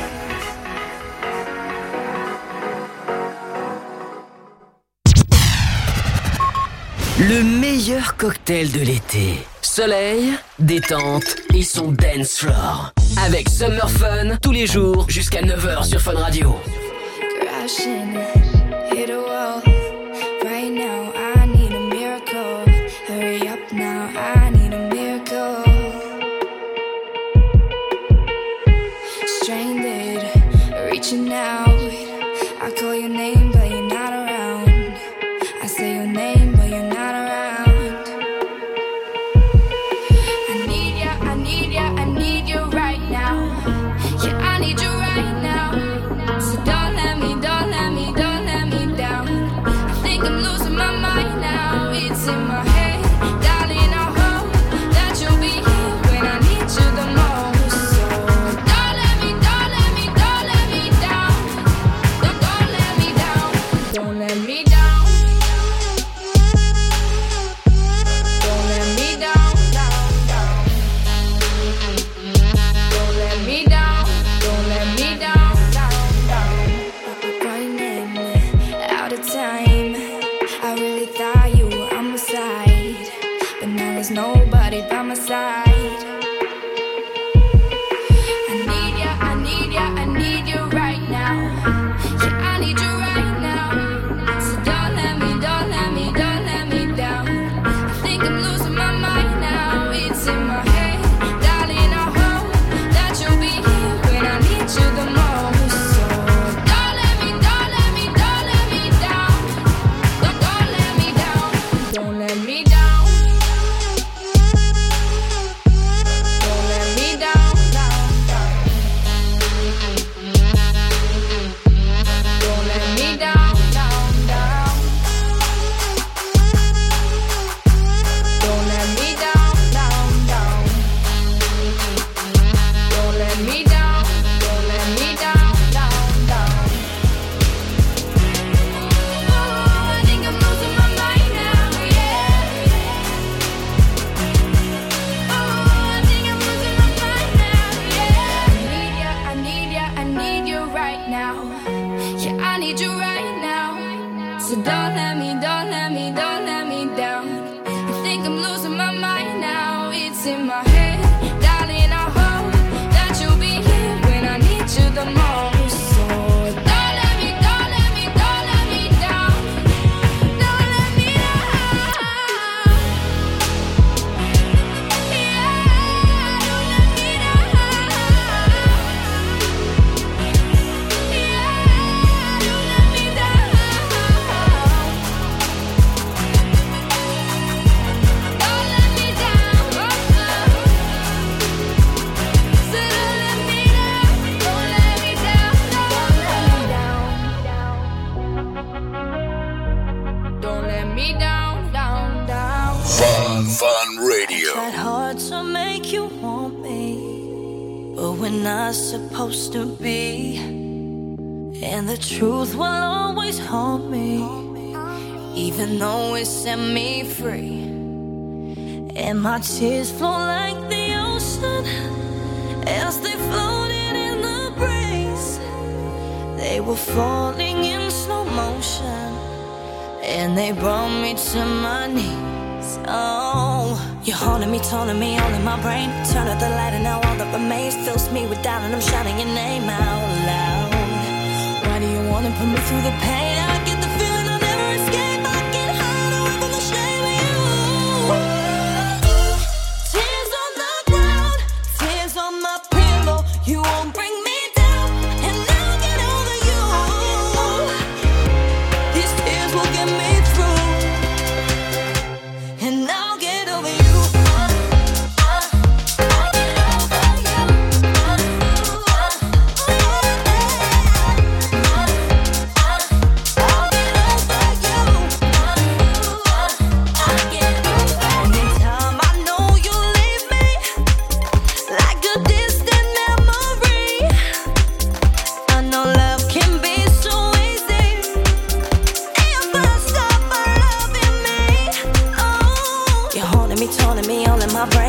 Le meilleur cocktail de l'été. Soleil, détente et son dance floor. Avec Summer Fun, tous les jours jusqu'à neuf heures sur Fun Radio. Crashing, hit a wall. Right now, I need a miracle. Hurry up now, I need a miracle. Stranded, reaching out. I call your name, but you're not around. I say your name, but you're not around. I need ya, I need ya, I need you right now. Yeah, I need you right now. So don't let me, don't let me, don't let me down. I think I'm losing my mind now. It's in my head, darling. I hope that you'll be here when I need you the most. So don't let me, don't let me, don't let me down. Don't, don't let me down. Don't let me down. Don't let me down, down, down. Don't let me down. Don't let me down, down, down. Running out of time. I really thought you were on my side, but now there's nobody by my side. I need ya, I need ya, I need you right now. Yeah, I need you right now. So don't let me, don't let me, don't let me down. I think I'm losing my mind now. It's in my head, darling. I hope that you'll be here when I need you the most. So don't let me, don't let me, don't let me down. Don't, don't let me down. Don't let me down. Don't let me down, down, down. Don't let me down, down, down. Don't let me down, down, down. Don't let me down, don't let me down, down, down. Oh, I think I'm losing my mind now, yeah. Oh, I think I'm losing my mind now, yeah. I need ya, I need ya, I need you right now. Yeah, I need you right now. So don't let me, don't let me, don't let me down. I think I'm losing my mind now. It's in my head, darling. I hope that you'll be here when I need you the most. So don't let me, don't let me, don't let me down. Don't let me down. Yeah, don't let me down. Yeah, don't let me down. Don't let me down. So don't let me down. Don't let me down. Don't let me down. Down, down. Fun, fun radio. Tried hard to make you want me, but we're not supposed to be. And the truth will always haunt me, even though it set me free. And my tears flow like the ocean as they floated in the breeze. They were falling in slow motion, and they brought me to my knees. Oh, you're haunting me, taunting me, all in my brain. Turn out the light and now all that remains fills me with doubt, and I'm shouting your name out loud. Why do you wanna put me through the pain? I get the feeling I'll never escape. I can't hide away from the shame of you. Tears on the ground, tears on my pillow. You won't bring me down, and I'll get over you. These tears will get me through, and I'll get over you. Anytime I know you leave me,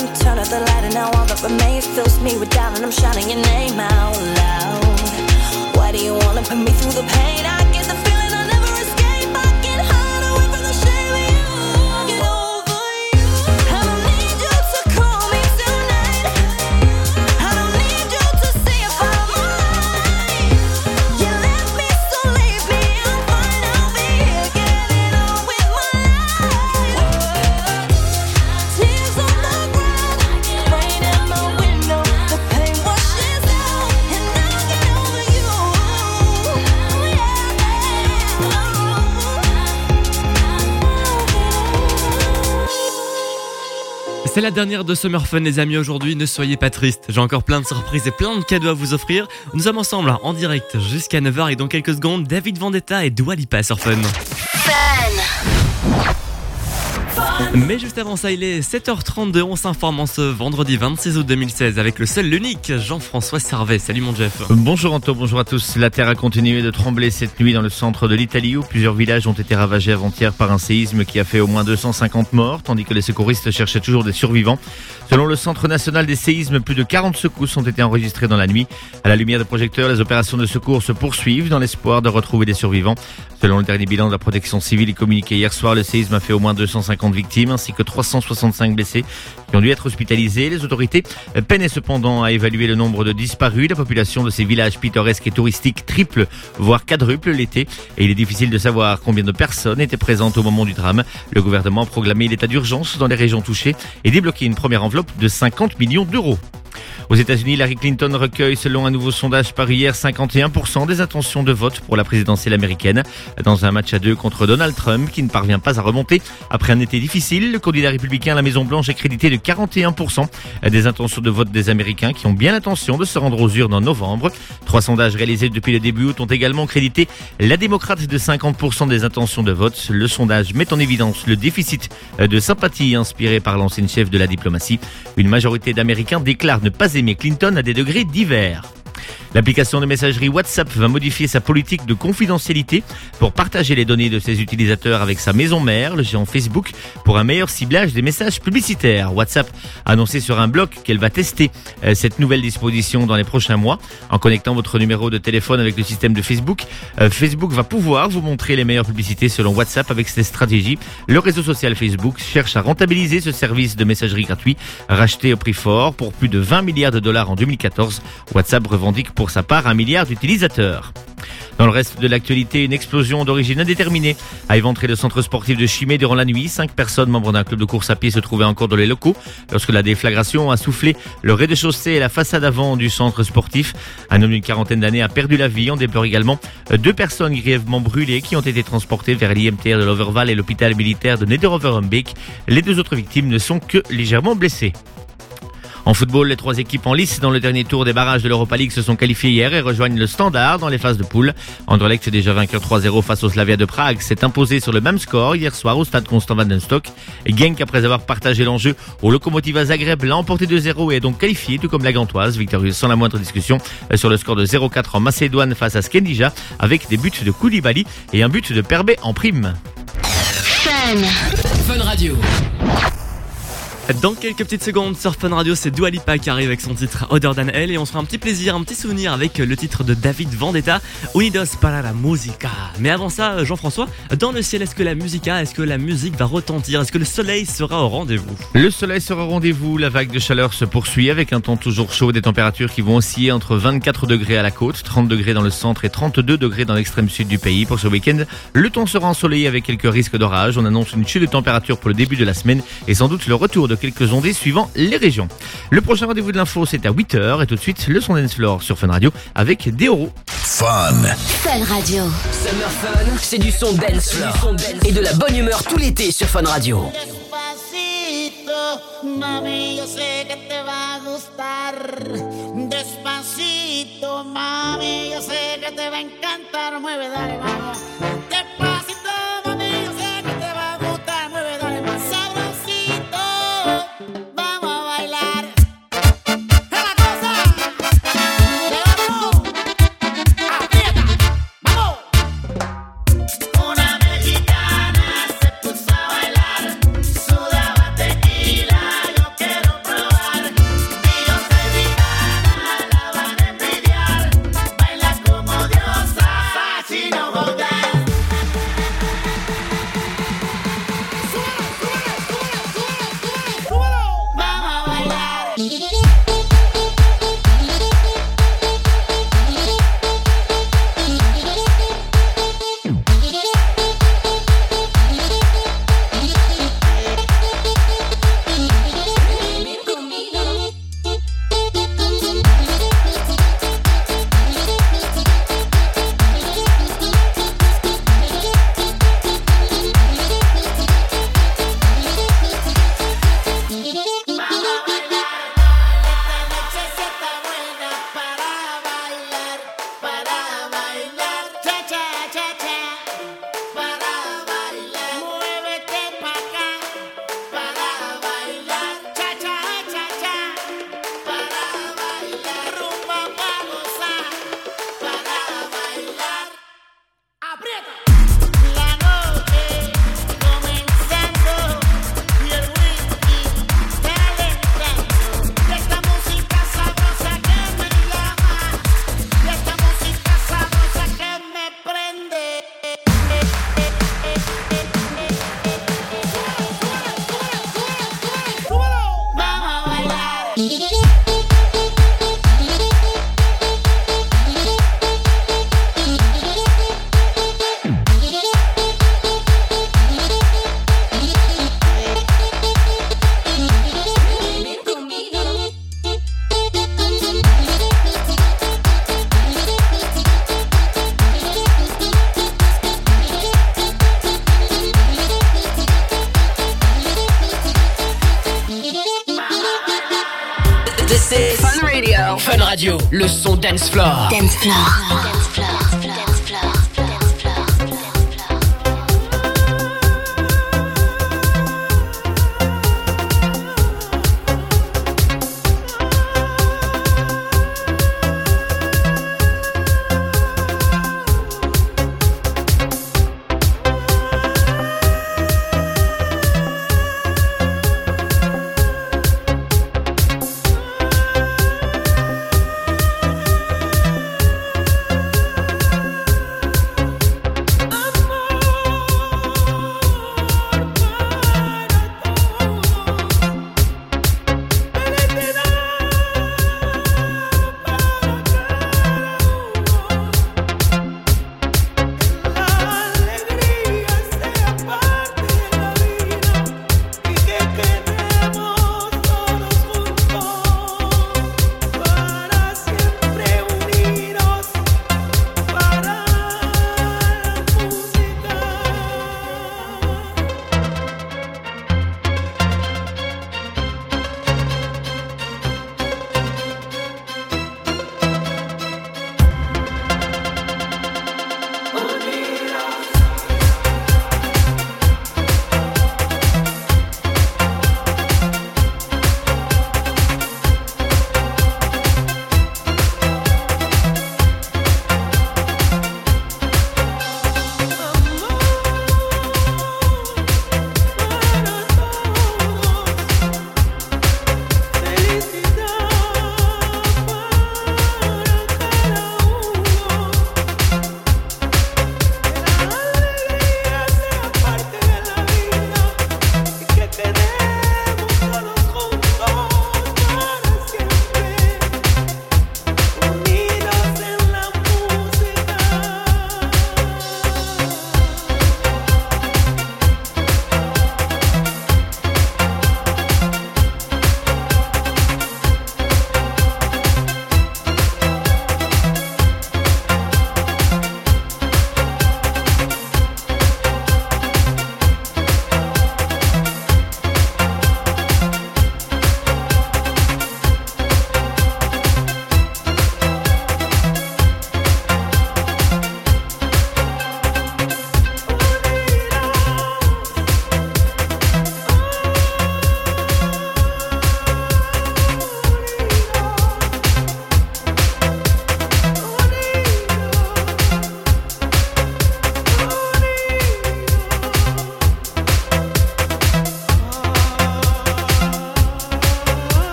rain, turn out the light, and now all that remains fills me with doubt, and I'm shouting your name out loud. Why do you wanna put me through the pain? I get the feeling I'll never escape. I can hide away from the shame of you. Get over you. I don't need you to call me tonight. I don't need you to see if I'm alright. You left me, so leave me. I'm fine, I'll be here getting on with my life. Tears on the ground, rain at my window. The pain washes out, and I get over you. C'est la dernière de Summer Fun les amis aujourd'hui, ne soyez pas tristes, j'ai encore plein de surprises et plein de cadeaux à vous offrir. Nous sommes ensemble hein, en direct jusqu'à neuf heures et dans quelques secondes, David Vendetta et Dua Lipa sur Fun. Mais juste avant ça, il est sept heures trente-deux, on s'informe en ce vendredi vingt-six août deux mille seize avec le seul, l'unique Jean-François Servet. Salut mon Jeff. Bonjour Anto, bonjour à tous. La terre a continué de trembler cette nuit dans le centre de l'Italie où plusieurs villages ont été ravagés avant-hier par un séisme qui a fait au moins deux cent cinquante morts, tandis que les secouristes cherchaient toujours des survivants. Selon le Centre national des séismes, plus de quarante secousses ont été enregistrées dans la nuit. À la lumière des projecteurs, les opérations de secours se poursuivent dans l'espoir de retrouver des survivants. Selon le dernier bilan de la protection civile communiqué hier soir, le séisme a fait au moins deux cent cinquante victimes ainsi que trois cent soixante-cinq blessés qui ont dû être hospitalisés. Les autorités peinaient cependant à évaluer le nombre de disparus. La population de ces villages pittoresques et touristiques triple, voire quadruple l'été. Et il est difficile de savoir combien de personnes étaient présentes au moment du drame. Le gouvernement a proclamé l'état d'urgence dans les régions touchées et débloqué une première enveloppe de cinquante millions d'euros. Aux États-Unis, Hillary Clinton recueille, selon un nouveau sondage paru hier, cinquante et un pour cent des intentions de vote pour la présidentielle américaine. Dans un match à deux contre Donald Trump, qui ne parvient pas à remonter après un été difficile, le candidat républicain à la Maison-Blanche est crédité de quarante et un pour cent des intentions de vote des Américains qui ont bien l'intention de se rendre aux urnes en novembre. Trois sondages réalisés depuis le début août ont également crédité la démocrate de cinquante pour cent des intentions de vote. Le sondage met en évidence le déficit de sympathie inspiré par l'ancienne chef de la diplomatie. Une majorité d'Américains déclarent ne pas aimer Clinton à des degrés divers. L'application de messagerie WhatsApp va modifier sa politique de confidentialité pour partager les données de ses utilisateurs avec sa maison mère, le géant Facebook, pour un meilleur ciblage des messages publicitaires. WhatsApp a annoncé sur un blog qu'elle va tester euh, cette nouvelle disposition dans les prochains mois. En connectant votre numéro de téléphone avec le système de Facebook, euh, Facebook va pouvoir vous montrer les meilleures publicités selon WhatsApp avec ses stratégies. Le réseau social Facebook cherche à rentabiliser ce service de messagerie gratuit, racheté au prix fort pour plus de vingt milliards de dollars en deux mille quatorze. WhatsApp revendique pour sa part un milliard d'utilisateurs. Dans le reste de l'actualité, une explosion d'origine indéterminée a éventré le centre sportif de Chimay durant la nuit. Cinq personnes, membres d'un club de course à pied, se trouvaient encore dans les locaux lorsque la déflagration a soufflé le rez-de-chaussée et la façade avant du centre sportif. Un homme d'une quarantaine d'années a perdu la vie. On déplore également deux personnes grièvement brûlées qui ont été transportées vers l'I M T R de l'Overval et l'hôpital militaire de Nederover-Humbeek. Les deux autres victimes ne sont que légèrement blessées. En football, les trois équipes en lice dans le dernier tour des barrages de l'Europa League se sont qualifiées hier et rejoignent le Standard dans les phases de poule. Anderlecht, déjà vainqueur trois zéro face au Slavia de Prague, s'est imposé sur le même score hier soir au stade Constant Vandenstock. Et Genk, après avoir partagé l'enjeu au Lokomotiva Zagreb, l'a emporté deux zéro et est donc qualifié, tout comme la Gantoise, victorieuse sans la moindre discussion sur le score de zéro quatre en Macédoine face à Skendija, avec des buts de Koulibaly et un but de Perbe en prime. Fun. Fun Radio. Dans quelques petites secondes sur Fun Radio, c'est Dua Lipa qui arrive avec son titre Other Than Hell et on se fera un petit plaisir, un petit souvenir avec le titre de David Vendetta, Unidos para la Musica. Mais avant ça, Jean-François, dans le ciel, est-ce que la musica, est-ce que la musique va retentir? Est-ce que le soleil sera au rendez-vous? Le soleil sera au rendez-vous, la vague de chaleur se poursuit avec un temps toujours chaud, des températures qui vont osciller entre vingt-quatre degrés à la côte, trente degrés dans le centre et trente-deux degrés dans l'extrême sud du pays. Pour ce week-end, le temps sera ensoleillé avec quelques risques d'orage. On annonce une chute de température pour le début de la semaine et sans doute le retour de quelques ondées suivant les régions. Le prochain rendez-vous de l'info, c'est à huit heures et tout de suite le son dance floor sur Fun Radio avec Deoro. Fun. Fun Radio. Summer Fun, c'est du son dance floor et de la bonne humeur tout l'été sur Fun Radio. Despacito, mami, yo sé que te va a gustar. Despacito, mami, yo sé que te va a encantar. Mueve, dale, vamos. Despacito, mami, yo sé que te va a gustar. Mueve, dale, más sabrosito. Vamos a bailar. ¡Es la cosa! ¡Levántanos! ¡Aprieta! ¡Vamos! Una mexicana se puso a bailar. Sudaba tequila, yo quiero probar. This is Fun Radio. Fun Radio, le son dance floor. Dance floor. Dance floor. Dance floor.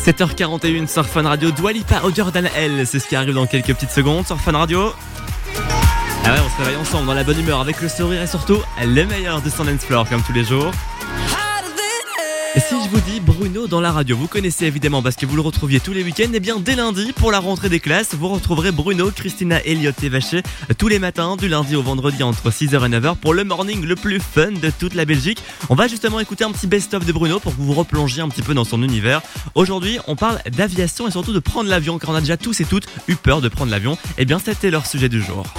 sept heures quarante et une sur Fun Radio, Dua Lipa, Jordan L, c'est ce qui arrive dans quelques petites secondes sur Fun Radio. Ah ouais, on se réveille ensemble dans la bonne humeur avec le sourire et surtout le meilleur de son dance floor comme tous les jours. Et si je vous dis Bruno dans la radio, vous connaissez évidemment parce que vous le retrouviez tous les week-ends. Et bien dès lundi, pour la rentrée des classes, vous retrouverez Bruno, Christina, Elliot et Vacher tous les matins, du lundi au vendredi entre six heures et neuf heures pour le morning le plus fun de toute la Belgique. On va justement écouter un petit best-of de Bruno pour que vous vous replongiez un petit peu dans son univers. Aujourd'hui, on parle d'aviation et surtout de prendre l'avion, car on a déjà tous et toutes eu peur de prendre l'avion. Et bien c'était leur sujet du jour.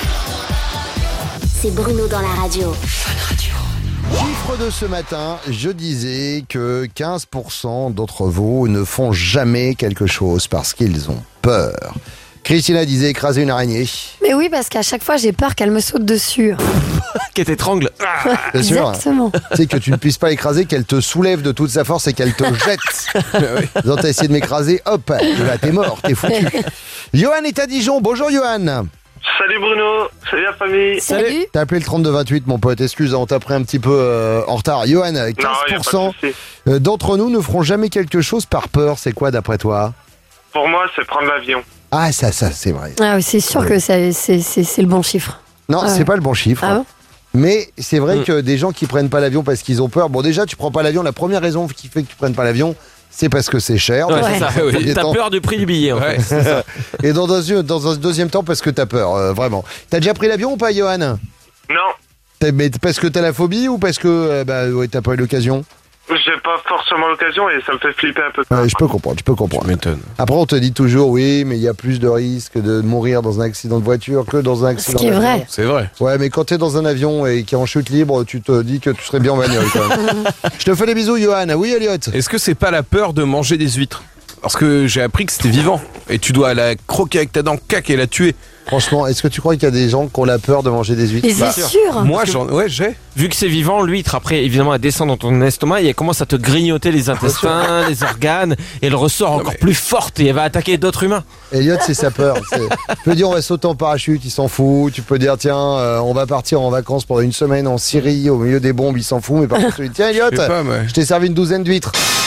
C'est Bruno dans la radio. Chiffre de ce matin, je disais que quinze pour cent d'entre vous ne font jamais quelque chose parce qu'ils ont peur. Christina disait écraser une araignée. Mais oui, parce qu'à chaque fois, j'ai peur qu'elle me saute dessus. Qu'elle t'étrangle. Bien sûr. Exactement. Tu sais que tu ne puisses pas l'écraser, qu'elle te soulève de toute sa force et qu'elle te jette. Donc t'as essayé de m'écraser, hop, là t'es mort, t'es foutu. Johan est à Dijon, bonjour Johan. Salut Bruno, salut la famille. Salut. T'as appelé le trente-deux vingt-huit mon pote, excuse, on t'a pris un petit peu euh, en retard. Johan, quinze pour cent non, d'entre nous ne feront jamais quelque chose par peur, c'est quoi d'après toi? Pour moi, c'est prendre l'avion. Ah ça, ça c'est vrai. Ah oui, c'est sûr Ouais. que c'est, c'est, c'est, c'est le bon chiffre. Non, Ah c'est ouais. pas le bon chiffre. Ah bon Mais c'est vrai Mm. que des gens qui prennent pas l'avion parce qu'ils ont peur, bon déjà tu prends pas l'avion, la première raison qui fait que tu prennes pas l'avion, c'est parce que c'est cher. Ouais, Dans c'est un ça, premier oui. T'as temps. peur du prix du billet, en Ouais, fait. c'est ça. Et dans un, dans un deuxième temps parce que t'as peur, euh, vraiment. T'as déjà pris l'avion ou pas, Johan? Non. T'as- mais parce que t'as la phobie ou parce que euh, bah, ouais, t'as pas eu l'occasion? J'ai pas forcément l'occasion et ça me fait flipper un peu. Ouais, je peux comprendre, je peux comprendre. Après, on te dit toujours, oui, mais il y a plus de risques de mourir dans un accident de voiture que dans un accident qui est d'avion. vrai. C'est vrai. Ouais, mais quand t'es dans un avion et qui est en chute libre, tu te dis que tu serais bien en bagnole quand même. Je te fais des bisous, Johan. Oui, Elliot. Est-ce que c'est pas la peur de manger des huîtres? Parce que j'ai appris que c'était vivant. Et tu dois la croquer avec ta dent, cac, et la tuer. Franchement, est-ce que tu crois qu'il y a des gens qui ont la peur de manger des huîtres? Mais c'est Bah, sûr. Moi, j'en, ouais, j'ai. Vu que c'est vivant, l'huître, après, évidemment, elle descend dans ton estomac et elle commence à te grignoter les intestins, les organes, et elle ressort encore plus forte et elle va attaquer d'autres humains. Elliot, c'est sa peur. C'est- Tu peux dire on va sauter en parachute, il s'en fout. Tu peux dire tiens, euh, on va partir en vacances pendant une semaine en Syrie au milieu des bombes, il s'en fout. Mais par contre, tu dis tiens Elliot, Je sais pas, mais- je t'ai servi une douzaine d'huîtres.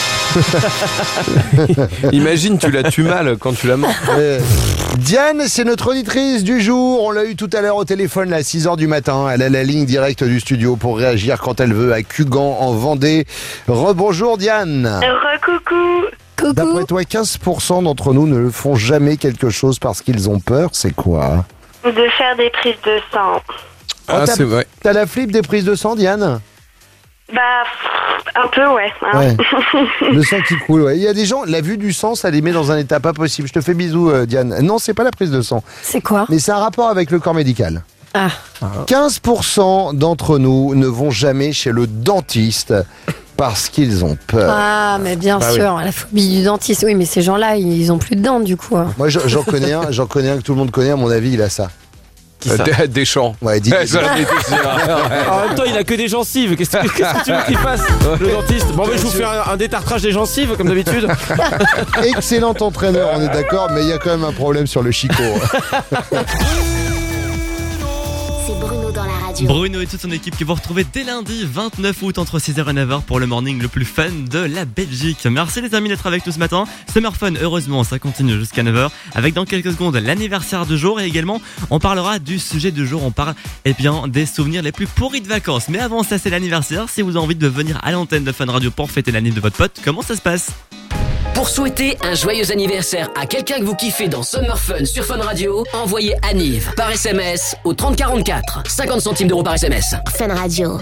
Imagine, tu la tues mal quand tu la manges. Euh, Diane, c'est notre auditrice du jour. On l'a eu tout à l'heure au téléphone là, à six heures du matin. Elle a la ligne directe du studio pour réagir quand elle veut à Cugan en Vendée. Rebonjour Diane. Re-coucou. D'après toi, quinze pour cent d'entre nous ne font jamais quelque chose parce qu'ils ont peur. C'est quoi? De faire des prises de sang. Oh, t'as- c'est vrai. T'as la flip des prises de sang, Diane? Bah, pff, un peu, ouais. hein. Ouais. Le sang qui coule, ouais. Il y a des gens, la vue du sang, ça les met dans un état pas possible. Je te fais bisous, euh, Diane. Non, c'est pas la prise de sang. C'est quoi? Mais c'est un rapport avec le corps médical. Ah. quinze pour cent d'entre nous ne vont jamais chez le dentiste parce qu'ils ont peur. Ah, mais bien Bah oui. sûr, la phobie du dentiste. Oui, mais ces gens-là, ils ont plus de dents, du coup. hein. Moi, j'en j'en connais un, j'en connais un que tout le monde connaît, à mon avis, il a ça. Qui ça Euh, des champs. Ouais, dis En même temps, il a que des gencives. Qu'est-ce que, qu'est-ce que tu veux qu'il fasse, le dentiste? Bon, mais je vous fais un, un détartrage des gencives, comme d'habitude. Excellent entraîneur, on est d'accord, mais il y a quand même un problème sur le chicot. C'est Bruno dans la radio. Bruno et toute son équipe qui vont retrouver dès lundi vingt-neuf août entre six heures et neuf heures pour le morning le plus fun de la Belgique. Merci les amis d'être avec nous ce matin. Summer Fun, heureusement, ça continue jusqu'à neuf heures avec dans quelques secondes l'anniversaire du jour et également on parlera du sujet du jour. On parle eh bien des souvenirs les plus pourris de vacances. Mais avant ça, c'est l'anniversaire. Si vous avez envie de venir à l'antenne de Fun Radio pour fêter l'année de votre pote, comment ça se passe? Pour souhaiter un joyeux anniversaire à quelqu'un que vous kiffez dans Summer Fun sur Fun Radio, envoyez Anniv par S M S au trente quarante-quatre. cinquante centimes d'euros par S M S. Fun Radio.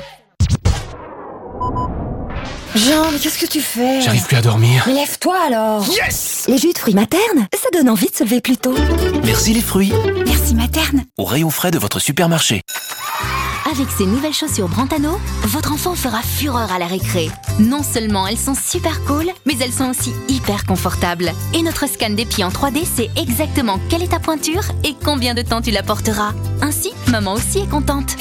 Jean, mais qu'est-ce que tu fais? J'arrive plus à dormir. Mais lève-toi alors. Yes! Les jus de fruits Materne, ça donne envie de se lever plus tôt. Merci les fruits. Merci Materne. Au rayon frais de votre supermarché. Avec ces nouvelles chaussures Brantano, votre enfant fera fureur à la récré. Non seulement elles sont super cool, mais elles sont aussi hyper confortables. Et notre scan des pieds en trois D sait exactement quelle est ta pointure et combien de temps tu la porteras. Ainsi, maman aussi est contente.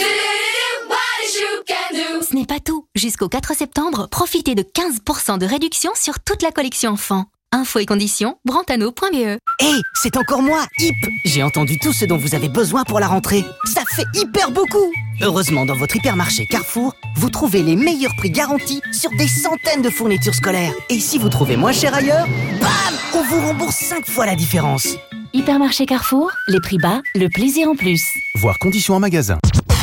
Ce n'est pas tout. Jusqu'au quatre septembre, profitez de quinze pour cent de réduction sur toute la collection enfant. Infos et conditions, brantano point b e. Hé, hey, c'est encore moi, Hip. J'ai entendu tout ce dont vous avez besoin pour la rentrée. Ça fait hyper beaucoup. Heureusement, dans votre hypermarché Carrefour, vous trouvez les meilleurs prix garantis sur des centaines de fournitures scolaires. Et si vous trouvez moins cher ailleurs, bam, on vous rembourse cinq fois la différence. Hypermarché Carrefour, les prix bas, le plaisir en plus. Voir conditions en magasin.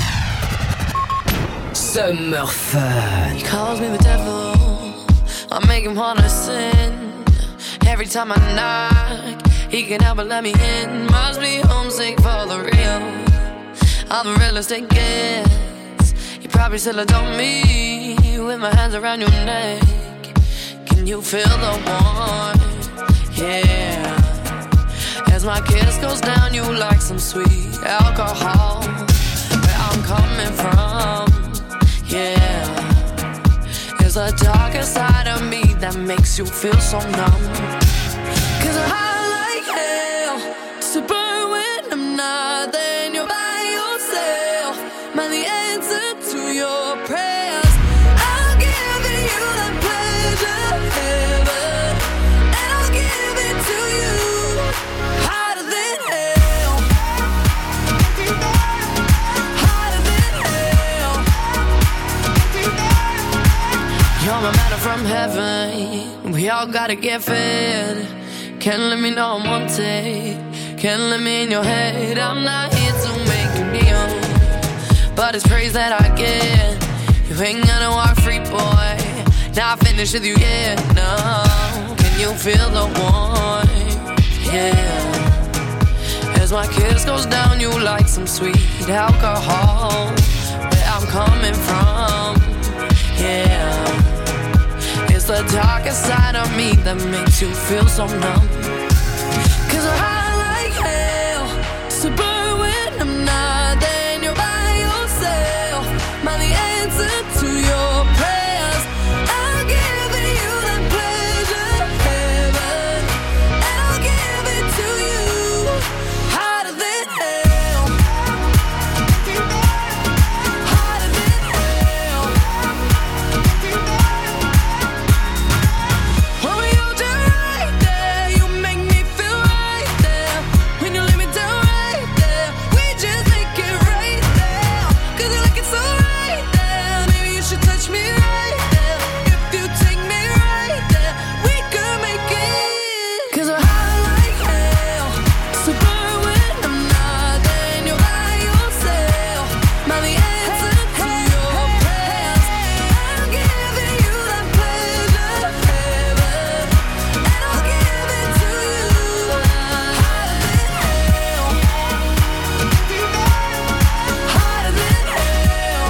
Summer Fun. He calls me the devil, I make him wanna sin. Every time I knock, he can't help but let me in. Must be homesick for the real, I'm the realest it gets. You probably still adore me, with my hands around your neck. Can you feel the warmth? Yeah. As my kiss goes down, you like some sweet alcohol. Where I'm coming from, yeah. There's a darker side of me that makes you feel so numb. Cause I like hell to burn when I'm not there and you're by yourself. Man, the answer to your prayers, I'll give you that pleasure, heaven, and I'll give it to you hotter than hell, hotter than hell. You're my manna from heaven, we all gotta get fed. Can't let me know I'm wanted, can't let me in your head. I'm not here to make you kneel, but it's praise that I get. You ain't gonna walk free, boy, not finished with you yet, no. Can you feel the warmth? Yeah. As my kiss goes down, you like some sweet alcohol. Where I'm coming from, yeah. It's the darkest side of me that makes you feel so numb. Cause I like hell to burn when I'm not there and you're by yourself. Man, the answer to your prayers, I'll give you that pleasure, heaven, and I'll give it to you hotter than hell, hotter than hell. When we hold you right there, you make me feel right there. When you lay me down right there, we just make it right there. Cause you look it so right there, maybe you should touch me right there. If you take me right there, we could make it. Cause we're high like hell, so burn when I'm not there and you're by yourself. Man, the answer to your prayers, I'm giving you that pleasure, heaven, and I'll give it to you hotter than hell, hotter than hell,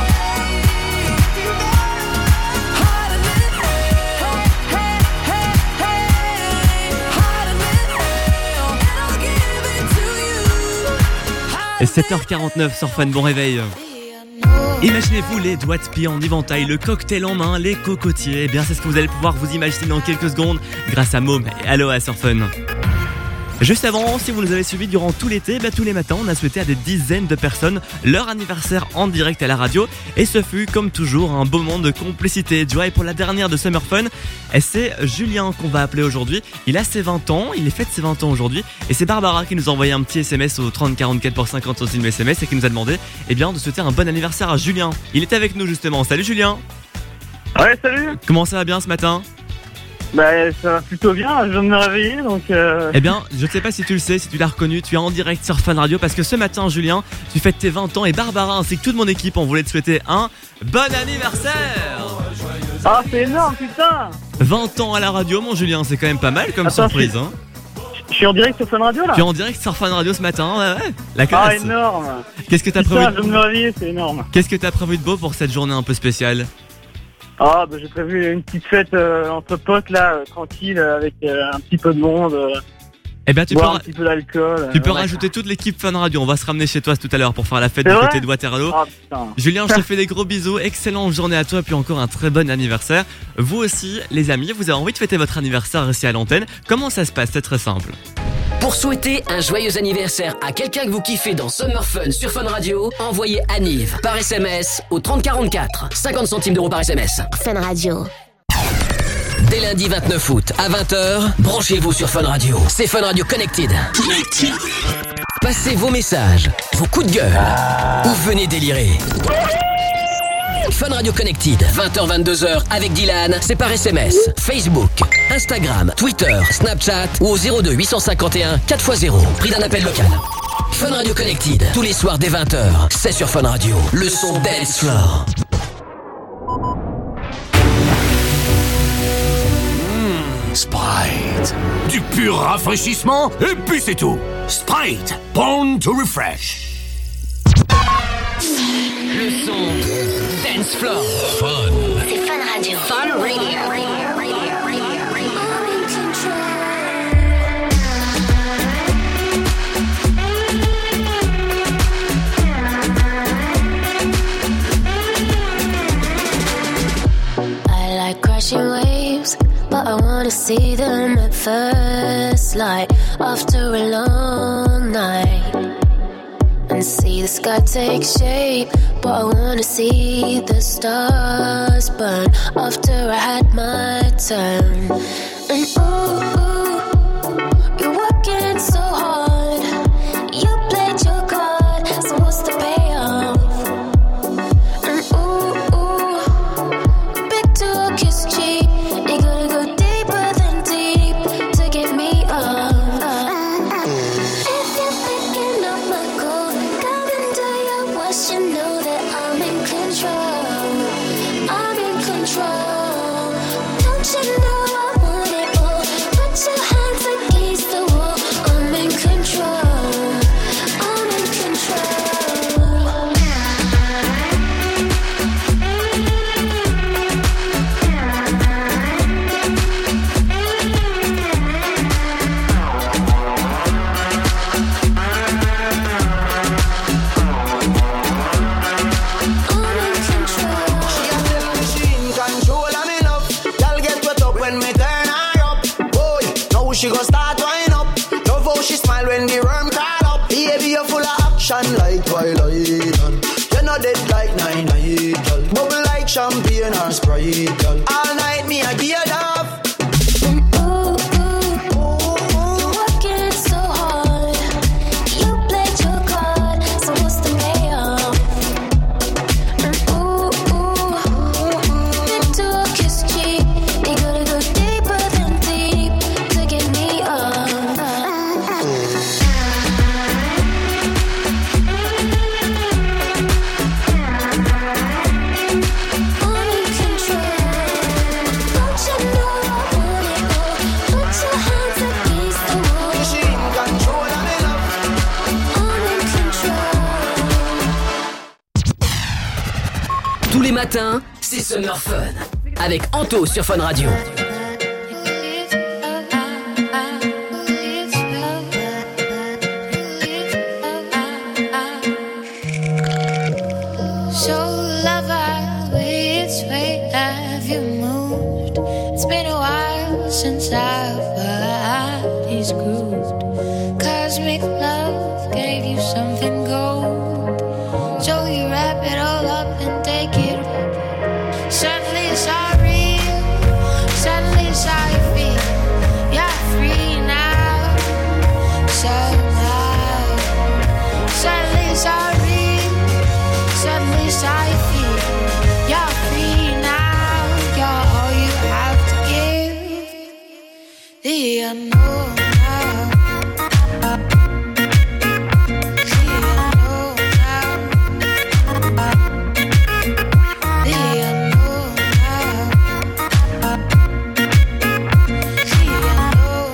hotter than hell, hey, hey, hey, hotter than hell, and I'll give it to you. Et sept heures quarante-neuf sur Fun, bon réveil. Imaginez-vous les doigts de pied en éventail, le cocktail en main, les cocotiers. Eh bien, c'est ce que vous allez pouvoir vous imaginer dans quelques secondes grâce à Môme et Aloha sur Fun. Juste avant, si vous nous avez suivis durant tout l'été, bah, tous les matins, on a souhaité à des dizaines de personnes leur anniversaire en direct à la radio. Et ce fut, comme toujours, un beau moment de complicité. Tu vois, et pour la dernière de Summer Fun, et c'est Julien qu'on va appeler aujourd'hui. Il a ses vingt ans, il est fête ses vingt ans aujourd'hui. Et c'est Barbara qui nous a envoyé un petit S M S au trente quarante-quatre pour cinquante centimes S M S et qui nous a demandé eh bien, de souhaiter un bon anniversaire à Julien. Il est avec nous justement. Salut Julien. Ouais, salut. Comment ça va bien ce matin ? Bah, ça va plutôt bien, je viens de me réveiller donc. Euh... Eh bien, je ne sais pas si tu le sais, si tu l'as reconnu, tu es en direct sur Fun Radio parce que ce matin, Julien, tu fêtes tes vingt ans et Barbara ainsi que toute mon équipe, on voulait te souhaiter un bon anniversaire. Ah, c'est énorme, putain. vingt ans à la radio, mon Julien, c'est quand même pas mal comme Attends, surprise. Je... Hein. Je suis en direct sur Fun Radio là. Tu es en direct sur Fun Radio ce matin, ouais, ouais. La classe. Ah, énorme. Qu'est-ce que t'as putain, prévu je viens de me réveiller, c'est énorme. Qu'est-ce que t'as prévu de beau pour cette journée un peu spéciale ? Ah, bah j'ai prévu une petite fête euh, entre potes là, euh, tranquille, euh, avec euh, un petit peu de monde. Euh, eh ben, tu boire peux, un petit peu d'alcool. Tu euh, peux ouais. rajouter toute l'équipe Fun Radio. On va se ramener chez toi tout à l'heure pour faire la fête du vrai côté de Waterloo. Ah, putain. Julien, je te fais des gros bisous. Excellente journée à toi, puis encore un très bon anniversaire. Vous aussi, les amis, vous avez envie de fêter votre anniversaire ici à l'antenne. Comment ça se passe ? C'est très simple. Pour souhaiter un joyeux anniversaire à quelqu'un que vous kiffez dans Summer Fun sur Fun Radio, envoyez Anniv par S M S au trente quarante-quatre. cinquante centimes d'euros par S M S. Fun Radio. Dès lundi vingt-neuf août à vingt heures, branchez-vous sur Fun Radio. C'est Fun Radio Connected. Passez vos messages, vos coups de gueule, ou venez délirer. Fun Radio Connected, vingt heures vingt-deux heures avec Dylan, c'est par S M S, Facebook, Instagram, Twitter, Snapchat ou au zéro deux huit cent cinquante et un quatre fois zéro. Prix d'un appel local. Fun Radio Connected, tous les soirs dès vingt heures, c'est sur Fun Radio. Le son Dance Floor. Mmh, Sprite. Du pur rafraîchissement et puis c'est tout. Sprite, born to refresh. Le son Dance Floor. Fun. C'est Fun Radio. Fun Radio. Crashing waves, but I wanna see them at first light after a long night, and see the sky take shape, but I wanna see the stars burn after I had my turn. And ooh, ooh, you're working so hard, you played your card, so what's the payoff? And ooh, ooh, big talk is cheap, you gotta go deeper than deep to get me up. If you're picking up my call, come and do your worst, you know that I'm in control, I'm in control. Don't you know I want it all? Put your hands against the wall, I'm in control, I'm in control. She gon' start wind up. Love how she smile when the worm call up. Baby, you're full of action like Twilight. You're not dead like nine night, girl. Bubble like champagne or Sprite, girl. All night me I geared up. Ooh, ooh, you're working so hard, you played your card, so what's the payoff? And ooh, ooh, big talk is cheap, you gotta go deeper than deep to get me up. I'm in control. Don't you know I want it all? Put your hands against the wall. She in control of me love. I'm in control. Tous les matins, c'est Summer Fun avec Anto sur Fun Radio. So lover, which way have you moved? It's been a while since our bodies grooved. Cosmic love gave you something gold, so you wrap it all up and take it. Suddenly it's all real, suddenly it's how you feel. You're free now, somehow. Suddenly it's all real, suddenly it's how you feel. You're free now, you're all you have to give. The unknown now. The unknown now. The unknown now. The unknown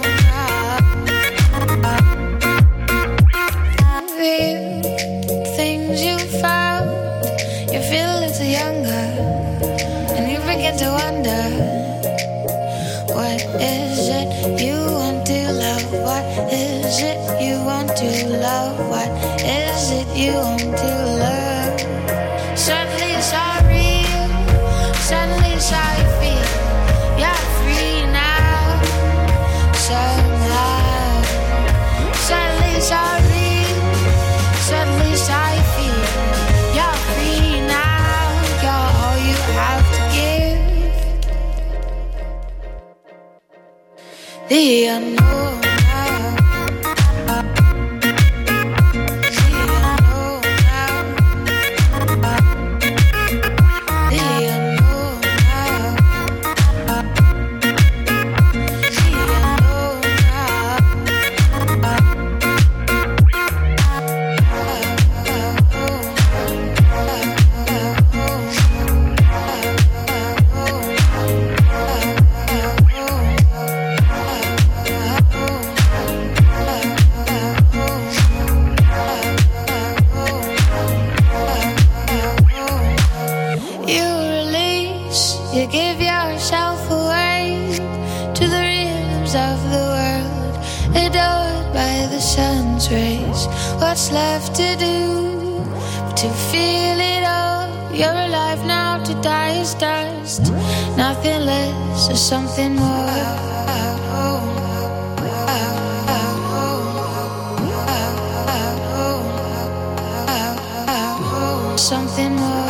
now. Real things you found, you feel a little younger, and you begin to wonder, what is it you want to love? What is it you want to love? What is it you want to love? Suddenly it's all real, suddenly it's how you feel. You're free now, somehow. Suddenly it's all real, suddenly it's how you feel. You're free now, you're all you have to give. The unknown. You give yourself away to the rhythms of the world, adored by the sun's rays. What's left to do but to feel it all? You're alive now, to die is dust. Nothing less or something more. Something more.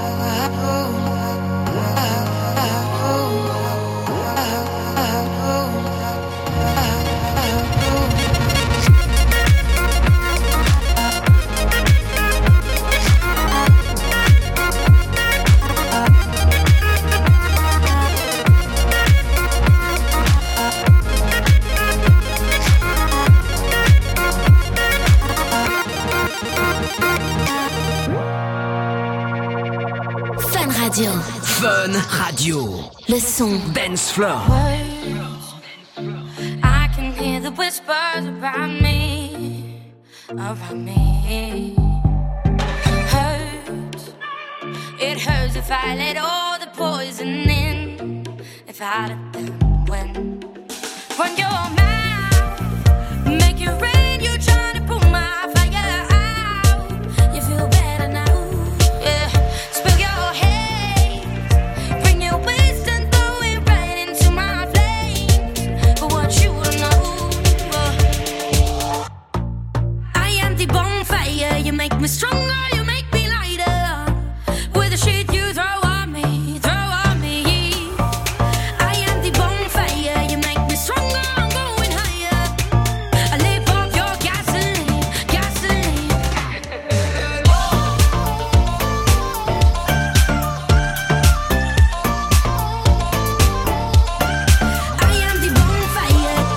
Radio. Fun Radio. Le son Dance Floor. I can hear the whispers around me, around me. Hurts. It hurts if I let all the poison in. If I let them win. Run your mouth, make it rain. You're trying to pull my fire out. You feel better now. Yeah. Spill your head. You make me stronger, you make me lighter. With the shit you throw on me, throw on me. I am the bonfire, you make me stronger, I'm going higher. I live off your gasoline, gasoline. I am the bonfire.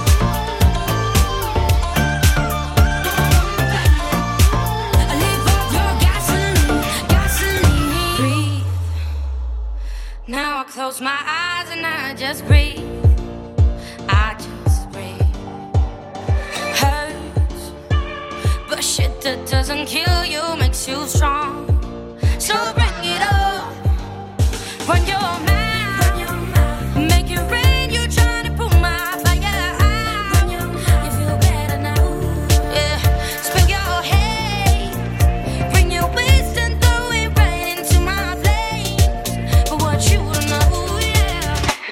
Now I close my eyes and I just breathe. I just breathe. Hurts, but shit that doesn't kill you makes you strong. So bring it on. Run your mouth, make it rain. You're trying to pull my fire out. You feel better now. Yeah, spill your hate, bring your waste and throw it right into my flame. But what you don't know, yeah.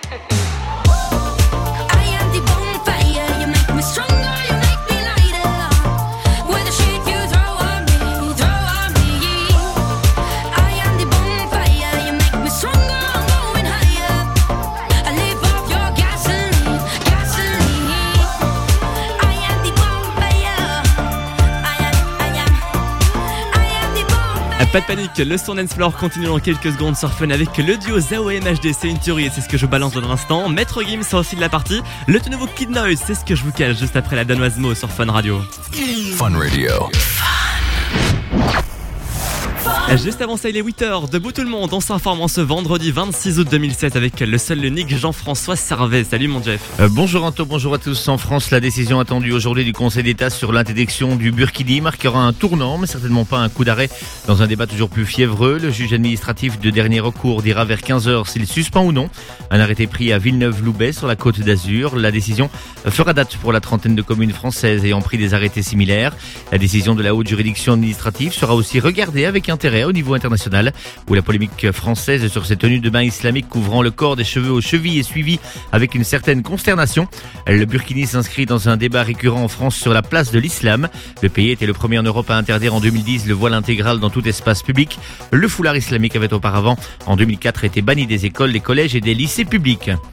I am the bonfire, you make me stronger, you make me lighter. With the shit you throw on me, throw on me. I am the bonfire, you make me stronger, I'm going higher. I live off your gasoline, gasoline. I am the bonfire. I am, I am, I am the bonfire. Pas de panique, le son Dance Floor continue dans quelques secondes sur Fun avec le duo Zao et M H D. C'est une théorie et c'est ce que je balance dans un instant. Maître Gims sera aussi de la partie. Le tout nouveau Kid Noise, c'est ce que je vous cale juste après la Danoise Mo sur Fun Radio. Fun Radio. Juste avant ça, il est huit heures. Debout tout le monde, on s'informe en ce vendredi vingt-six août deux mille sept avec le seul l'unique Jean-François Servet. Salut mon Jeff. Euh, bonjour Anto, bonjour à tous. En France, la décision attendue aujourd'hui du Conseil d'État sur l'interdiction du burkini marquera un tournant, mais certainement pas un coup d'arrêt dans un débat toujours plus fiévreux. Le juge administratif de dernier recours dira vers quinze heures s'il suspend ou non un arrêté pris à Villeneuve-Loubet sur la Côte d'Azur. La décision fera date pour la trentaine de communes françaises ayant pris des arrêtés similaires. La décision de la haute juridiction administrative sera aussi regardée avec intérêt au niveau international, où la polémique française sur ces tenues de bain islamiques couvrant le corps des cheveux aux chevilles est suivie avec une certaine consternation. Le burkini s'inscrit dans un débat récurrent en France sur la place de l'islam. Le pays était le premier en Europe à interdire en deux mille dix le voile intégral dans tout espace public. Le foulard islamique avait auparavant, en deux mille quatre, été banni des écoles, des collèges et des lycées publics.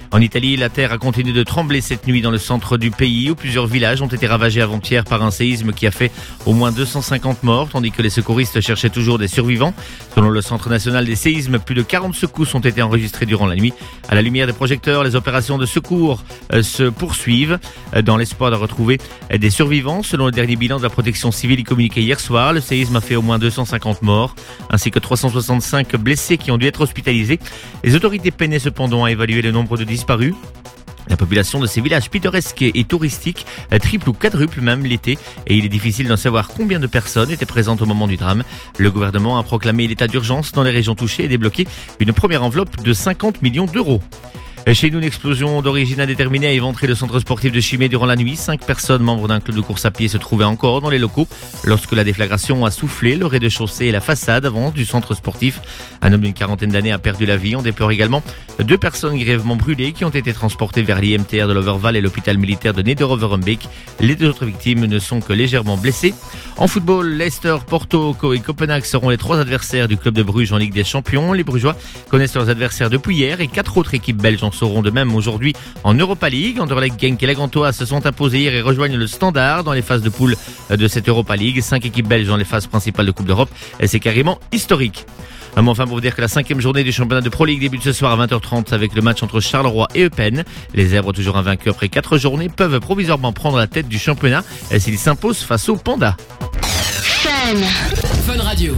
En Italie, la terre a continué de trembler cette nuit dans le centre du pays où plusieurs villages ont été ravagés avant-hier par un séisme qui a fait au moins deux cent cinquante morts, tandis que les secouristes cherchaient toujours des survivants. Selon le Centre national des séismes, plus de quarante secousses ont été enregistrées durant la nuit. À la lumière des projecteurs, les opérations de secours euh, se poursuivent euh, dans l'espoir de retrouver euh, des survivants. Selon le dernier bilan de la protection civile communiqué hier soir, le séisme a fait au moins deux cent cinquante morts, ainsi que trois cent soixante-cinq blessés qui ont dû être hospitalisés. Les autorités peinaient cependant à évaluer le nombre de disparus. La population de ces villages pittoresques et touristiques triple ou quadruple même l'été et il est difficile d'en savoir combien de personnes étaient présentes au moment du drame. Le gouvernement a proclamé l'état d'urgence dans les régions touchées et débloqué une première enveloppe de cinquante millions d'euros. Chez nous, une explosion d'origine indéterminée a éventré le centre sportif de Chimay durant la nuit. Cinq personnes membres d'un club de course à pied se trouvaient encore dans les locaux lorsque la déflagration a soufflé le rez-de-chaussée et la façade avant du centre sportif. Un homme d'une quarantaine d'années a perdu la vie. On déplore également deux personnes grièvement brûlées qui ont été transportées vers l'I M T R de l'Overval et l'hôpital militaire de Nederoverenbeek. Les deux autres victimes ne sont que légèrement blessées. En football, Leicester, Porto et Copenhague seront les trois adversaires du club de Bruges en Ligue des Champions. Les Brugeois connaissent leurs adversaires depuis hier et quatre autres équipes belges en seront de même aujourd'hui en Europa League. Anderlecht, Genk et la Gantois se sont imposés hier et rejoignent le Standard dans les phases de poule de cette Europa League. Cinq équipes belges dans les phases principales de Coupe d'Europe. Et c'est carrément historique. Enfin, pour vous dire que la cinquième journée du championnat de Pro League débute ce soir à vingt heures trente avec le match entre Charleroi et Eupen. Les Zèbres, toujours invaincus après quatre journées, peuvent provisoirement prendre la tête du championnat s'ils s'imposent face aux Pandas. Fun. Fun Radio.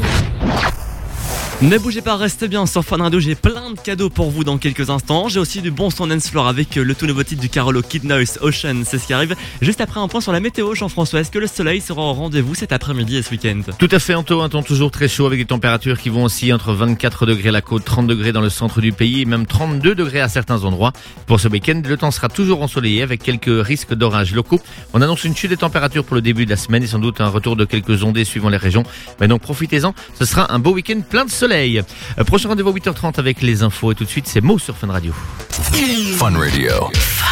Ne bougez pas, restez bien sur Fun Radio, j'ai plein de cadeaux pour vous dans quelques instants. J'ai aussi du bon son dance floor avec le tout nouveau titre du Carolo Kid Noise, Ocean, c'est ce qui arrive. Juste après un point sur la météo, Jean-François, est-ce que le soleil sera au rendez-vous cet après-midi et ce week-end? Tout à fait, Anto, un temps toujours très chaud avec des températures qui vont aussi entre vingt-quatre degrés à la côte, trente degrés dans le centre du pays et même trente-deux degrés à certains endroits. Pour ce week-end, le temps sera toujours ensoleillé avec quelques risques d'orages locaux. On annonce une chute des températures pour le début de la semaine et sans doute un retour de quelques ondées suivant les régions. Mais donc profitez-en, ce sera un beau week-end plein de soleil. Prochain rendez-vous huit heures trente avec les infos et tout de suite c'est Mo sur Fun Radio. Fun Radio.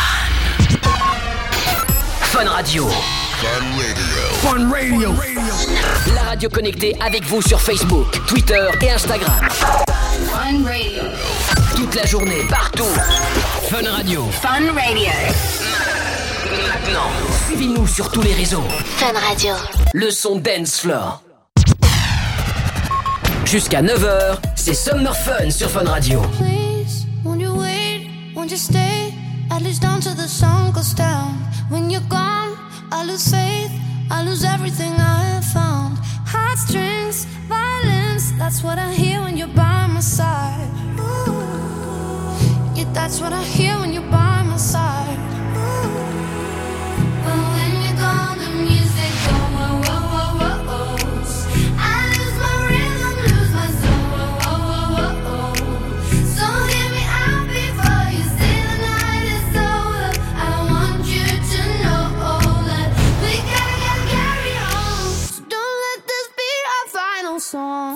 Fun Radio. Fun Radio. La radio connectée avec vous sur Facebook, Twitter et Instagram. Fun Radio. Toute la journée, partout. Fun Radio. Fun Radio. Maintenant, suivez-nous sur tous les réseaux. Fun Radio. Le son Dance Floor. Jusqu'à neuf heures, c'est Summer Fun sur Fun Radio. Please, won't you wait, won't you stay, at least until the sun goes down. When you're gone, I lose faith, I lose everything I have found. Heartstrings, violence, that's what I hear when you're by my side. Ooh. Yeah, that's what I hear when you're by my side. Ooh. But when you're gone, the music goes. Song.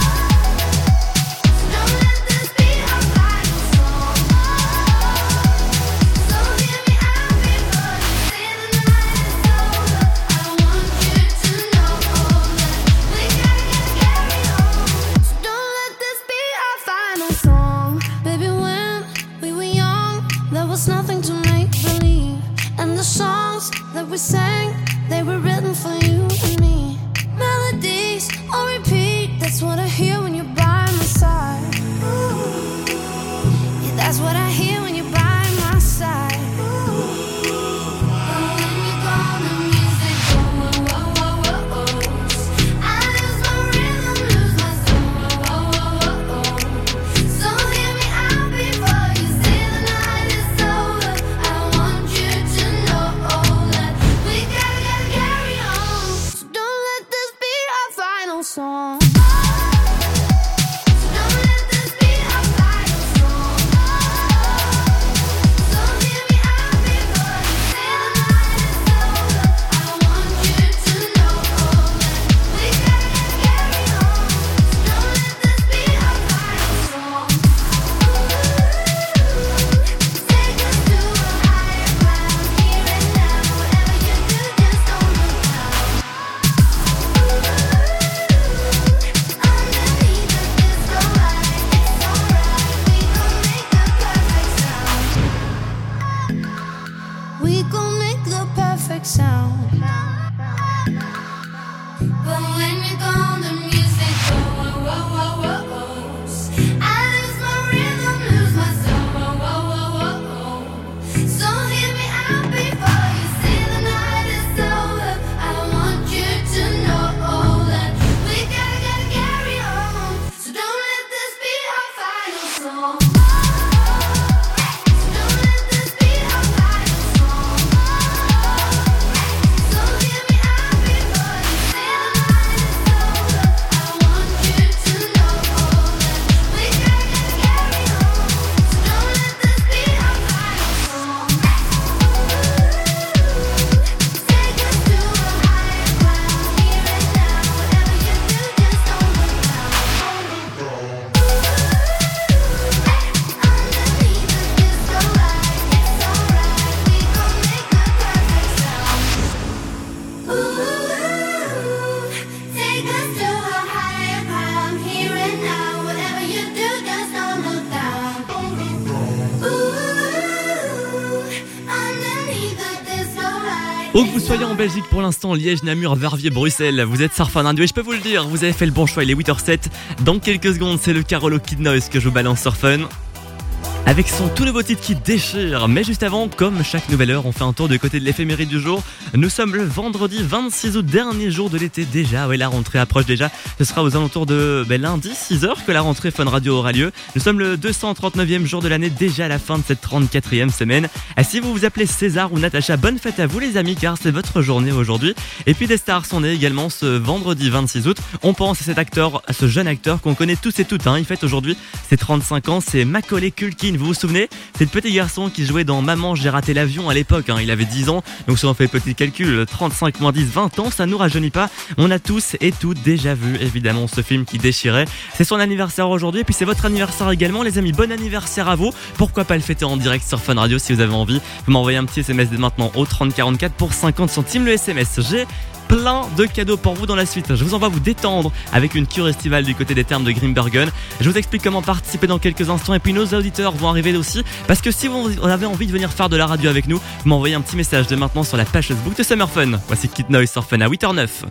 Nothing to make believe, and the songs that we sang, they were written for you and me. Melodies on repeat, that's what I hear when you're by my side. Ooh. Yeah, that's what I hear when you're by my side. Song. So don't let this be our final song. Où que vous soyez en Belgique pour l'instant, Liège, Namur, Verviers, Bruxelles, vous êtes sur Fun Radio et je peux vous le dire, vous avez fait le bon choix, il est huit heures zéro sept. Dans quelques secondes, c'est le Carolo Kid Noise que je vous balance sur Fun. Avec son tout nouveau titre qui déchire. Mais juste avant, comme chaque nouvelle heure, on fait un tour du côté de l'éphéméride du jour. Nous sommes le vendredi vingt-six août, dernier jour de l'été déjà. Oui, la rentrée approche déjà. Ce sera aux alentours de ben, lundi six heures que la rentrée Fun Radio aura lieu. Nous sommes le deux cent trente-neuvième jour de l'année, déjà à la fin de cette trente-quatrième semaine. Et si vous vous appelez César ou Natacha, bonne fête à vous les amis, car c'est votre journée aujourd'hui. Et puis des stars sont nées également ce vendredi vingt-six août. On pense à cet acteur, à ce jeune acteur qu'on connaît tous et toutes. Hein. Il fête aujourd'hui ses trente-cinq ans, c'est Macaulay Culkin. Vous vous souvenez, c'est le petit garçon qui jouait dans Maman j'ai raté l'avion à l'époque, hein. Il avait dix ans, donc si on fait petit calcul, trente-cinq moins dix, vingt ans, ça nous rajeunit pas. On a tous et toutes déjà vu évidemment ce film qui déchirait. C'est son anniversaire aujourd'hui et puis c'est votre anniversaire également les amis, bon anniversaire à vous. Pourquoi pas le fêter en direct sur Fun Radio si vous avez envie. Vous m'envoyez un petit S M S dès maintenant au trente quarante-quatre pour cinquante centimes le S M S. J'ai plein de cadeaux pour vous dans la suite. Je vous envoie vous détendre avec une cure estivale du côté des thermes de Grimbergen. Je vous explique comment participer dans quelques instants et puis nos auditeurs vont arriver aussi parce que si vous avez envie de venir faire de la radio avec nous, vous m'envoyez un petit message dès maintenant sur la page Facebook de Summer Fun. Voici Kid Noise sur Fun à huit heures neuf.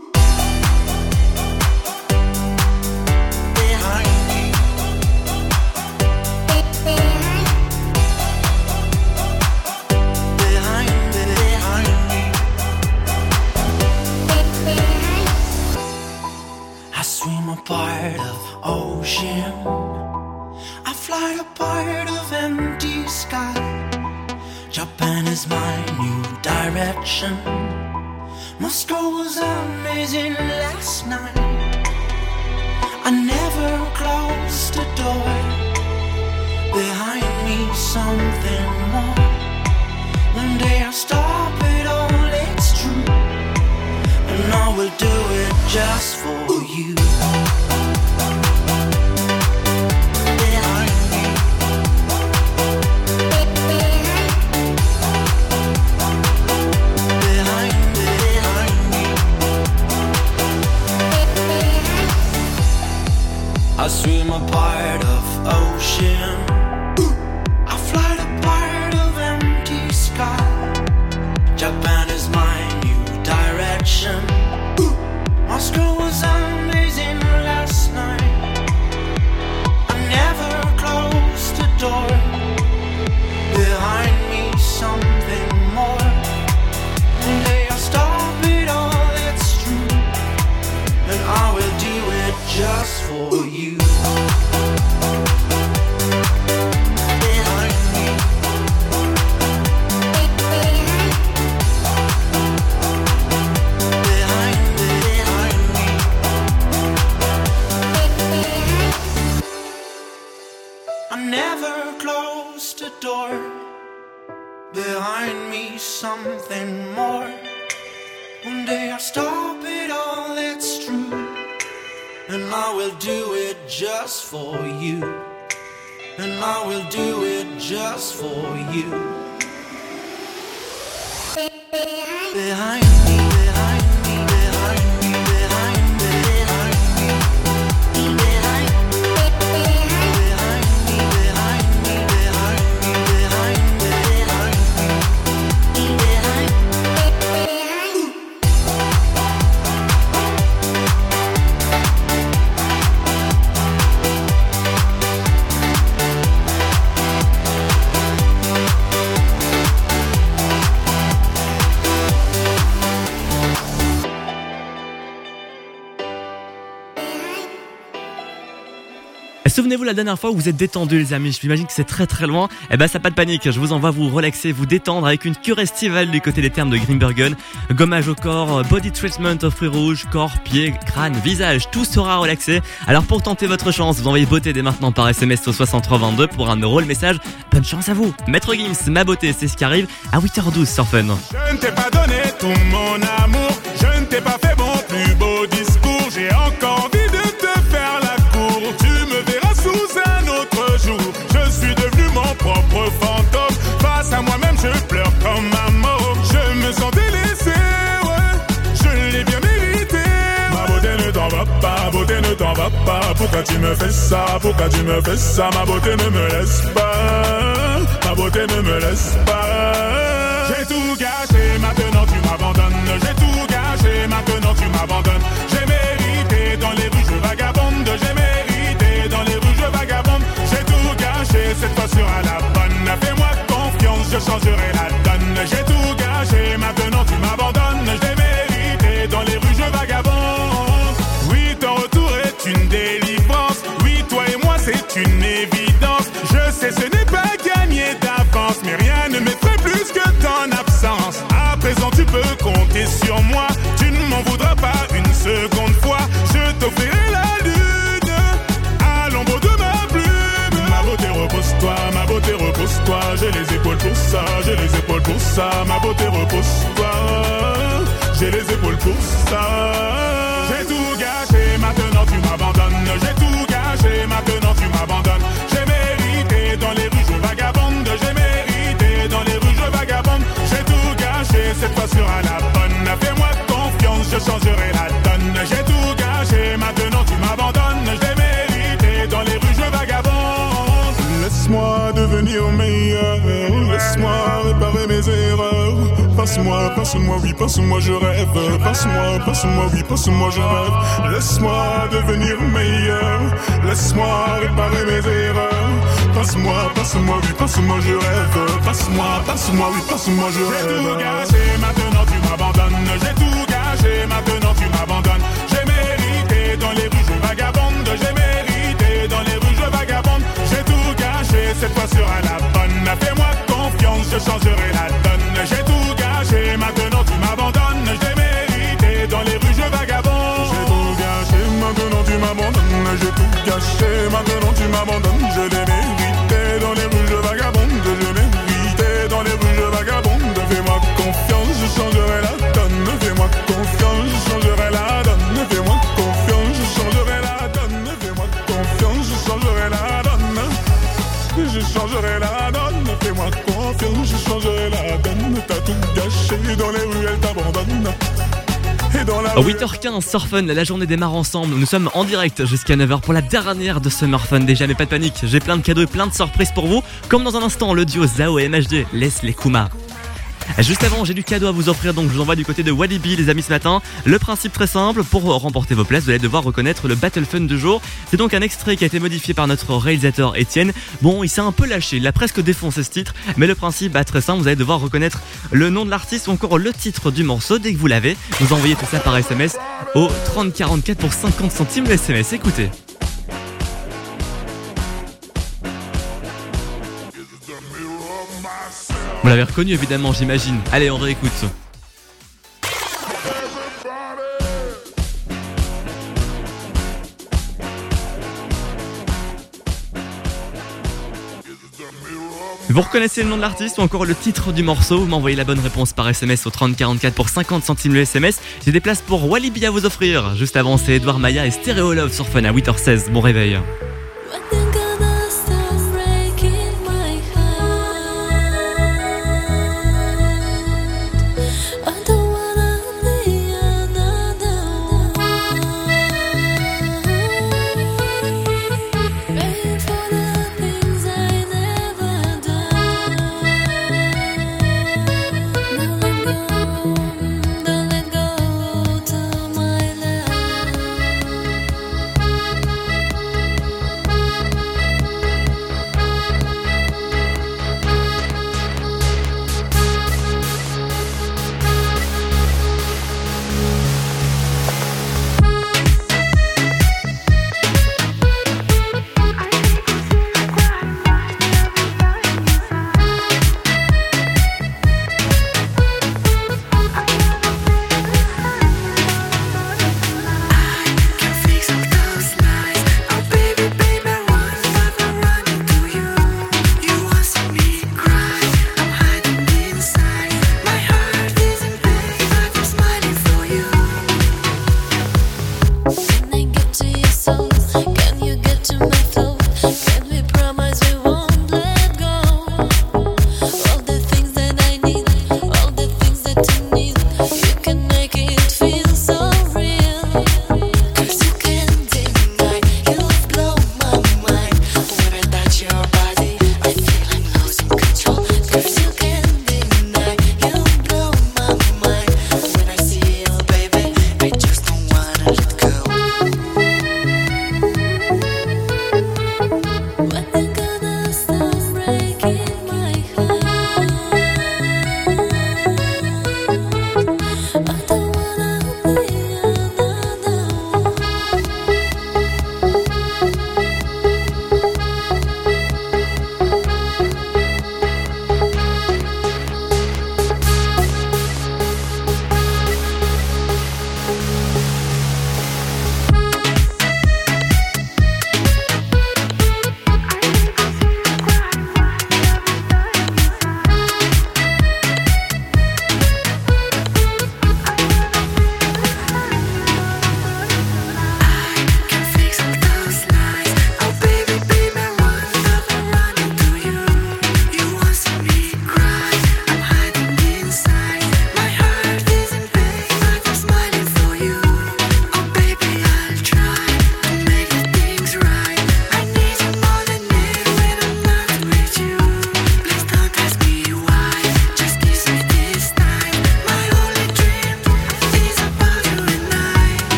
Part of ocean, I fly a part of empty sky. Japan is my new direction. Moscow was amazing last night. I never closed the door. Behind me something more. One day I'll stop it all, it's true. And I will do it just for you. I swim a part of ocean. I fly a part of empty sky. Japan is my new direction. Moscow was amazing last night. I never closed the door. Behind me something more. One day I'll stop it all, it's true. And I will do it just for you. Behind me something more. One day I'll stop it all, it's true. And I will do it just for you. And I will do it just for you. Behind me, behind me, behind me, behind me, behind me, behind me, behind me, behind me, behind me, behind me, behind me, Souvenez-vous la dernière fois où vous êtes détendu les amis, j'imagine que c'est très très loin. Eh ben ça pas de panique, je vous envoie vous relaxer, vous détendre avec une cure estivale du côté des thermes de Grimbergen. Gommage au corps, body treatment aux fruits rouges, corps, pieds, crâne, visage, tout sera relaxé. Alors pour tenter votre chance, vous envoyez beauté dès maintenant par S M S au soixante-trois vingt-deux pour un euro le message. Bonne chance à vous. Maître Gims, ma beauté, c'est ce qui arrive à huit heures douze sur Fun. Je ne t'ai pas donné tout mon amour, je ne t'ai pas fait mon plus beau discours, j'ai encore envie de te faire la cour, tu me verras sous un autre jour, je suis devenu mon propre fantôme, face à moi-même je pleure comme un môme, je me sens délaissé, ouais, je l'ai bien mérité. Ma beauté ne t'en va pas, ma beauté ne t'en va pas, pourquoi tu me fais ça, pourquoi tu me fais ça, ma beauté ne me laisse pas, ma beauté ne me laisse pas. J'ai tout gâché, maintenant tu m'abandonnes. J'ai tout gâché, maintenant tu m'abandonnes. J'ai mérité dans les rues, je vagabonde. J'ai mérité dans les rues, je vagabonde. J'ai tout gâché, cette fois sera la bonne. Fais-moi confiance, je changerai la donne. J'ai tout gâché, maintenant tu m'abandonnes. J'ai mérité dans les rues, je vagabonde. Oui, ton retour est une délivrance. Oui, toi et moi, c'est une évidence. Je sais, ce n'est pas gagné d'avance, mais rien ne m'effraie plus que ton absence. À présent, tu peux compter sur moi. Tu ne m'en voudras pas une seconde fois. Je t'offrirai la lune à l'ombre de ma plume. Ma beauté, repose-toi, ma beauté, repose-toi. J'ai les épaules pour ça, j'ai les épaules pour ça. Ma beauté, repose-toi. J'ai les épaules pour ça. J'ai tout gâché, maintenant tu m'abandonnes. J'ai tout gâché, maintenant tu m'abandonnes. J'ai mérité dans les rues, je vagabonde. J'ai mérité dans les rues, je vagabonde. J'ai tout gâché, cette fois sera la bonne. Fais-moi confiance, je changerai la donne. J'ai tout gâché, maintenant tu m'abandonnes. J'ai mérité dans les rues, je vagabonde. Laisse-moi devenir meilleur. Laisse-moi réparer mes erreurs. Passe-moi, passe-moi, oui, passe-moi, je rêve. Passe-moi, passe-moi, oui, passe-moi, je rêve. Laisse-moi devenir meilleur. Laisse-moi réparer mes erreurs. Passe-moi, passe-moi, oui, passe-moi, je rêve. Passe-moi, passe-moi, oui, passe-moi, je rêve. J'ai tout gâché, maintenant tu m'abandonnes. J'ai tout gâché, maintenant tu m'abandonnes. J'ai mérité dans les rues, je vagabonde. J'ai mérité dans les rues, je vagabonde. J'ai tout gâché, cette fois sera la bonne. Fais-moi confiance, je changerai la donne. J'ai tout gâché, maintenant tu m'abandonnes. J'ai mérité dans les rues, je vagabonde. J'ai tout gâché, maintenant tu m'abandonnes. J'ai tout gâché, maintenant tu m'abandonnes. Je l'ai mérité dans les rues, je vagabonde. Je mérité dans les rues, je vagabonde. Fais-moi confiance, je changerai la donne. Fais-moi confiance, je changerai la donne. Fais-moi confiance, je changerai la donne. Fais-moi confiance, je changerai la donne. Je changerai la donne. Fais-moi confiance, je changerai la donne. T'as tout gâché dans les rues, elle t'abandonne. À huit heures quinze, Surfun, la journée démarre ensemble. Nous sommes en direct jusqu'à neuf heures pour la dernière de Summer Fun. Déjà, mais pas de panique, j'ai plein de cadeaux et plein de surprises pour vous. Comme dans un instant, le duo Zao et M H D, laisse les Kuma. Juste avant, j'ai du cadeau à vous offrir, donc je vous envoie du côté de Walibi les amis ce matin. Le principe très simple, pour remporter vos places, vous allez devoir reconnaître le Battle Fun du jour. C'est donc un extrait qui a été modifié par notre réalisateur Étienne. Bon, il s'est un peu lâché, il a presque défoncé ce titre, mais le principe bah, très simple, vous allez devoir reconnaître le nom de l'artiste ou encore le titre du morceau. Dès que vous l'avez, vous envoyez tout ça par S M S au trente quarante-quatre pour cinquante centimes le S M S. Écoutez. Vous l'avez reconnu évidemment, j'imagine. Allez, on réécoute. Vous reconnaissez le nom de l'artiste ou encore le titre du morceau? Vous m'envoyez la bonne réponse par S M S au trente quarante-quatre pour cinquante centimes le S M S. J'ai des places pour Walibi à vous offrir. Juste avant, c'est Edouard Maya et Stereo Love sur Fun à huit heures seize. Bon réveil.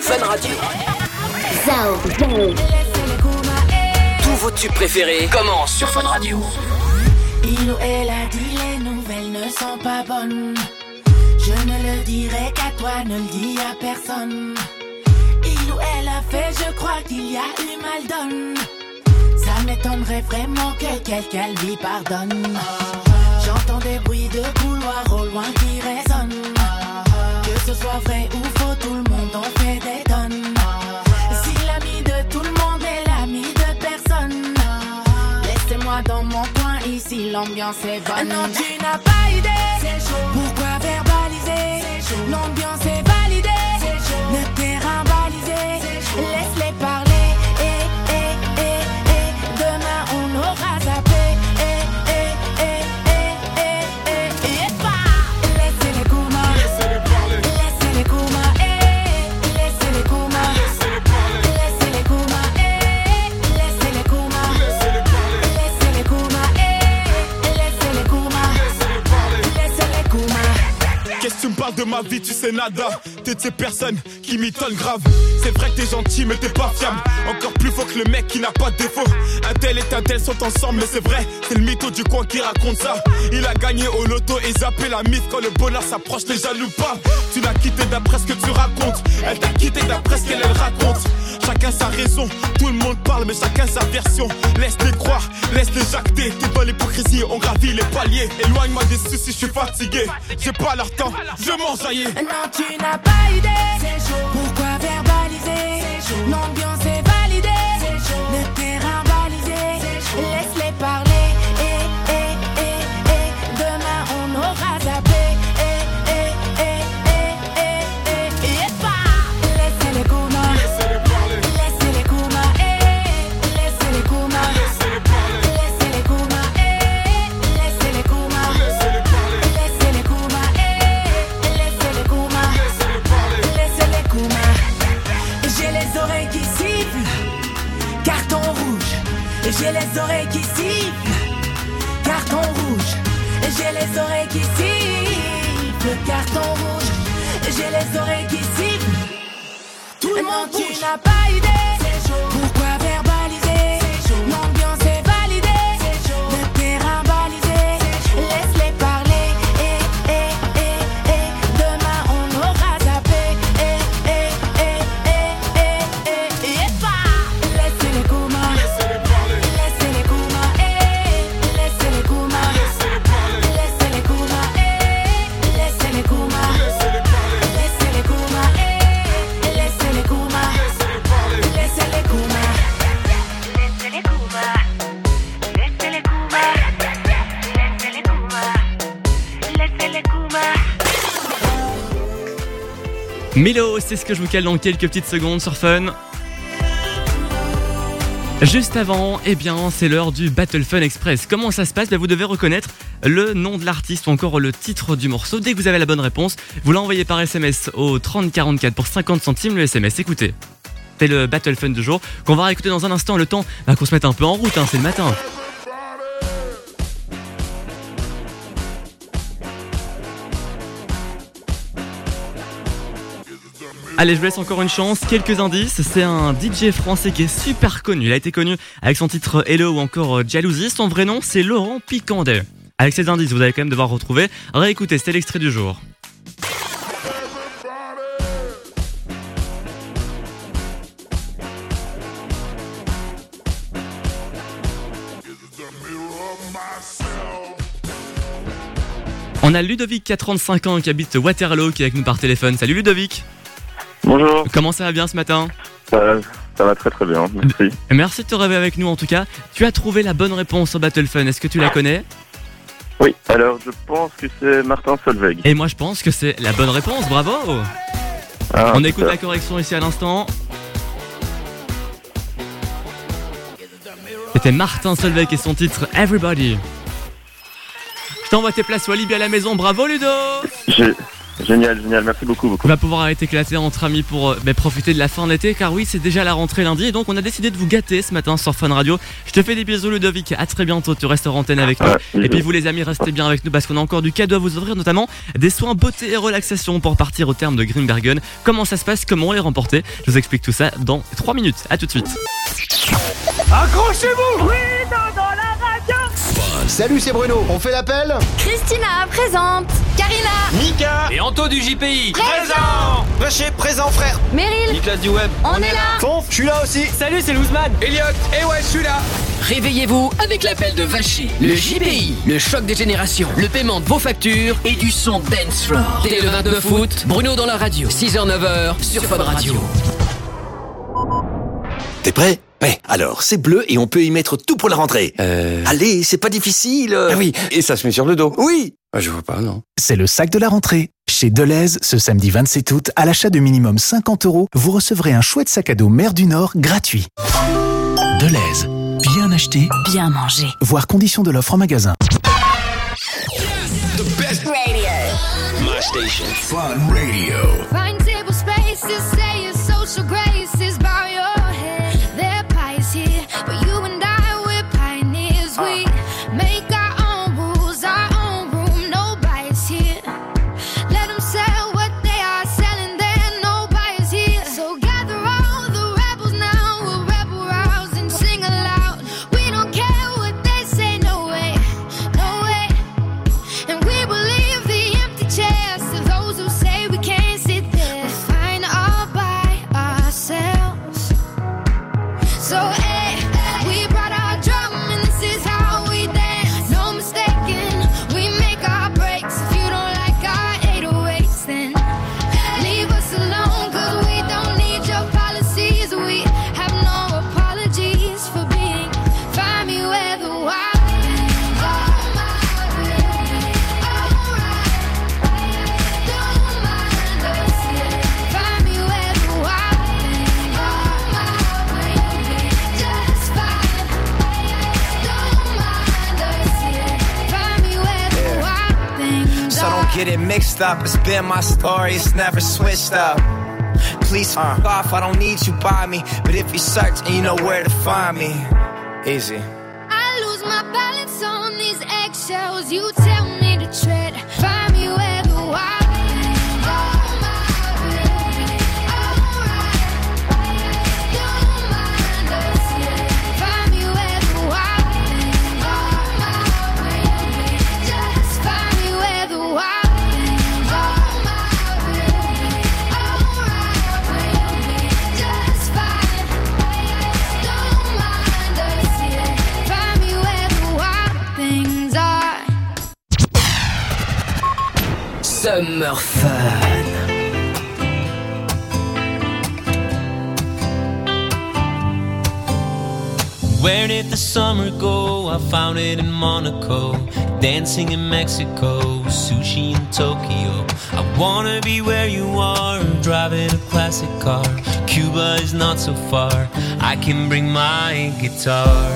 Fun Radio. Tous vos tubes préférés commencent sur Fun Radio. Il ou elle a dit les nouvelles ne sont pas bonnes. Je ne le dirai qu'à toi, ne le dis à personne. Il ou elle a fait, je crois qu'il y a eu mal donne. Ça m'étonnerait vraiment que quelqu'un lui pardonne. J'entends des bruits de couloir au loin qui résonnent. Que ce soit vrai ou faux, tout le monde en fait des tonnes. Si l'ami de tout le monde est l'ami de personne, laissez-moi dans mon coin, ici l'ambiance est bonne. Non, tu n'as pas idée, c'est chaud. Pourquoi verbaliser? L'ambiance est validée, c'est chaud. Le terrain balisé, laisse-les parler. Eh, eh, eh, eh. Demain on aura zappé. Eh, eh, eh, eh, eh, eh, eh, bah. Laissez-les coumas, laissez-les parler. Laissez-les coumas, eh. Laissez-les coumas, laissez-les parler. Laissez-les coumas, eh. Laissez-les coumas, laissez-les parler. Laissez-les coumas, eh. Laissez-les coumas, laissez-les parler. Laissez-les coumas. Qu'est-ce que tu me parles de ma vie, tu sais nada. T'es de ces personnes qui m'étonnent grave. C'est vrai que t'es gentil mais t'es pas fiable. Encore plus faux que le mec qui n'a pas de défaut. Un tel et un tel sont ensemble mais c'est vrai. C'est le mytho du coin qui raconte ça. Il a gagné au loto et zappé la mif. Quand le bonheur s'approche les jaloux pas. Tu l'as quitté d'après ce que tu racontes. Elle t'a quitté d'après ce qu'elle elle raconte. Chacun sa raison, tout le monde parle mais chacun sa version. Laisse-les croire, laisse-les jacter. T'es dans l'hypocrisie, on gravit les paliers. Éloigne-moi des soucis, je suis fatigué. J'ai pas leur temps, je m'enjaillis. Non, tu n'as pas idée, c'est chaud. Pourquoi verbaliser? L'ambiance est validée, c'est chaud. Le terrain balisé, laisse-les parler. Eh, eh, eh, eh. Demain on aura zappé. Eh, eh, eh, eh, eh, eh, eh, bah. Laissez-les coumas, laissez-les parler. Laissez-les coumas, eh. Laissez-les coumas, laissez-les parler. Laissez-les coumas, eh. Laissez-les coumas, laissez-les parler. Laissez-les coumas, eh. Laissez-les coumas, laissez-les parler. Laissez-les coumas. J'ai les oreilles qui sifflent, carton rouge. J'ai les oreilles qui sifflent, carton rouge. J'ai les oreilles qui sifflent, carton rouge. J'ai les oreilles qui sifflent. Tout le monde bouge. Tu n'as pas idée, c'est chaud. Pourquoi verbaliser? L'ambiance est validée, c'est chaud. Le terrain balisé, laisse-les parler. Eh, eh, eh, eh. Demain on aura zappé. Eh, eh, eh, eh, eh, eh, eh, bah. Laissez-les coumas, laissez-les parler. Laissez-les coumas, eh. Laissez-les coumas, laissez-les parler. Laissez-les coumas, eh. Laissez-les coumas, laissez-les parler. Laissez-les coumas, eh. Laissez-les coumas, laissez-les parler. Laissez-les coumas. Laissez-les coumas. Laissez-les coumas. Laissez-les coumas. Laissez-les coumas. Milo, c'est ce que je vous cale dans quelques petites secondes sur Fun. Juste avant, eh bien, c'est l'heure du Battle Fun Express. Comment ça se passe? Ben, vous devez reconnaître le nom de l'artiste ou encore le titre du morceau. Dès que vous avez la bonne réponse, vous l'envoyez par S M S au trente quarante-quatre pour cinquante centimes le S M S. Écoutez, c'est le Battle Fun du jour qu'on va réécouter dans un instant. Le temps bah, qu'on se mette un peu en route, hein, c'est le matin. Allez, je vous laisse encore une chance, quelques indices. C'est un D J français qui est super connu. Il a été connu avec son titre Hello ou encore Jalousie. Son vrai nom, c'est Laurent Picandet. Avec ces indices, vous allez quand même devoir retrouver. Réécoutez, c'était l'extrait du jour. On a Ludovic qui a trente-cinq ans qui habite Waterloo qui est avec nous par téléphone. Salut Ludovic. Bonjour. Comment ça va bien ce matin? Ça, ça va très très bien, merci. Merci de te réveiller avec nous en tout cas. Tu as trouvé la bonne réponse au Battle Fun, est-ce que tu la connais? Oui, alors je pense que c'est Martin Solveig. Et moi je pense que c'est la bonne réponse, bravo. Ah, On écoute super. la correction ici à l'instant. C'était Martin Solveig et son titre Everybody. Je t'envoie tes places, sois Libye à la maison, bravo Ludo. J'ai, Génial, génial, merci beaucoup, beaucoup. On va pouvoir être éclaté entre amis pour euh, bah, profiter de la fin d'été, car oui, c'est déjà la rentrée lundi, et donc on a décidé de vous gâter ce matin sur Fun Radio. Je te fais des bisous, Ludovic, à très bientôt, tu restes en antenne avec nous. Ouais, et puis vous les amis, restez bien avec nous parce qu'on a encore du cadeau à vous offrir, notamment des soins beauté et relaxation pour partir au terme de Grimbergen. Comment ça se passe, comment les remporter, je vous explique tout ça dans trois minutes. À tout de suite. Accrochez-vous! Oui, dans, dans la radio. Salut, c'est Bruno. On fait l'appel? Christina, présente. Karina. Mika. Et Anto du J P I. Présent. Vacher, présent, frère. Meryl. Nicolas du Web. On, est là. Fonf, je suis là aussi. Salut, c'est Louzman. Elliot. Et ouais, je suis là. Réveillez-vous avec l'appel de Vacher. Le J P I, le choc des générations, le paiement de vos factures et du son dance floor. Dès le vingt-neuf août, Bruno dans la radio, six heures neuf heures sur Fun Radio. T'es prêt? Ouais, alors, c'est bleu et on peut y mettre tout pour la rentrée. Euh... Allez, c'est pas difficile. Ah oui, et ça se met sur le dos. Oui. Ah, je vois pas, non. C'est le sac de la rentrée. Chez Deleuze, ce samedi vingt-sept août, à l'achat de minimum cinquante euros, vous recevrez un chouette sac à dos Mer du Nord gratuit. Deleuze. Bien acheté, bien mangé. Voir conditions de l'offre en magasin. The best radio. My station. Fun Radio. Find table spaces, say your social graces, bow your head. Their pies here, but you and I, we're pioneers. We make our own rules, our own room, no bias here. Let them sell what they are selling, there no bias here. So gather all the rebels now, we'll rebel rouse and sing aloud. We don't care what they say, no way, no way. And we will leave the empty chairs to those who say we can't sit there. We're fine all by ourselves. So hey, we brought our drum and this is how we dance. No mistaking, we make our breaks. If you don't like our eight oh eights, then leave us alone, cause we don't need your policies. We have no apologies for being. Find me where the wild things are. Don't mind us, yeah. Find me where the wild things are. Just fine. Don't mind us, yeah. Find me where the wild things So don't get it mixed up. It's been my story. It's never switched up. Please fuck off. I don't need you by me. But if you search, and you know where to find me. Easy. I lose my balance on these eggshells. You tell me to tread. Find me where the wild things are. Don't mind us, yeah. Find me where the wild things are. Just find me where the wild things are. Just find. Don't mind us, yeah. Find me where the wild things are. Summer Fun. Where did the summer go? I found it in Monaco, dancing in Mexico, sushi in Tokyo. I wanna be where you are, driving a classic car. Cuba is not so far, I can bring my guitar.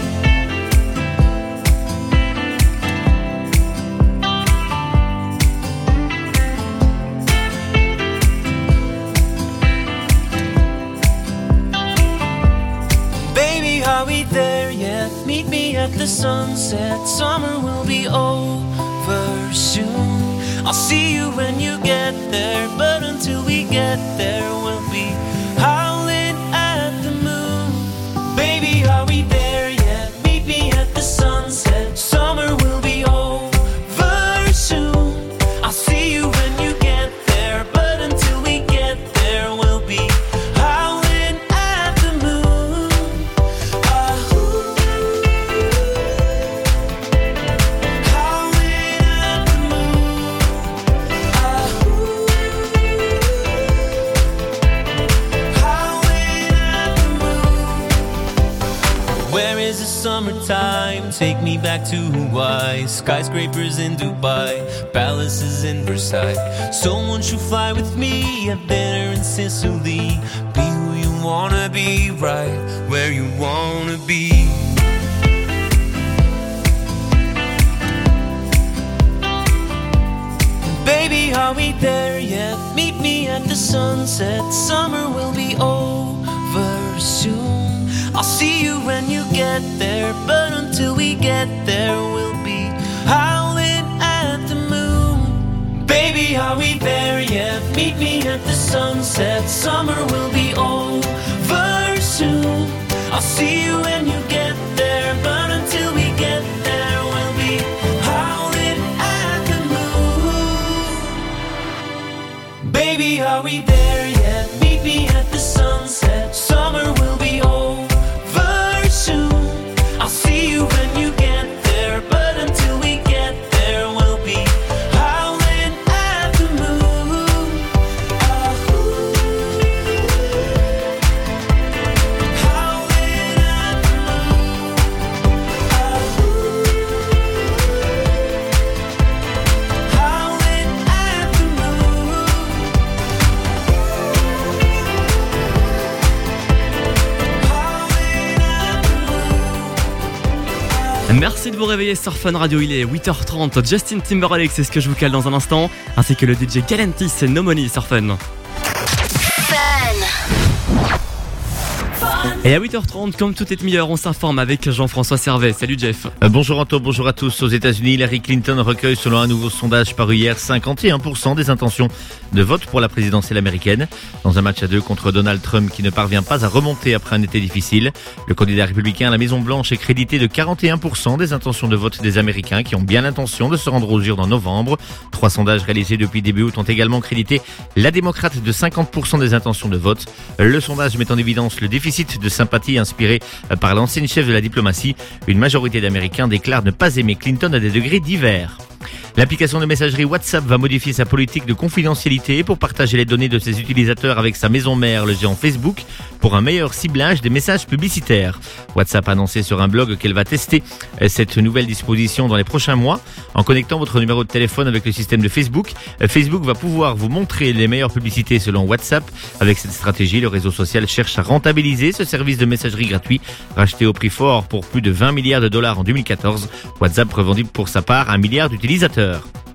Baby, are we there yet? Meet me at the sunset. Summer will be over soon. I'll see you when you get there, but until we get there, we'll be howling at the moon. Baby, are we there yet? Meet me at the sunset. Summer will be over soon. I'll see you when you get there, but until we get there, we'll be howling at the moon. Where is the summertime? Take me back to Hawaii. Skyscrapers in Dubai, palaces in Versailles. Someone should fly with me, have dinner in Sicily. Be who you wanna be, right where you wanna be. Baby, are we there yet? Meet me at the sunset. Summer will be over soon. I'll see you when you get there, but until we get there, we'll be howling at the moon. Baby, are we there yet? Meet me at the sunset. Summer will be over soon. I'll see you when you get there, but until we get there, we'll be howling at the moon. Baby, are we there yet? Meet me at the sunset. Summer will be over soon. I'll see you when you get there, but until we get there, we'll be howling at the moon. Howling at the moon. Howling at the moon. Merci de vous réveiller sur Fun Radio, il est huit heures trente. Justin Timberlake, c'est ce que je vous cale dans un instant, ainsi que le D J Galantis et No Money sur Fun. Et à huit heures trente, comme tout est meilleur, on s'informe avec Jean-François Servet. Salut Jeff. Euh, bonjour Anto, bonjour à tous. Aux États-Unis, Hillary Clinton recueille, selon un nouveau sondage paru hier, cinquante et un pour cent des intentions de vote pour la présidentielle américaine. Dans un match à deux contre Donald Trump qui ne parvient pas à remonter après un été difficile. Le candidat républicain à la Maison-Blanche est crédité de quarante et un pour cent des intentions de vote des Américains qui ont bien l'intention de se rendre aux urnes en novembre. Trois sondages réalisés depuis début août ont également crédité la démocrate de cinquante pour cent des intentions de vote. Le sondage met en évidence le déficit de sympathie inspiré par l'ancienne chef de la diplomatie. Une majorité d'Américains déclarent ne pas aimer Clinton à des degrés divers. L'application de messagerie WhatsApp va modifier sa politique de confidentialité pour partager les données de ses utilisateurs avec sa maison mère, le géant Facebook, pour un meilleur ciblage des messages publicitaires. WhatsApp a annoncé sur un blog qu'elle va tester cette nouvelle disposition dans les prochains mois. En connectant votre numéro de téléphone avec le système de Facebook, Facebook va pouvoir vous montrer les meilleures publicités selon WhatsApp. Avec cette stratégie, le réseau social cherche à rentabiliser ce service de messagerie gratuit, racheté au prix fort pour plus de vingt milliards de dollars en deux mille quatorze. WhatsApp revendique pour sa part un milliard d'utilisateurs.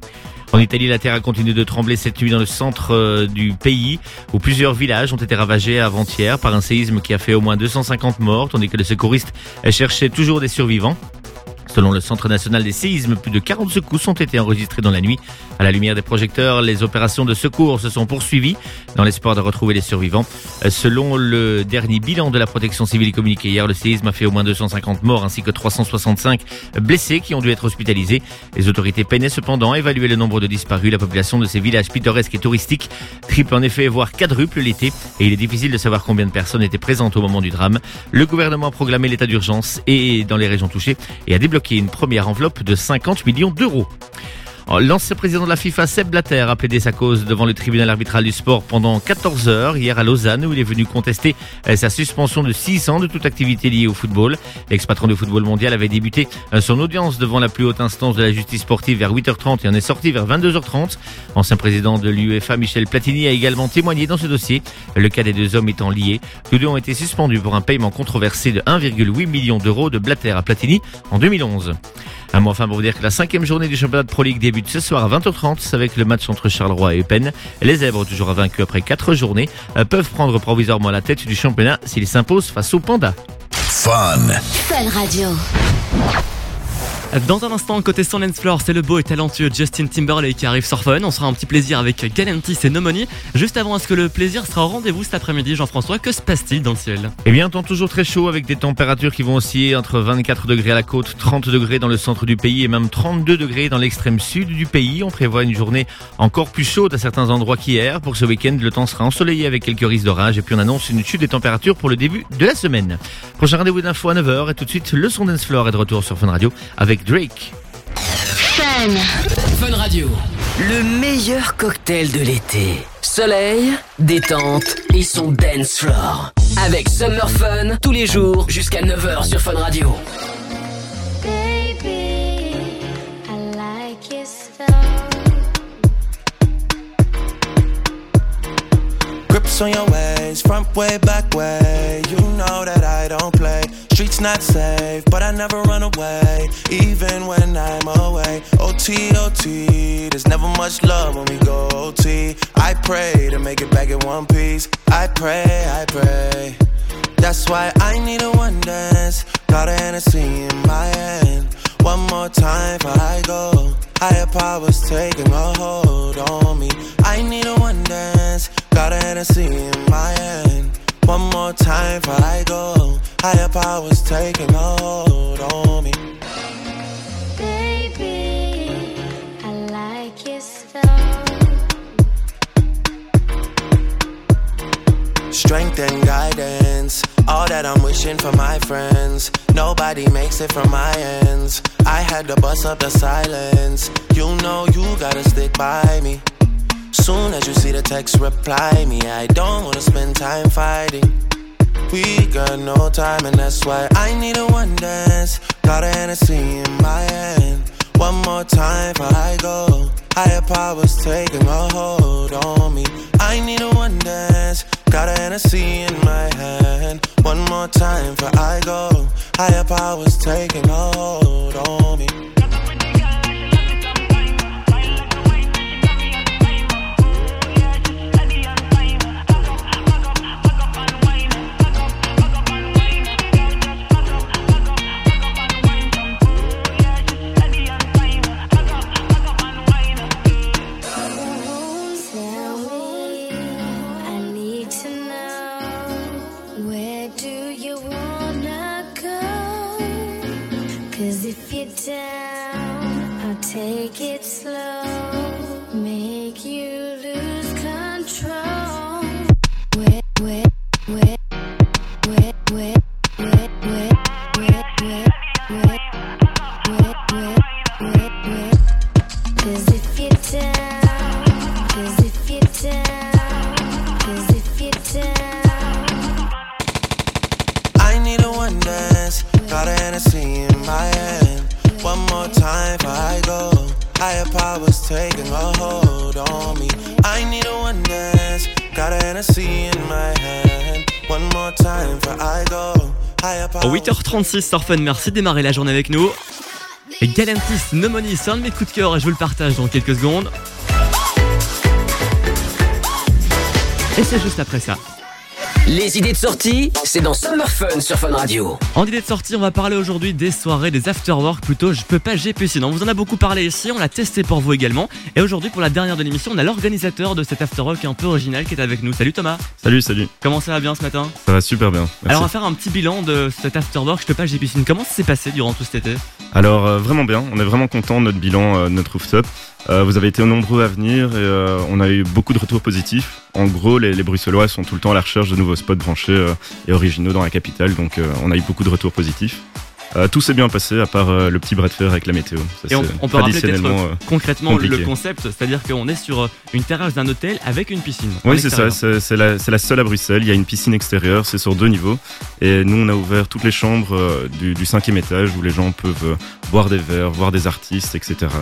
En Italie, la terre a continué de trembler cette nuit dans le centre euh, du pays, où plusieurs villages ont été ravagés avant-hier par un séisme qui a fait au moins deux cent cinquante morts, tandis que les secouristes cherchaient toujours des survivants. Selon le Centre national des séismes, plus de quarante secousses ont été enregistrées dans la nuit. À la lumière des projecteurs, les opérations de secours se sont poursuivies dans l'espoir de retrouver les survivants. Selon le dernier bilan de la protection civile communiqué hier, le séisme a fait au moins deux cent cinquante morts ainsi que trois cent soixante-cinq blessés qui ont dû être hospitalisés. Les autorités peinaient cependant à évaluer le nombre de disparus. La population de ces villages pittoresques et touristiques triple en effet, voire quadruple l'été, et il est difficile de savoir combien de personnes étaient présentes au moment du drame. Le gouvernement a proclamé l'état d'urgence et dans les régions touchées et a débloqué une première enveloppe de cinquante millions d'euros. L'ancien président de la FIFA, Sepp Blatter, a plaidé sa cause devant le tribunal arbitral du sport pendant quatorze heures hier à Lausanne, où il est venu contester sa suspension de six ans de toute activité liée au football. L'ex-patron du football mondial avait débuté son audience devant la plus haute instance de la justice sportive vers huit heures trente et en est sorti vers vingt-deux heures trente. Ancien président de l'UEFA, Michel Platini, a également témoigné dans ce dossier, le cas des deux hommes étant liés. Tous deux ont été suspendus pour un paiement controversé de un virgule huit million d'euros de Blatter à Platini en deux mille onze. Un mot enfin pour vous dire que la cinquième journée du championnat de Pro League débute ce soir à vingt heures trente avec le match entre Charleroi et Eupen. Les Zèbres, toujours invaincus après quatre journées, peuvent prendre provisoirement la tête du championnat s'ils s'imposent face aux Pandas. Fun. Fun Radio. Dans un instant, côté son dance floor, c'est le beau et talentueux Justin Timberlake qui arrive sur Fun. On sera un petit plaisir avec Galantis et No Money. Juste avant, est-ce que le plaisir sera au rendez-vous cet après-midi, Jean-François? Que se passe-t-il dans le ciel? Eh bien, temps toujours très chaud avec des températures qui vont osciller entre vingt-quatre degrés à la côte, trente degrés dans le centre du pays et même trente-deux degrés dans l'extrême sud du pays. On prévoit une journée encore plus chaude à certains endroits qu'hier. Pour ce week-end, le temps sera ensoleillé avec quelques risques d'orage et puis on annonce une chute des températures pour le début de la semaine. Prochain rendez-vous d'info à neuf heures et tout de suite, le son dance floor est de retour sur Fun Radio avec Drake. Fun. Fun Radio. Le meilleur cocktail de l'été. Soleil, détente et son dance floor. Avec Summer Fun tous les jours jusqu'à neuf heures sur Fun Radio. Baby, I like your stuff. Grips on your ways, front way, back way. You know that I don't play. Streets it's not safe, but I never run away, even when I'm away. O T, O T, there's never much love when we go O T. I pray to make it back in one piece. I pray, I pray. That's why I need a one dance. Got a Hennessy in my hand. One more time before I go. Higher powers taking a hold on me. I need a one dance. Got a Hennessy in my hand. One more time before I go. Higher powers taking a hold on me. Baby, I like your style. Strength and guidance, all that I'm wishing for my friends. Nobody makes it from my ends. I had to bust up the silence. You know you gotta stick by me. Soon as you see the text, reply me. I don't wanna spend time fighting. We got no time and that's why I need a one dance. Got a Hennessy in my hand. One more time before I go. Higher powers taking a hold on me. I need a one dance. Got a Hennessy in my hand. One more time before I go. Higher powers taking a hold on me. Take it slow, make you lose control. Wet, wet, wet, wet, wet, wet, wet, wet, wet, wet, wet, wet, wet, wet. 'Cause if you're down, 'cause if you're down, 'cause if you're down. I need a one dance, got a Hennessy in my hand. One more time before I go. Higher powers taking a hold on me. I need a one dance. Got a Hennessy in my hand. One more time before I go. Higher powers. huit heures trente-six, Surfun, merci de démarrer la journée avec nous. Et Galantis, No Money, c'est un de mes coups de cœur et je vous le partage dans quelques secondes. Et c'est juste après ça. Les idées de sortie, c'est dans Summer Fun sur Fun Radio. En idée de sortie, on va parler aujourd'hui des soirées, des afterwork plutôt. Je peux pas G P C. On vous en a beaucoup parlé ici, on l'a testé pour vous également. Et aujourd'hui, pour la dernière de l'émission, on a l'organisateur de cet afterwork un peu original qui est avec nous. Salut Thomas. Salut, salut. Comment ça va bien ce matin? Ça va super bien. Merci. Alors on va faire un petit bilan de cet afterwork. Je peux pas G P C. Comment ça s'est passé durant tout cet été? Alors euh, vraiment bien. On est vraiment content de notre bilan, euh, notre rooftop. Euh, vous avez été nombreux à venir et euh, on a eu beaucoup de retours positifs. En gros, les, les Bruxellois sont tout le temps à la recherche de nouveaux spots branchés euh, et originaux dans la capitale, donc euh, on a eu beaucoup de retours positifs. Euh, tout s'est bien passé à part euh, le petit bras de fer avec la météo. Ça, et on, on peut rappeler peut-être euh, concrètement compliqué. le concept, c'est-à-dire qu'on est sur une terrasse d'un hôtel avec une piscine. Oui, c'est ça, c'est, c'est, la, c'est la seule à Bruxelles. Il y a une piscine extérieure, c'est sur deux niveaux. Et nous, on a ouvert toutes les chambres euh, du, du cinquième étage où les gens peuvent euh, boire des verres, voir des artistes, et cetera.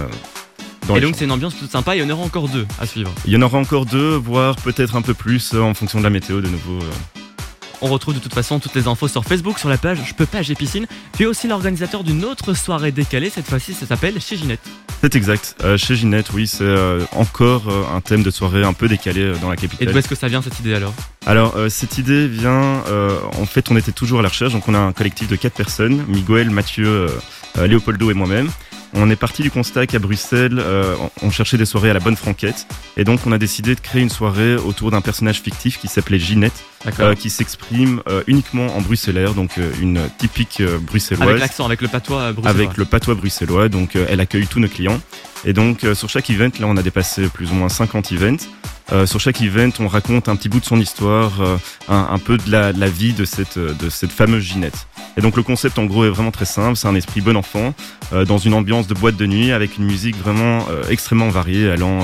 Et donc chambres. C'est une ambiance toute sympa, il y en aura encore deux à suivre. Il y en aura encore deux, voire peut-être un peu plus euh, en fonction de la météo de nouveau. Euh. On retrouve de toute façon toutes les infos sur Facebook, sur la page Je peux pas G Piscine. Tu es aussi l'organisateur d'une autre soirée décalée, cette fois-ci ça s'appelle Chez Ginette. C'est exact, euh, chez Ginette, oui, c'est euh, encore euh, un thème de soirée un peu décalé euh, dans la capitale. Et d'où est-ce que ça vient cette idée alors? Alors euh, cette idée vient, euh, en fait on était toujours à la recherche, donc on a un collectif de quatre personnes, Miguel, Mathieu, euh, euh, Léopoldo et moi-même. On est parti du constat qu'à Bruxelles, euh, on cherchait des soirées à la bonne franquette. Et donc, on a décidé de créer une soirée autour d'un personnage fictif qui s'appelait Ginette, euh, qui s'exprime euh, uniquement en bruxellaire, donc euh, une typique euh, bruxelloise. Avec l'accent, avec le patois bruxellois. Avec le patois bruxellois, donc euh, elle accueille tous nos clients. Et donc, euh, sur chaque event, là, on a dépassé plus ou moins cinquante events. Euh, sur chaque event, on raconte un petit bout de son histoire, euh, un, un peu de la, de la vie de cette, de cette fameuse Ginette. Et donc le concept en gros est vraiment très simple, c'est un esprit bon enfant, euh, dans une ambiance de boîte de nuit avec une musique vraiment euh, extrêmement variée, allant euh,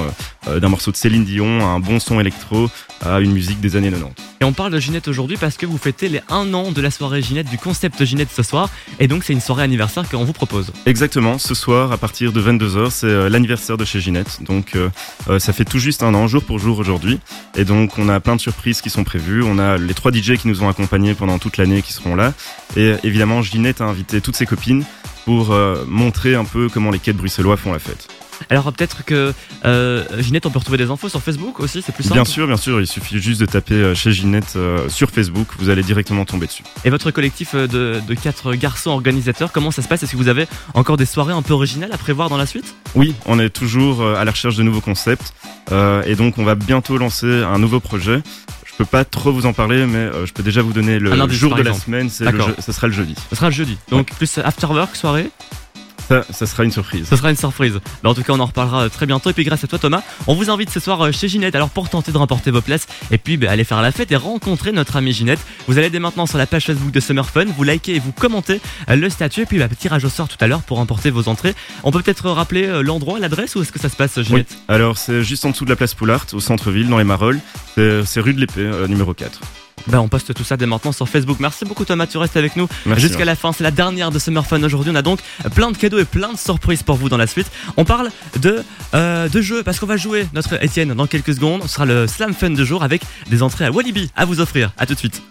euh, d'un morceau de Céline Dion à un bon son électro à une musique des années quatre-vingt-dix. Et on parle de Ginette aujourd'hui parce que vous fêtez les un an de la soirée Ginette, du concept Ginette ce soir. Et donc c'est une soirée anniversaire qu'on vous propose. Exactement, ce soir à partir de vingt-deux heures, c'est euh, l'anniversaire de chez Ginette. Donc euh, euh, ça fait tout juste un an, jour pour jour aujourd'hui. Et donc on a plein de surprises qui sont prévues. On a les trois D J qui nous ont accompagnés pendant toute l'année qui seront là. Et euh, évidemment Ginette a invité toutes ses copines pour euh, montrer un peu comment les quais bruxellois font la fête. Alors peut-être que euh, Ginette, on peut retrouver des infos sur Facebook aussi, c'est plus simple. Bien sûr, bien sûr, il suffit juste de taper chez Ginette euh, sur Facebook, vous allez directement tomber dessus. Et votre collectif de, de quatre garçons organisateurs, comment ça se passe? Est-ce que vous avez encore des soirées un peu originales à prévoir dans la suite? Oui, on est toujours à la recherche de nouveaux concepts euh, et donc on va bientôt lancer un nouveau projet. Je peux pas trop vous en parler, mais euh, je peux déjà vous donner le indice, jour de exemple. la semaine, c'est le je- ça sera le jeudi. Ce sera le jeudi, donc Ouais. plus after work, soirée. Ça, ça sera une surprise. Ce sera une surprise. Bah, en tout cas, on en reparlera très bientôt. Et puis, grâce à toi, Thomas, on vous invite ce soir chez Ginette. Alors, pour tenter de remporter vos places et puis bah, aller faire la fête et rencontrer notre amie Ginette, vous allez dès maintenant sur la page Facebook de Summer Fun, vous likez et vous commentez le statut. Et puis, bah, tirage au sort tout à l'heure pour remporter vos entrées. On peut peut-être rappeler l'endroit, l'adresse, où est-ce que ça se passe, Ginette? Oui. Alors, c'est juste en dessous de la place Poulart, au centre-ville, dans les Marolles. C'est, c'est rue de l'Épée, euh, numéro quatre. Bah, on poste tout ça dès maintenant sur Facebook. Merci beaucoup Thomas, tu restes avec nous Merci, jusqu'à ouais. la fin. C'est la dernière de Summer Fun aujourd'hui. On a donc plein de cadeaux et plein de surprises pour vous dans la suite. On parle de, euh, de jeux parce qu'on va jouer notre Étienne dans quelques secondes. Ce sera le Slam Fun de jour avec des entrées à Walibi à vous offrir. À tout de suite.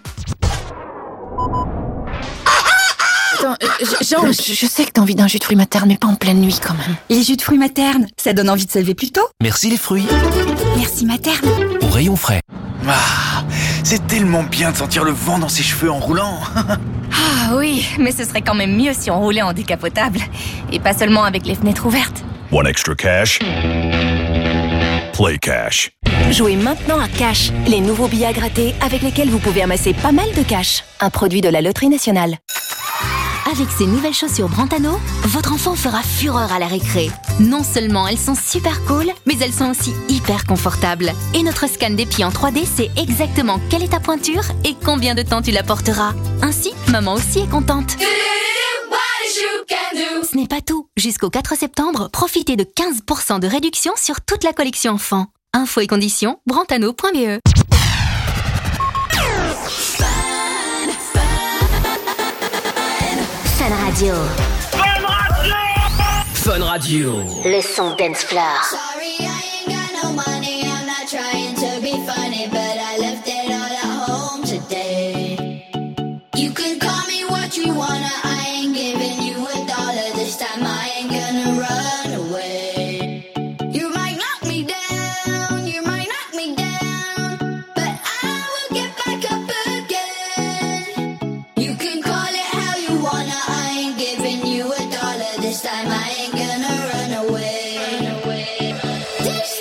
Attends, euh, Jean, je, je sais que t'as envie d'un jus de fruits materne, mais pas en pleine nuit quand même. Les jus de fruits maternes, ça donne envie de se lever plus tôt. Merci les fruits. Merci materne. Au rayon frais. Ah, c'est tellement bien de sentir le vent dans ses cheveux en roulant. Ah oui, mais ce serait quand même mieux si on roulait en décapotable. Et pas seulement avec les fenêtres ouvertes. One extra cash. Play cash. Jouez maintenant à Cash, les nouveaux billets à gratter avec lesquels vous pouvez amasser pas mal de cash. Un produit de la Loterie Nationale. Avec ces nouvelles chaussures Brantano, votre enfant fera fureur à la récré. Non seulement elles sont super cool, mais elles sont aussi hyper confortables. Et notre scan des pieds en trois D sait exactement quelle est ta pointure et combien de temps tu la porteras. Ainsi, maman aussi est contente. Ce n'est pas tout. Jusqu'au quatre septembre, profitez de quinze pour cent de réduction sur toute la collection enfant. Infos et conditions, brantano point b e. Fun Radio. Fun Radio. Le son dance floor. Sorry, I ain't got no money. I'm not trying to be funny, but I left it all at home today. You can call me what you wanna. I ain't giving you a dollar this time. I ain't gonna run away. You might knock me down, you might knock me down, but I will get back up again. You can call it how you wanna. I ain't giving you a dollar this time. I ain't gonna run away. Run away. This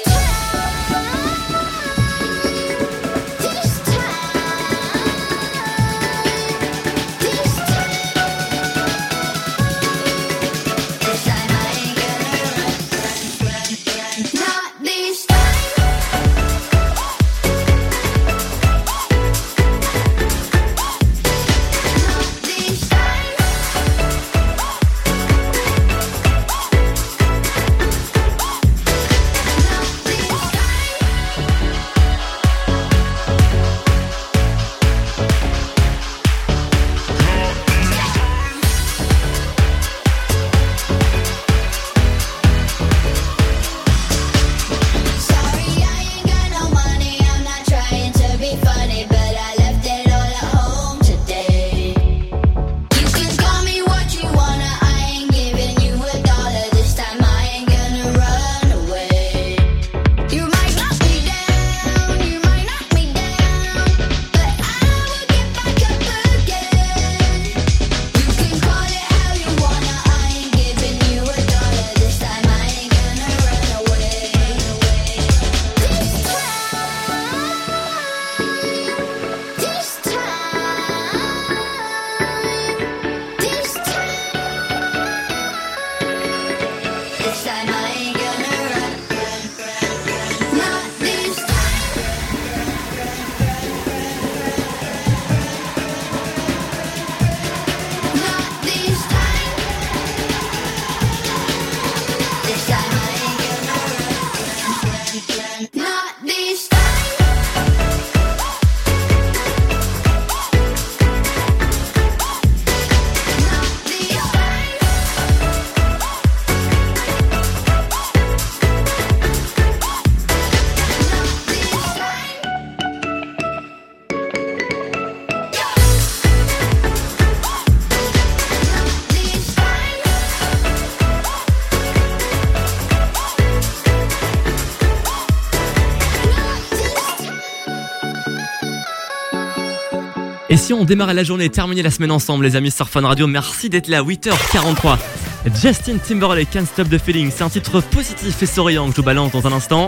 si on démarre la journée et terminer la semaine ensemble, les amis sur Fun Radio, merci d'être là. huit heures quarante-trois. Justin Timberlake, Can't Stop the Feeling. C'est un titre positif et souriant que je vous balance dans un instant.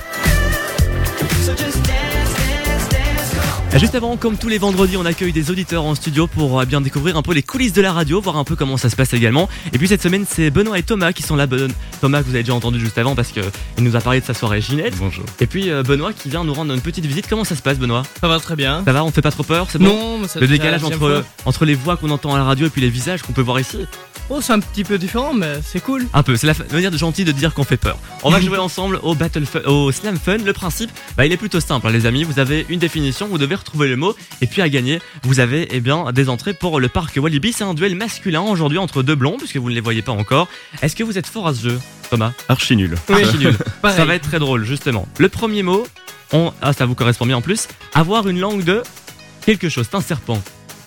Juste avant, comme tous les vendredis, on accueille des auditeurs en studio pour bien découvrir un peu les coulisses de la radio, voir un peu comment ça se passe également. Et puis cette semaine, c'est Benoît et Thomas qui sont là. Ben- Thomas que vous avez déjà entendu juste avant parce qu'il nous a parlé de sa soirée Ginette. Bonjour. Et puis euh, Benoît qui vient nous rendre une petite visite. Comment ça se passe, Benoît ? Ça va très bien. Ça va, on te fait pas trop peur, c'est bon ? Non, mais ça Le fait décalage la deuxième entre, fois. entre les voix qu'on entend à la radio et puis les visages qu'on peut voir ici. Oh, c'est un petit peu différent, mais c'est cool. Un peu, c'est la fa- manière de gentil de dire qu'on fait peur. On va jouer ensemble au Battle Fun- au Slam Fun. Le principe, bah, il est plutôt simple, hein, les amis. Vous avez une définition, vous devez retrouver le mot, et puis à gagner, vous avez eh bien des entrées pour le parc Walibi. C'est un duel masculin aujourd'hui entre deux blonds, puisque vous ne les voyez pas encore. Est-ce que vous êtes fort à ce jeu, Thomas ? Archi nul. Oui. Archi nul. Pareil. Ça va être très drôle, justement. Le premier mot, on... ah, ça vous correspond bien en plus. Avoir une langue de quelque chose. C'est un serpent.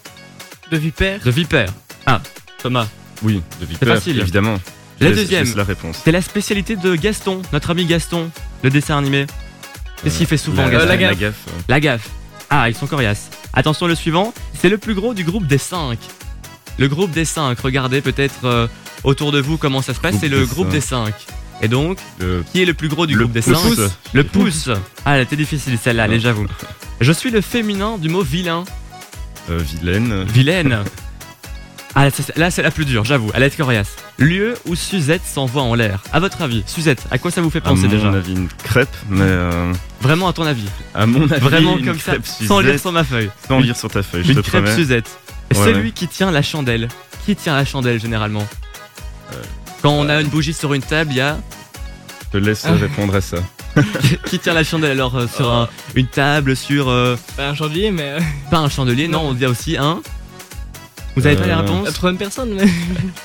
De vipère. De vipère. Ah, Thomas. Oui, de vipère, facile. évidemment. Je La laisse- deuxième, je laisse la réponse. c'est la spécialité de Gaston, notre ami Gaston, le dessin animé. Qu'est-ce qu'il fait souvent, la- Gaston ? la- la gaffe. La gaffe. Ah, ils sont coriaces. Attention, le suivant, c'est le plus gros du groupe des cinq. Le groupe des cinq, regardez peut-être euh, autour de vous comment ça se passe, Groupe c'est le des groupe cinq. des cinq. Et donc, Le- qui est le plus gros du Le groupe des pouce. cinq ? Le pouce. Ah, elle était difficile celle-là, allez, j'avoue. Je suis le féminin du mot vilain. Euh, vilaine. Vilaine. Ah, là, c'est- là, c'est la plus dure, j'avoue. Elle est coriace. Lieu où Suzette s'envoie en l'air. À votre avis, Suzette, à quoi ça vous fait À penser mon déjà ? avis, une crêpe, mais euh, Vraiment à ton avis. à mon avis, Vraiment une comme ça, crêpe sans Suzette, lire sur ma feuille. Sans lire sur ta feuille, je Une te crêpe promets. Suzette. Ouais, Celui ouais. qui tient la chandelle. Qui tient la chandelle généralement ? Quand on a une bougie sur une table, il y a. Je te laisse répondre à ça. Qui tient la chandelle alors euh, sur un- une table, sur. euh, Pas un chandelier, mais. euh, Pas un chandelier, non, on dit aussi un. Vous avez pas les Euh, réponses ? La troisième personne, mais.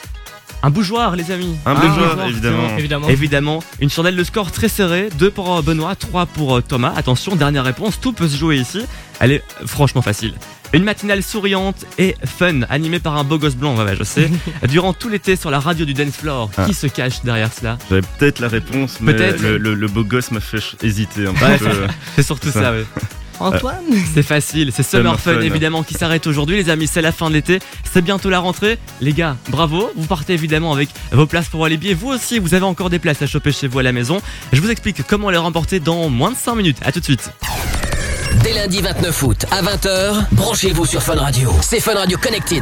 Un bougeoir, les amis. Un Ah, bougeoir, c'est évidemment. bon. Évidemment. Évidemment, une chandelle, le score très serré, deux pour euh, Benoît, trois pour euh, Thomas. Attention, dernière réponse, tout peut se jouer ici. Elle est euh, franchement facile. Une matinale souriante et fun, animée par un beau gosse blanc, ouais, ouais, je sais. Durant tout l'été sur la radio du dance floor, Ah. qui se cache derrière cela ? J'avais peut-être la réponse, mais Peut-être. le, le- le beau gosse m'a fait ch- hésiter un Ouais, petit peu. C'est surtout ça, ouais. Antoine. C'est facile, c'est Summer, Summer Fun, Fun. évidemment qui s'arrête aujourd'hui les amis, c'est la fin de l'été, c'est bientôt la rentrée. Les gars, bravo, vous partez évidemment avec vos places pour Walibi et vous aussi vous avez encore des places à choper chez vous à la maison. Je vous explique comment les remporter dans moins de cinq minutes, à tout de suite. Dès lundi vingt-neuf août à vingt heures, branchez-vous sur Fun Radio. C'est Fun Radio Connected.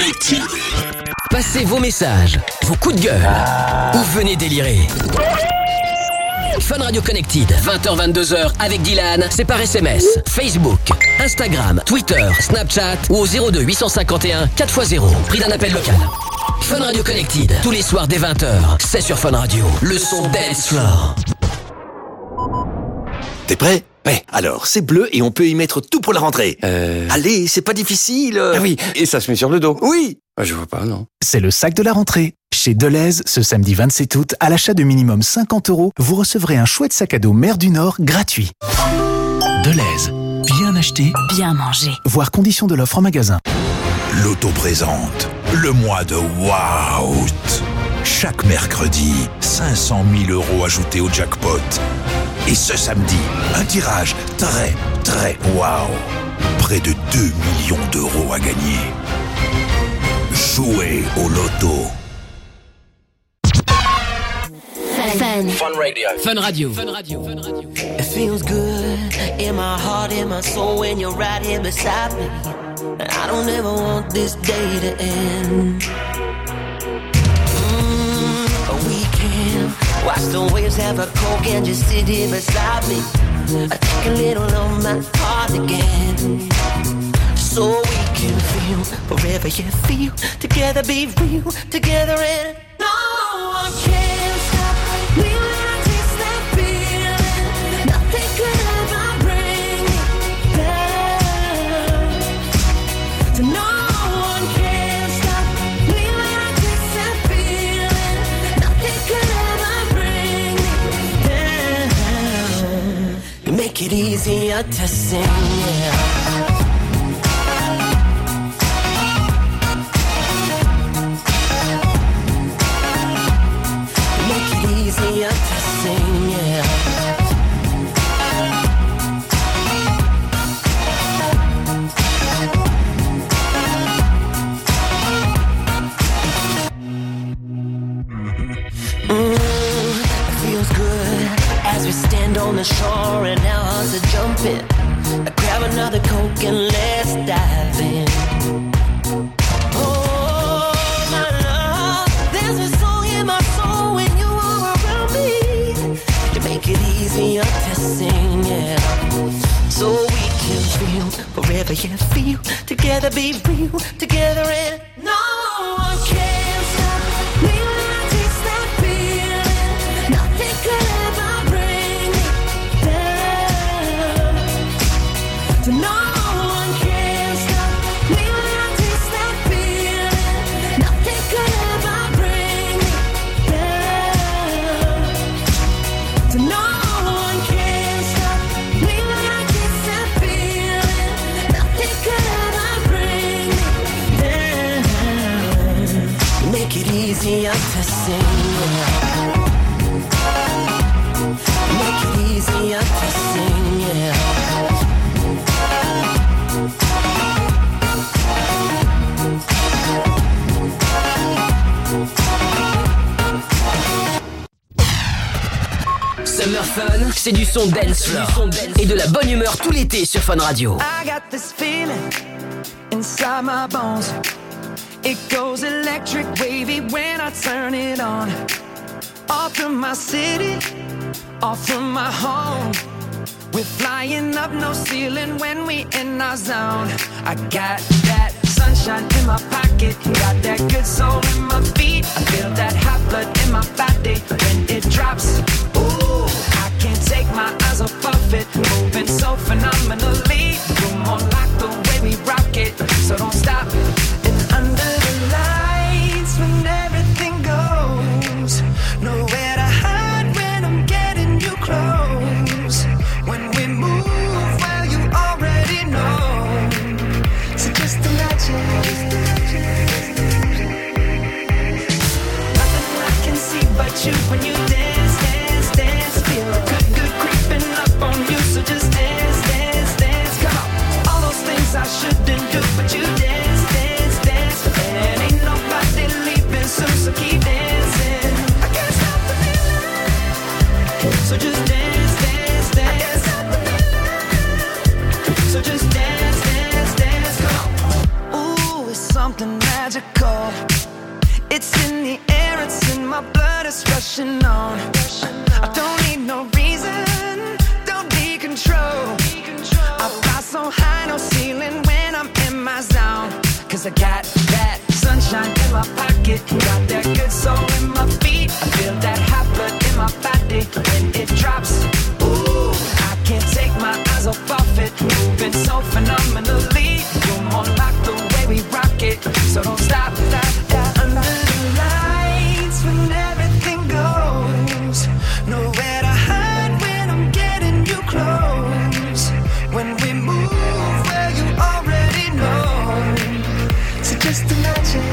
Passez vos messages, vos coups de gueule, ou venez délirer. Fun Radio Connected, vingt heures vingt-deux heures avec Dylan, c'est par S M S, Facebook, Instagram, Twitter, Snapchat ou au zéro deux huit cent cinquante et un quatre fois zéro, prix d'un appel local. Fun Radio Connected, tous les soirs dès vingt heures, c'est sur Fun Radio, le son dance floor. T'es prêt ? Ouais, alors, c'est bleu et on peut y mettre tout pour la rentrée. Euh... Allez, c'est pas difficile. Ah oui, et ça se met sur le dos. Oui. Ah, je vois pas, non. C'est le sac de la rentrée. Chez Deleuze, ce samedi vingt-sept août, à l'achat de minimum cinquante euros, vous recevrez un chouette sac à dos Mer du Nord gratuit. Deleuze, bien acheté, Bien manger. voir conditions de l'offre en magasin. L'auto présente le mois de Waouh. Chaque mercredi, cinq cent mille euros ajoutés au jackpot. Et ce samedi, un tirage très, très waouh. Près de deux millions d'euros à gagner. Jouez au loto. Fun. Fun Radio. Fun Radio. It feels good in my heart, in my soul when you're right here beside me. And I don't ever want this day to end. Mm, we can watch the waves, have a coke and just sit here beside me. I take a little of my heart again. So we can feel forever you feel. Together be real, together and no one can stop me when I taste that feeling. Nothing could ever bring me down. So no one can stop me when I taste that feeling. Nothing could ever bring me down. You make it easier to sing, yeah. Easier to sing, yeah. the shore and our hearts are jumping. Grab another Coke and let's dive in. Oh, my love, there's a song in my soul when you are around me. You make it easier to sing, yeah. So we can feel forever, yeah, feel together, be real together, and no one can stop me when I taste that feeling. Nothing could ever bring me down. So no one can stop me when I taste that feeling. Nothing could ever bring me down. So no one can stop me when I taste that feeling. Nothing could ever bring me down. Make it easier to sing. Make it easier to sing, yeah. Summer Fun, c'est du son dance floor et de la bonne humeur tout l'été sur Fun Radio. I got this feeling inside my bones. It goes electric wavy when I turn it on. Off from my city, off from my home. We're flying up, no ceiling when we in our zone. I got that sunshine in my pocket, got that good soul in my feet. I feel that hot blood in my body when it drops. Ooh, I can't take my eyes off of it, moving so phenomenally. You're more like the way we rock it, so don't stop. And under the lights when everything goes, nowhere to hide when I'm getting you close. When we move, well, you already know. So just imagine. Nothing I can see but you when you dance, dance, dance. Feel good, good creeping up on you. So just dance, dance, dance. Come on. All those things I shouldn't do, but you dance, dance, dance. And ain't nobody leaving soon, so keep dancing. I can't stop the feeling. So just dance, dance, dance. So just dance, dance, dance, come on. Ooh, it's something magical. It's in the air, it's in my blood, it's rushing on. I don't need no reason, don't need control. I fly so high, no ceiling when I'm in my zone. Cause I got that sunshine in my pocket, got that good soul in my feet. I feel that hot blood in my body when it drops. Ooh, I can't take my eyes off of it, moving so phenomenally. You're more like the way we rock it, so don't stop, stop, stop. Under the lights when everything goes, nowhere to hide when I'm getting you close. When we move, well, you already know. So just imagine.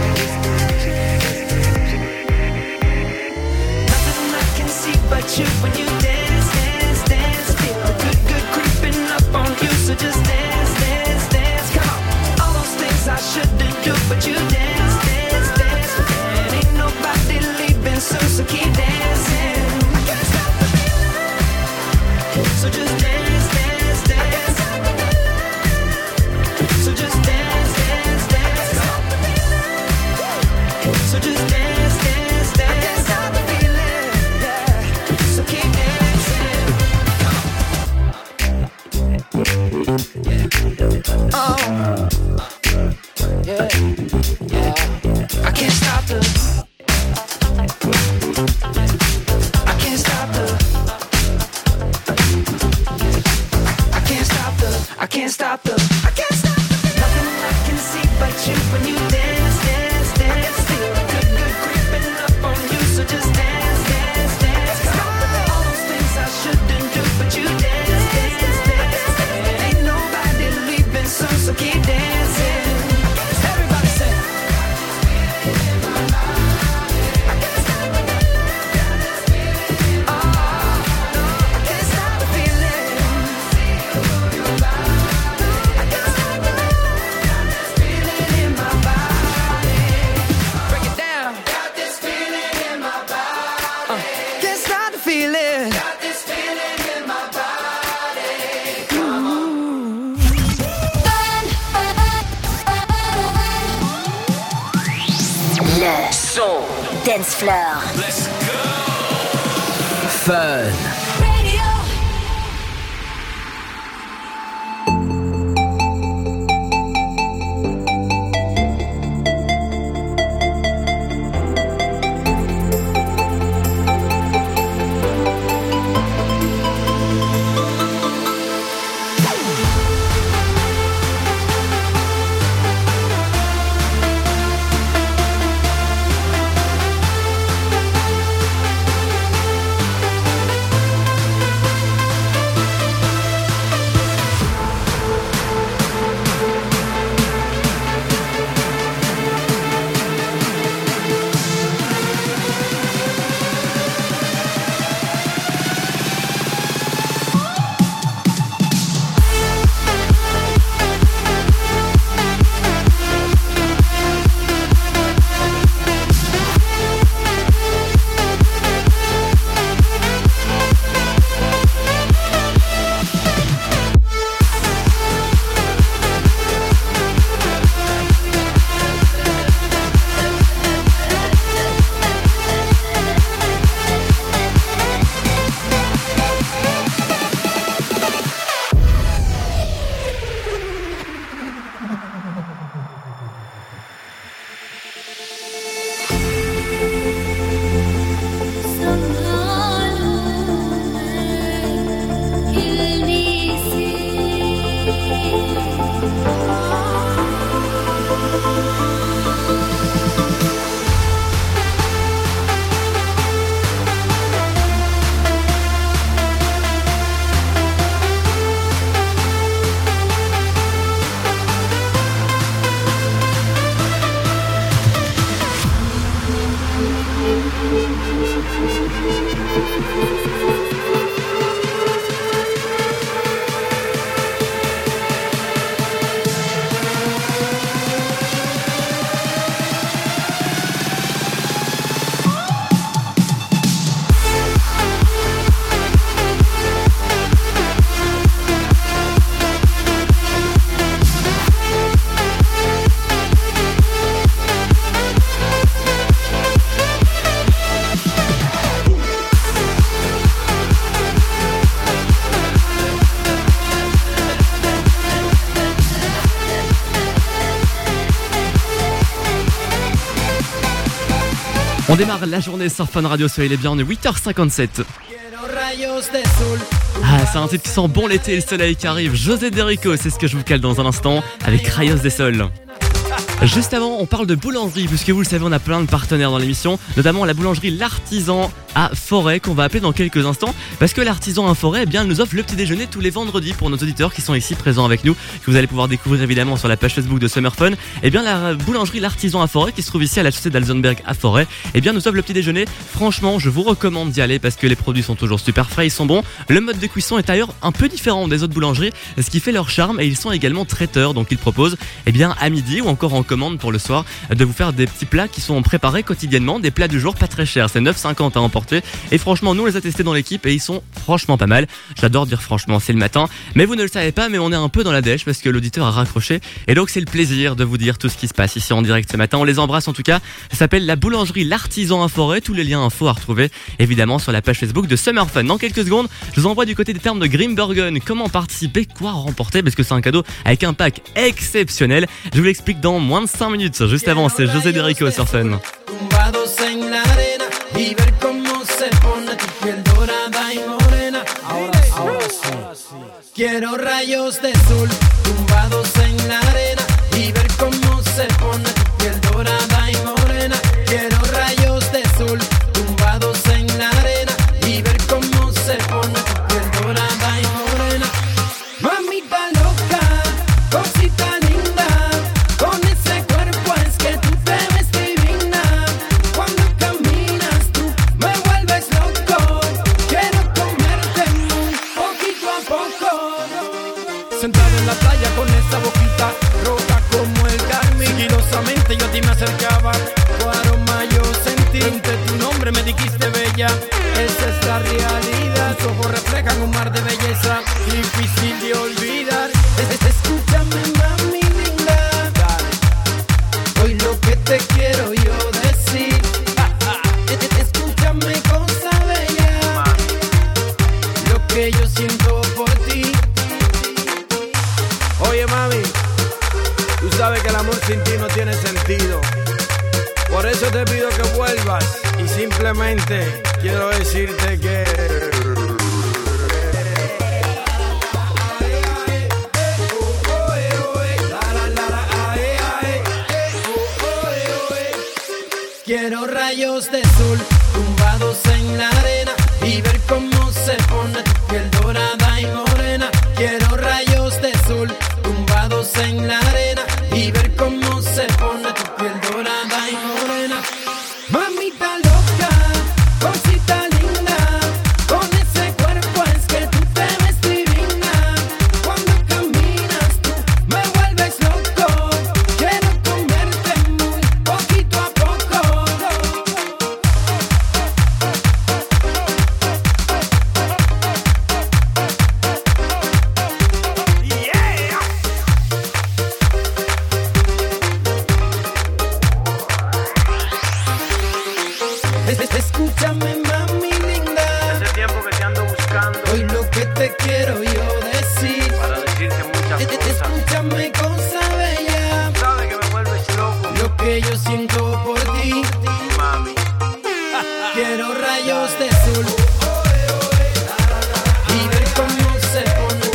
Nothing I can see but you when you dance, dance, dance. Feel the good, good creeping up on you. So just dance, dance, dance. Come on. All those things I shouldn't do, but you dance, dance, dance. And ain't nobody leaving soon, so keep dancing. I can't stop the feeling. So just dance, dance, dance. So just dance, dance, dance. So just dance, dance, dance. I can't stop the feeling, yeah. So keep dancing. Oh, yeah, yeah. I can't stop the. I can't stop the. I can't stop the. I can't stop the. I can't stop the. Nothing I can see but you when you dance, dance, dance. Feel good, good creeping up on you. So just dance, dance, dance. All those things I shouldn't do, but you dance, dance, dance. And ain't nobody leaving soon, so keep dancing. Everybody say. I can't stop the feeling. Oh, no, I can't stop the feeling. I can't stop the feeling in my body. Le son Dance Floor. Let's go. Fun. On démarre la journée sur Fun Radio, soyez les bienvenus, huit heures cinquante-sept. Ah, c'est un titre qui sent bon l'été et le soleil qui arrive. José Derico, c'est ce que je vous cale dans un instant avec Rayos des Sols. Juste avant, on parle de boulangerie, puisque vous le savez, on a plein de partenaires dans l'émission, notamment la boulangerie L'Artisan à Forêt, qu'on va appeler dans quelques instants, parce que l'Artisan à Forêt, eh bien, nous offre le petit déjeuner tous les vendredis pour nos auditeurs qui sont ici présents avec nous, que vous allez pouvoir découvrir évidemment sur la page Facebook de Summer Fun. Eh bien, la boulangerie L'Artisan à Forêt, qui se trouve ici à la chaussée d'Alzenberg à Forêt, eh bien, nous offre le petit déjeuner. Franchement, je vous recommande d'y aller parce que les produits sont toujours super frais, ils sont bons. Le mode de cuisson est d'ailleurs un peu différent des autres boulangeries, ce qui fait leur charme, et ils sont également traiteurs, donc ils proposent, eh bien, à midi ou encore en commande pour le soir, de vous faire des petits plats qui sont préparés quotidiennement, des plats du jour pas très chers, c'est neuf cinquante à emporter, et franchement nous on les a testés dans l'équipe et ils sont franchement pas mal. J'adore dire franchement, c'est le matin, mais vous ne le savez pas, mais on est un peu dans la dèche parce que l'auditeur a raccroché, et donc c'est le plaisir de vous dire tout ce qui se passe ici en direct ce matin. On les embrasse en tout cas, ça s'appelle la boulangerie L'Artisan à Forêt, tous les liens infos à retrouver évidemment sur la page Facebook de Summer Fun. Dans quelques secondes, je vous envoie du côté des termes de Grimbergen, comment participer, quoi remporter, parce que c'est un cadeau avec un pack exceptionnel. Je vous l'explique dans moins de cinq minutes. Juste avant, c'est José Derico sur Fun. Quiero rayos de sol tumbados en la arena y ver cómo se pone tu piel dorada y morena. Quiero rayos de sol tumbados en la arena y ver cómo se pone tu piel dorada y morena. Mamita loca, cosita linda, con ese cuerpo es que tú te ves divina. Cuando caminas tú me vuelves loco, quiero comerte muy poquito a poco. Sentada en la playa con esa boquita roja como el carmín, sigilosamente yo a ti me acercaba, tu aroma yo sentí, ante tu nombre me dijiste bella, esa es la realidad, tus ojos reflejan un mar de belleza, difícil de olvidar. Es- es- Escúchame mami linda, hoy lo que te quiero yo decir. eso te pido que vuelvas y simplemente quiero decirte que quiero rayos de sol tumbados en la arena y ver cómo se pone tu piel dorada y morena. Quiero rayos de sol tumbados en la arena y ver cómo se pone tu piel dorada y morena. Mamita loca, cosita linda, con ese cuerpo es que tú te ves divina. Cuando caminas tú me vuelves loco, quiero comerte muy poquito a poco. Escúchame, mami linda. Hace tiempo que te ando buscando. Hoy lo que te quiero yo decir. Para decirte muchas cosas. Escúchame, cosa bella. Sabes que me vuelves loco. Lo que yo siento por ti, mami. Quiero rayos de sol y ver cómo se pone.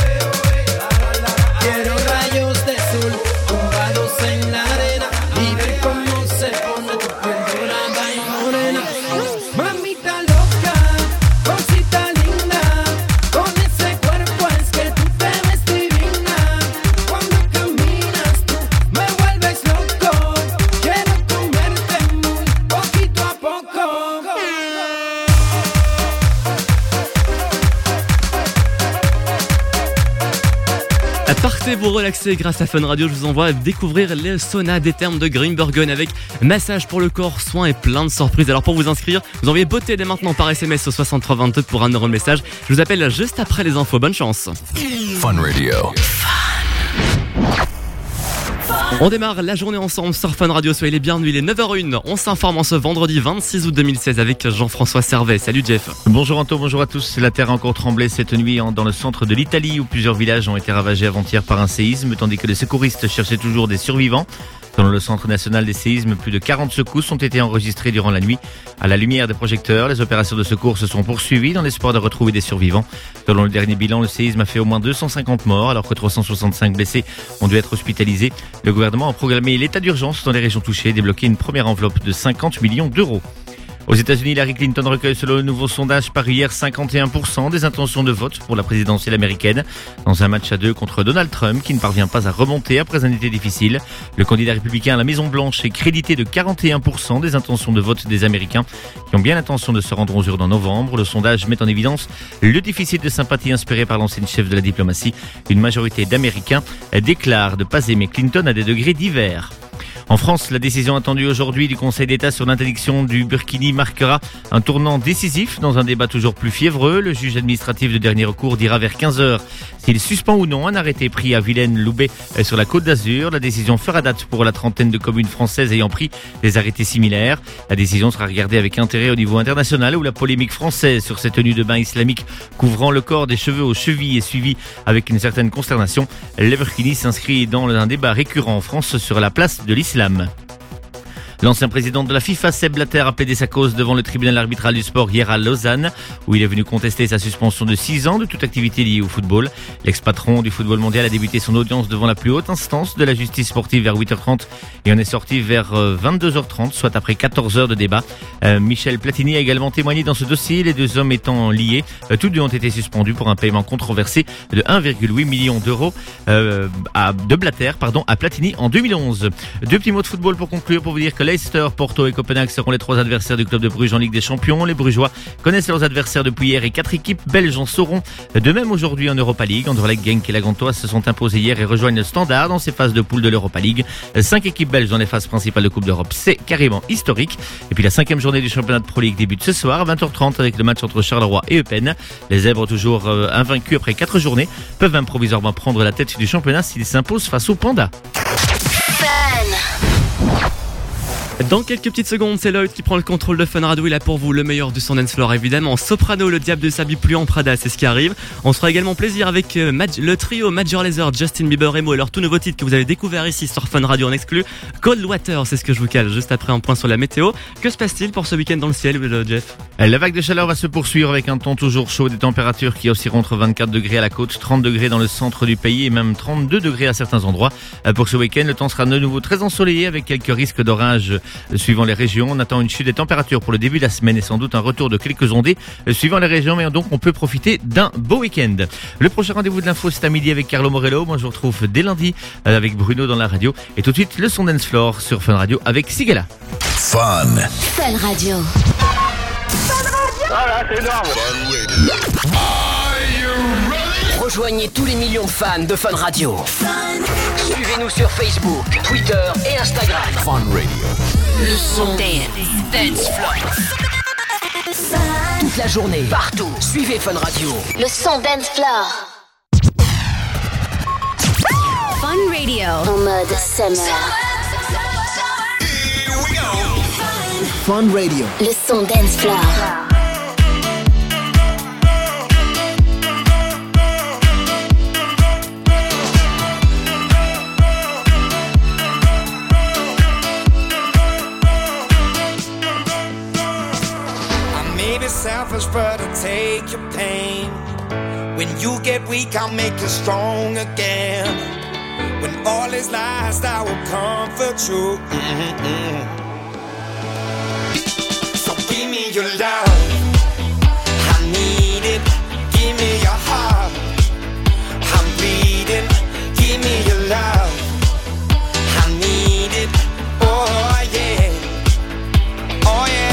Quiero rayos de sol tumbados en la arena y ver cómo se pone tu piel dorada y morena. Mamita loca, cosita linda, con ese cuerpo es que tú te ves divina. Cuando caminas tú me vuelves loco, quiero comerte muy poquito a poco. Partez vous relaxer grâce à Fun Radio, je vous envoie découvrir les saunas des Thermes de Grimbergen avec massage pour le corps, soins et plein de surprises. Alors pour vous inscrire, vous envoyez beauté dès maintenant par S M S au soixante-trois vingt-deux pour un euro de message. Je vous appelle juste après les infos, bonne chance. Fun Radio. On démarre la journée ensemble sur Fun Radio, soyez les bienvenus, il est neuf heures zéro un. On s'informe en ce vendredi vingt-six août deux mille seize avec Jean-François Servet. Salut Jeff. Bonjour Anto, bonjour à tous. La terre a encore tremblé cette nuit dans le centre de l'Italie où plusieurs villages ont été ravagés avant-hier par un séisme, tandis que les secouristes cherchaient toujours des survivants. Selon le Centre national des séismes, plus de quarante secousses ont été enregistrées durant la nuit. À la lumière des projecteurs, les opérations de secours se sont poursuivies dans l'espoir de retrouver des survivants. Selon le dernier bilan, le séisme a fait au moins deux cent cinquante morts, alors que trois cent soixante-cinq blessés ont dû être hospitalisés. Le gouvernement a programmé l'état d'urgence dans les régions touchées et débloqué une première enveloppe de cinquante millions d'euros. Aux États-Unis, Hillary Clinton recueille, selon le nouveau sondage paru hier, cinquante et un pour cent des intentions de vote pour la présidentielle américaine. Dans un match à deux contre Donald Trump, qui ne parvient pas à remonter après un été difficile. Le candidat républicain à la Maison-Blanche est crédité de quarante et un pour cent des intentions de vote des Américains, qui ont bien l'intention de se rendre aux urnes en novembre. Le sondage met en évidence le déficit de sympathie inspiré par l'ancienne chef de la diplomatie. Une majorité d'Américains déclarent de pas aimer Clinton à des degrés divers. En France, la décision attendue aujourd'hui du Conseil d'État sur l'interdiction du burkini marquera un tournant décisif dans un débat toujours plus fiévreux. Le juge administratif de dernier recours dira vers quinze heures s'il suspend ou non un arrêté pris à Vilaine-Loubet sur la Côte d'Azur. La décision fera date pour la trentaine de communes françaises ayant pris des arrêtés similaires. La décision sera regardée avec intérêt au niveau international où la polémique française sur ces tenues de bain islamiques couvrant le corps des cheveux aux chevilles est suivie avec une certaine consternation. Le burkini s'inscrit dans un débat récurrent en France sur la place de l'islam. L'ancien président de la FIFA, Sepp Blatter, a plaidé sa cause devant le tribunal arbitral du sport hier à Lausanne, où il est venu contester sa suspension de six ans de toute activité liée au football. L'ex-patron du football mondial a débuté son audience devant la plus haute instance de la justice sportive vers huit heures trente et en est sorti vers vingt-deux heures trente, soit après quatorze heures de débat. Euh, Michel Platini a également témoigné dans ce dossier, les deux hommes étant liés. Euh, tous deux ont été suspendus pour un paiement controversé de un virgule huit million d'euros euh, à, de Blatter pardon, à Platini en deux mille onze. Deux petits mots de football pour conclure, pour vous dire que Leicester, Porto et Copenhague seront les trois adversaires du club de Bruges en Ligue des Champions. Les Brugeois connaissent leurs adversaires depuis hier et quatre équipes belges en sauront de même aujourd'hui en Europa League. Anderlecht, Genk et la Gantoise se sont imposés hier et rejoignent le Standard dans ces phases de poule de l'Europa League. Cinq équipes belges dans les phases principales de Coupe d'Europe, c'est carrément historique. Et puis la cinquième journée du championnat de Pro League débute ce soir à vingt heures trente avec le match entre Charleroi et Eupen. Les Zèbres, toujours euh, invaincus après quatre journées, peuvent même provisoirement prendre la tête du championnat s'ils s'imposent face aux Pandas. Dans quelques petites secondes, c'est Lloyd qui prend le contrôle de Fun Radio. Il a pour vous le meilleur du son dance floor, évidemment. Soprano, le diable de s'habille plus en Prada, c'est ce qui arrive. On se fera également plaisir avec euh, Maj- le trio Major Lazer, Justin Bieber et Mo, et leur tout nouveau titre que vous avez découvert ici sur Fun Radio en exclu. Cold Water, c'est ce que je vous cale juste après un point sur la météo. Que se passe-t-il pour ce week-end dans le ciel, euh, Jeff? La vague de chaleur va se poursuivre avec un temps toujours chaud, des températures qui oscilleront entre vingt-quatre degrés à la côte, trente degrés dans le centre du pays et même trente-deux degrés à certains endroits. Pour ce week-end, le temps sera de nouveau très ensoleillé avec quelques risques d'orage suivant les régions. On attend une chute des températures pour le début de la semaine et sans doute un retour de quelques ondées suivant les régions, mais donc on peut profiter d'un beau week-end. Le prochain rendez-vous de l'info, c'est à midi avec Carlo Morello. Moi je vous retrouve dès lundi avec Bruno dans la radio. Et tout de suite, le son dance floor sur Fun Radio avec Sigala. Fun. Fun Radio. Ah là, c'est énorme. Rejoignez tous les millions de fans de Fun Radio. Suivez-nous sur Facebook, Twitter et Instagram. Fun Radio. Le son dance, dance floor. Toute la journée, partout. Suivez Fun Radio. Le son dance floor. Fun Radio. En mode summer. Fun Radio. Le son dance floor. Selfish, but I'll take your pain. When you get weak, I'll make you strong again. When all is lost, I will comfort you. Mm-hmm. So give me your love, I need it. Give me your heart, I'm bleeding. Give me your love, I need it. Oh yeah, oh yeah.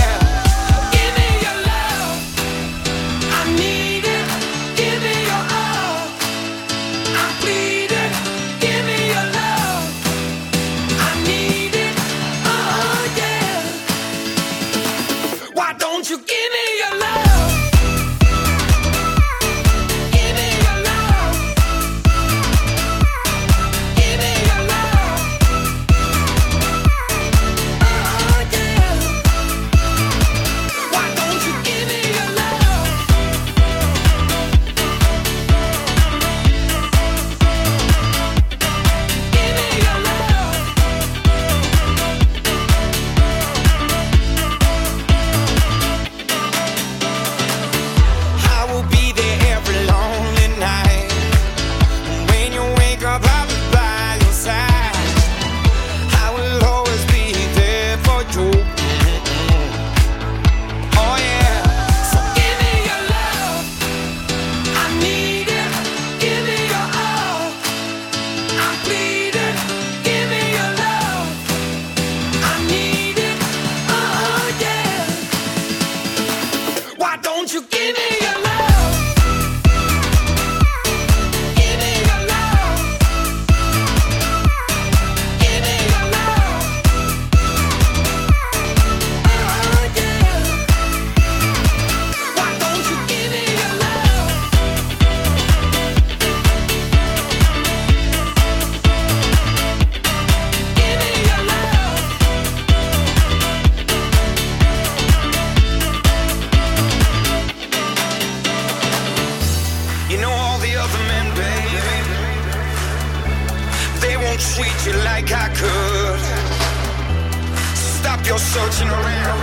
treat you like I could. Stop your searching around.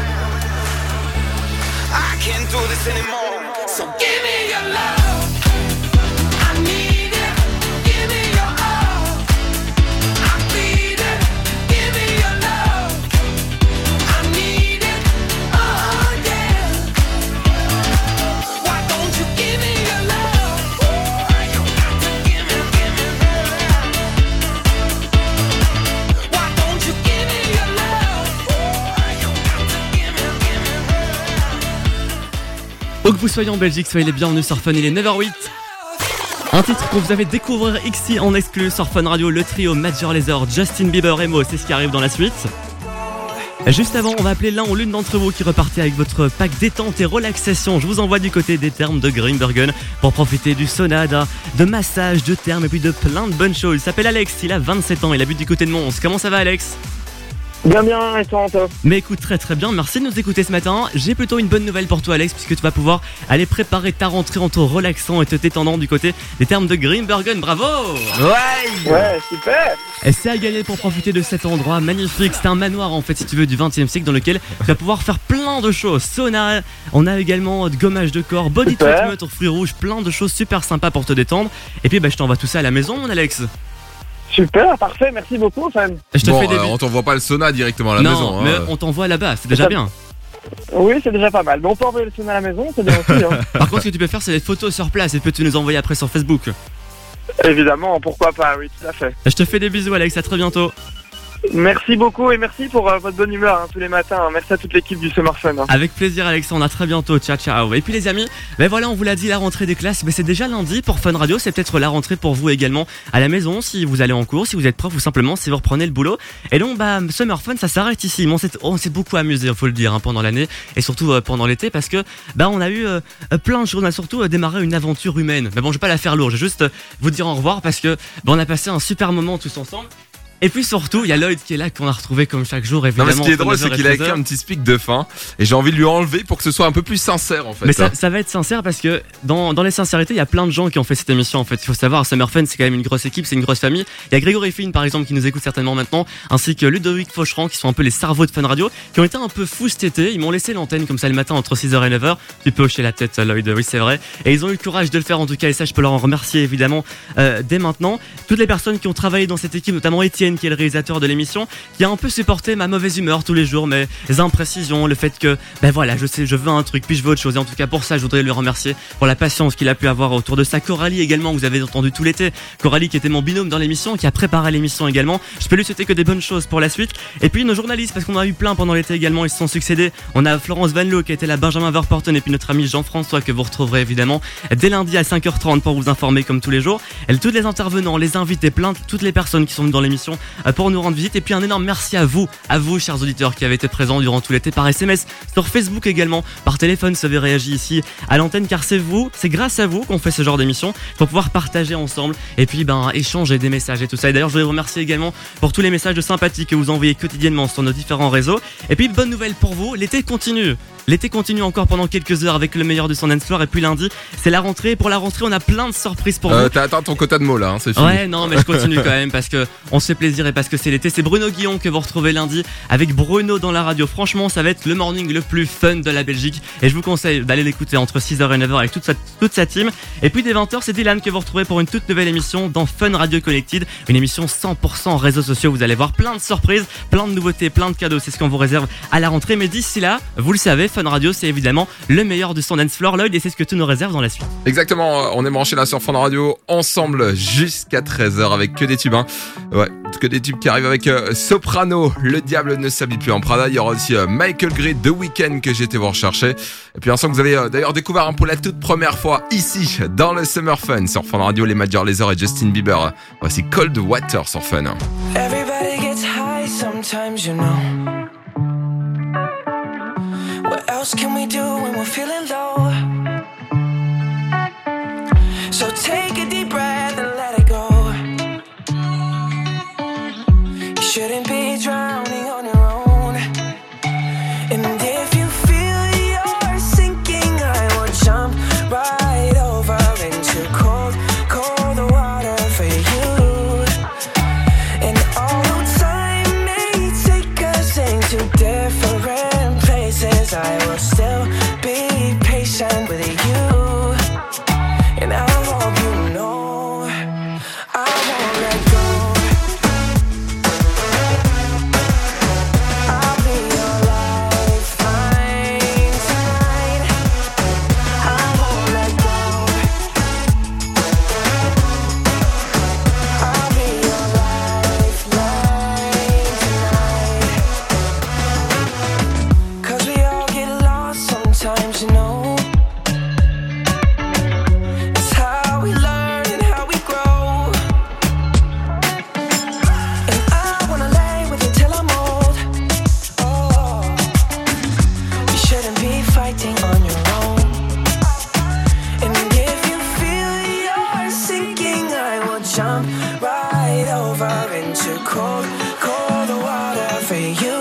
I can't do this anymore. So give me your love. I need it. Give me your all. I need it. Give me your love. I need it. Oh yeah. Why don't you give me your love? You got to give me, give me love. Why don't you give me your love? You got to give me, give me love. Où que vous soyez en Belgique, soyez les bienvenus sur Fun, il est neuf heures huit. Un titre qu'on vous avez découvrir ici en exclu sur Fun Radio, le trio Major Lazer, Justin Bieber et Mo, c'est ce qui arrive dans la suite. Juste avant, on va appeler l'un ou l'une d'entre vous qui repartez avec votre pack détente et relaxation. Je vous envoie du côté des thermes de Grimbergen pour profiter du sauna, de massage, de thermes et puis de plein de bonnes choses. Il s'appelle Alex, il a vingt-sept ans, il habite du côté de Mons. Comment ça va Alex ? Bien, bien, et toi, Anto? Mais écoute, très très bien, merci de nous écouter ce matin. J'ai plutôt une bonne nouvelle pour toi, Alex, puisque tu vas pouvoir aller préparer ta rentrée en te relaxant et te détendant du côté des termes de Grimbergen. Bravo! Ouais! Ouais, super! Et c'est à gagner pour profiter de cet endroit magnifique. C'est un manoir en fait, si tu veux, du vingtième siècle dans lequel tu vas pouvoir faire plein de choses. Sauna, on a également de gommage de corps, body Super. treatment aux fruits rouges, plein de choses super sympas pour te détendre. Et puis bah, je t'envoie tout ça à la maison, mon Alex. Super, parfait, merci beaucoup, Fan. Je te Bon, fais des euh, on t'envoie pas le sauna directement à la non, maison. mais hein. on t'envoie là-bas, c'est déjà Ça- bien. Oui, c'est déjà pas mal. Bon, on peut envoyer le son à la maison, c'est bien aussi. Hein. Par contre, ce que tu peux faire, c'est des photos sur place et peux-tu nous envoyer après sur Facebook. Évidemment, pourquoi pas, oui, tout à fait. Je te fais des bisous, Alex, à très bientôt. Merci beaucoup et merci pour euh, votre bonne humeur hein, tous les matins. hein. Merci à toute l'équipe du Summer Fun. hein. Avec plaisir, Alexandre, à très bientôt, ciao ciao. Et puis les amis, ben voilà, on vous l'a dit, la rentrée des classes, ben c'est déjà lundi pour Fun Radio, c'est peut-être la rentrée pour vous également à la maison, si vous allez en cours, si vous êtes prof ou simplement si vous reprenez le boulot. Et donc, bah, Summer Fun, ça s'arrête ici. Bon, on s'est, on s'est beaucoup amusé, faut le dire, hein, pendant l'année et surtout euh, pendant l'été parce que, bah, on a eu euh, euh, plein de choses, on a surtout euh, démarré une aventure humaine. Mais bon, je vais pas la faire lourde, je vais juste euh, vous dire au revoir parce que, bah, on a passé un super moment tous ensemble. Et puis surtout, il y a Lloyd qui est là, qu'on a retrouvé comme chaque jour, Non, évidemment. mais ce qui est entre drôle, neuf c'est heures et qu'il a treize écrit heures. un petit speak de fin et j'ai envie de lui enlever pour que ce soit un peu plus sincère en fait. Mais ça, hein. ça va être sincère parce que dans, dans les sincérités, il y a plein de gens qui ont fait cette émission en fait. Il faut savoir, Summer Fun, c'est quand même une grosse équipe, c'est une grosse famille. Il y a Grégory Finn par exemple qui nous écoute certainement maintenant, ainsi que Ludovic Faucheran qui sont un peu les cerveaux de Fun Radio, qui ont été un peu fous cet été. Ils m'ont laissé l'antenne comme ça le matin entre six heures et neuf heures. Tu peux hocher la tête, Lloyd, oui c'est vrai. Et ils ont eu le courage de le faire en tout cas et ça je peux leur en remercier évidemment euh, dès maintenant. Toutes les personnes qui ont travaillé dans cette équipe, notamment Étienne qui est le réalisateur de l'émission, qui a un peu supporté ma mauvaise humeur tous les jours, mes imprécisions, le fait que, ben voilà, je sais, je veux un truc, puis je veux autre chose. Et en tout cas, pour ça, je voudrais le remercier pour la patience qu'il a pu avoir autour de ça. Coralie également, vous avez entendu tout l'été. Coralie qui était mon binôme dans l'émission, qui a préparé l'émission également. Je peux lui souhaiter que des bonnes choses pour la suite. Et puis nos journalistes, parce qu'on a eu plein pendant l'été également, ils se sont succédés. On a Florence Van Loo qui était là, Benjamin Verporten et puis notre ami Jean-François que vous retrouverez évidemment dès lundi à cinq heures trente pour vous informer comme tous les jours. Et tous les intervenants, les invités, plein de toutes les personnes qui sont venues dans l'émission euh, pour nous rendre visite. Et puis un énorme merci à vous, à vous chers auditeurs qui avez été présents durant tout l'été par S M S, sur Facebook également, par téléphone, ça avait réagi ici à l'antenne car c'est vous, c'est grâce à vous qu'on fait ce genre d'émission pour pouvoir partager ensemble et puis ben échanger des messages et tout ça. Et d'ailleurs je voudrais vous remercier également pour tous les messages de sympathie que vous envoyez quotidiennement sur nos différents réseaux. Et puis bonne nouvelle pour vous, l'été continue. L'été continue encore pendant quelques heures avec le meilleur de son dance floor et puis lundi c'est la rentrée. Pour la rentrée on a plein de surprises pour Euh, vous. T'as atteint ton quota de mots là, hein, c'est fini. Ouais, non, mais je continue quand même parce que on se fait plaisir et parce que c'est l'été. C'est Bruno Guillon que vous retrouvez lundi avec Bruno dans la radio. Franchement, ça va être le morning le plus fun de la Belgique et je vous conseille d'aller l'écouter entre six heures et neuf heures avec toute sa, toute sa team. Et puis dès vingt heures, c'est Dylan que vous retrouvez pour une toute nouvelle émission dans Fun Radio Connected, une émission cent pour cent réseaux sociaux. Vous allez voir plein de surprises, plein de nouveautés, plein de cadeaux. C'est ce qu'on vous réserve à la rentrée. Mais d'ici là, vous le savez, Fun Radio, c'est évidemment le meilleur de son dance floor, Lloyd, et c'est ce que tu nous réserves dans la suite. Exactement, on est branché là sur Fun Radio ensemble jusqu'à treize heures avec que des tubes. Hein. Ouais, que des tubes qui arrivent avec euh, Soprano, Le Diable ne s'habille plus en Prada. Il y aura aussi euh, Michael Gray, The Weeknd que j'ai été vous rechercher. Et puis un son que vous avez euh, d'ailleurs découvert hein, pour la toute première fois ici dans le Summer Fun sur Fun Radio, les Major Lazer et Justin Bieber. Voici Cold Water sur Fun. Everybody gets high sometimes, you know. What else can we do when we're feeling low? So take a deep breath and let it go. You shouldn't be drowning on your own. And if you feel you're sinking, I will jump right over into cold, cold water for you. And although time may take us into different places, I will still be patient with you. And I hope you know I won't let go. I'll be your lifeline tonight. I won't let go. I'll be your lifeline tonight. 'Cause we all get lost sometimes, you know. It's how we learn and how we grow. And I wanna lay with you till I'm old. Oh, you shouldn't be fighting on your own. And if you feel you're sinking, I will jump right over into cold, cold water for you.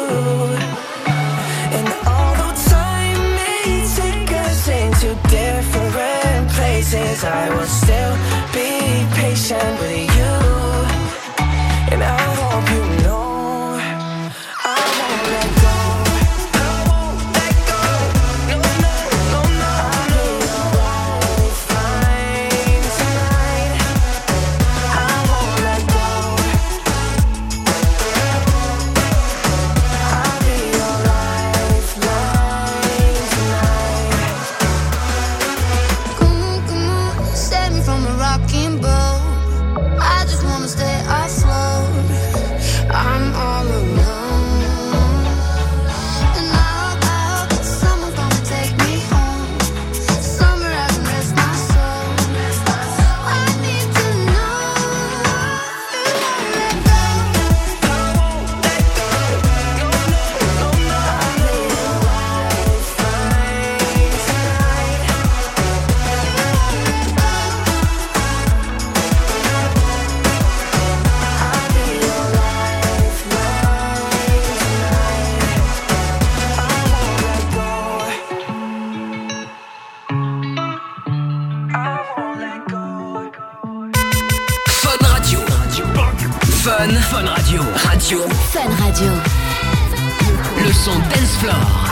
radio. Fun Radio. Le son dance floor.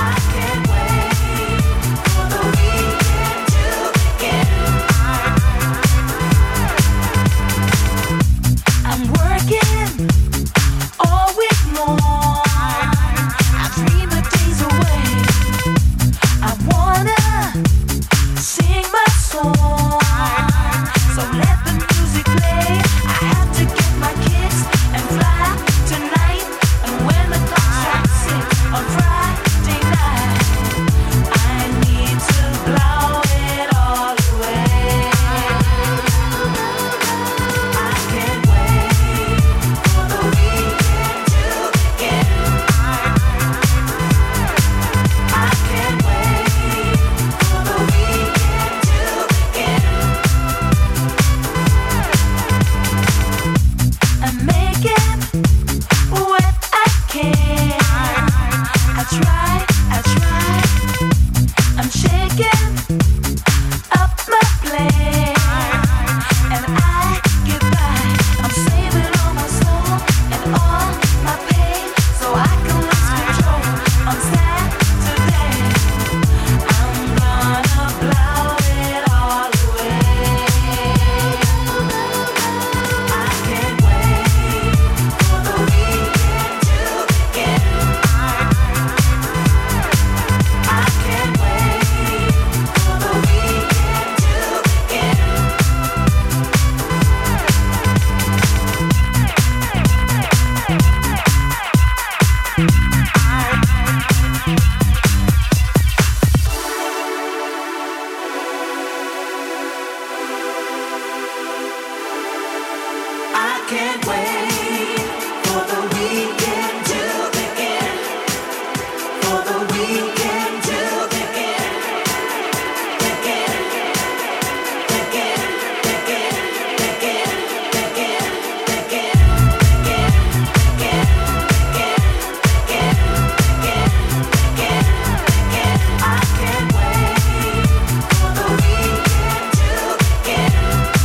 I'm working all week long. I dream the days away. I wanna sing my song. So let the music play. I have to get my kicks and fly tonight. And when the clock strikes six on Friday night, I need to blow it all away. I can't wait for the weekend to begin. I can't wait for the weekend to begin. I'm making what I can. I try, I try. I'm shaking up my plate, and I get by. I'm saving all my soul and all my pain, so I can lose control on Saturday. I'm gonna blow it all away. I can't wait for the weekend to begin. I can't wait for the weekend to begin. I can't wait for the weekend to begin. For the weekend to begin. Begin. Begin. Begin. Begin. Begin. Begin. Begin. Begin. Begin. Begin. Begin. Begin. I can't wait for the weekend to begin.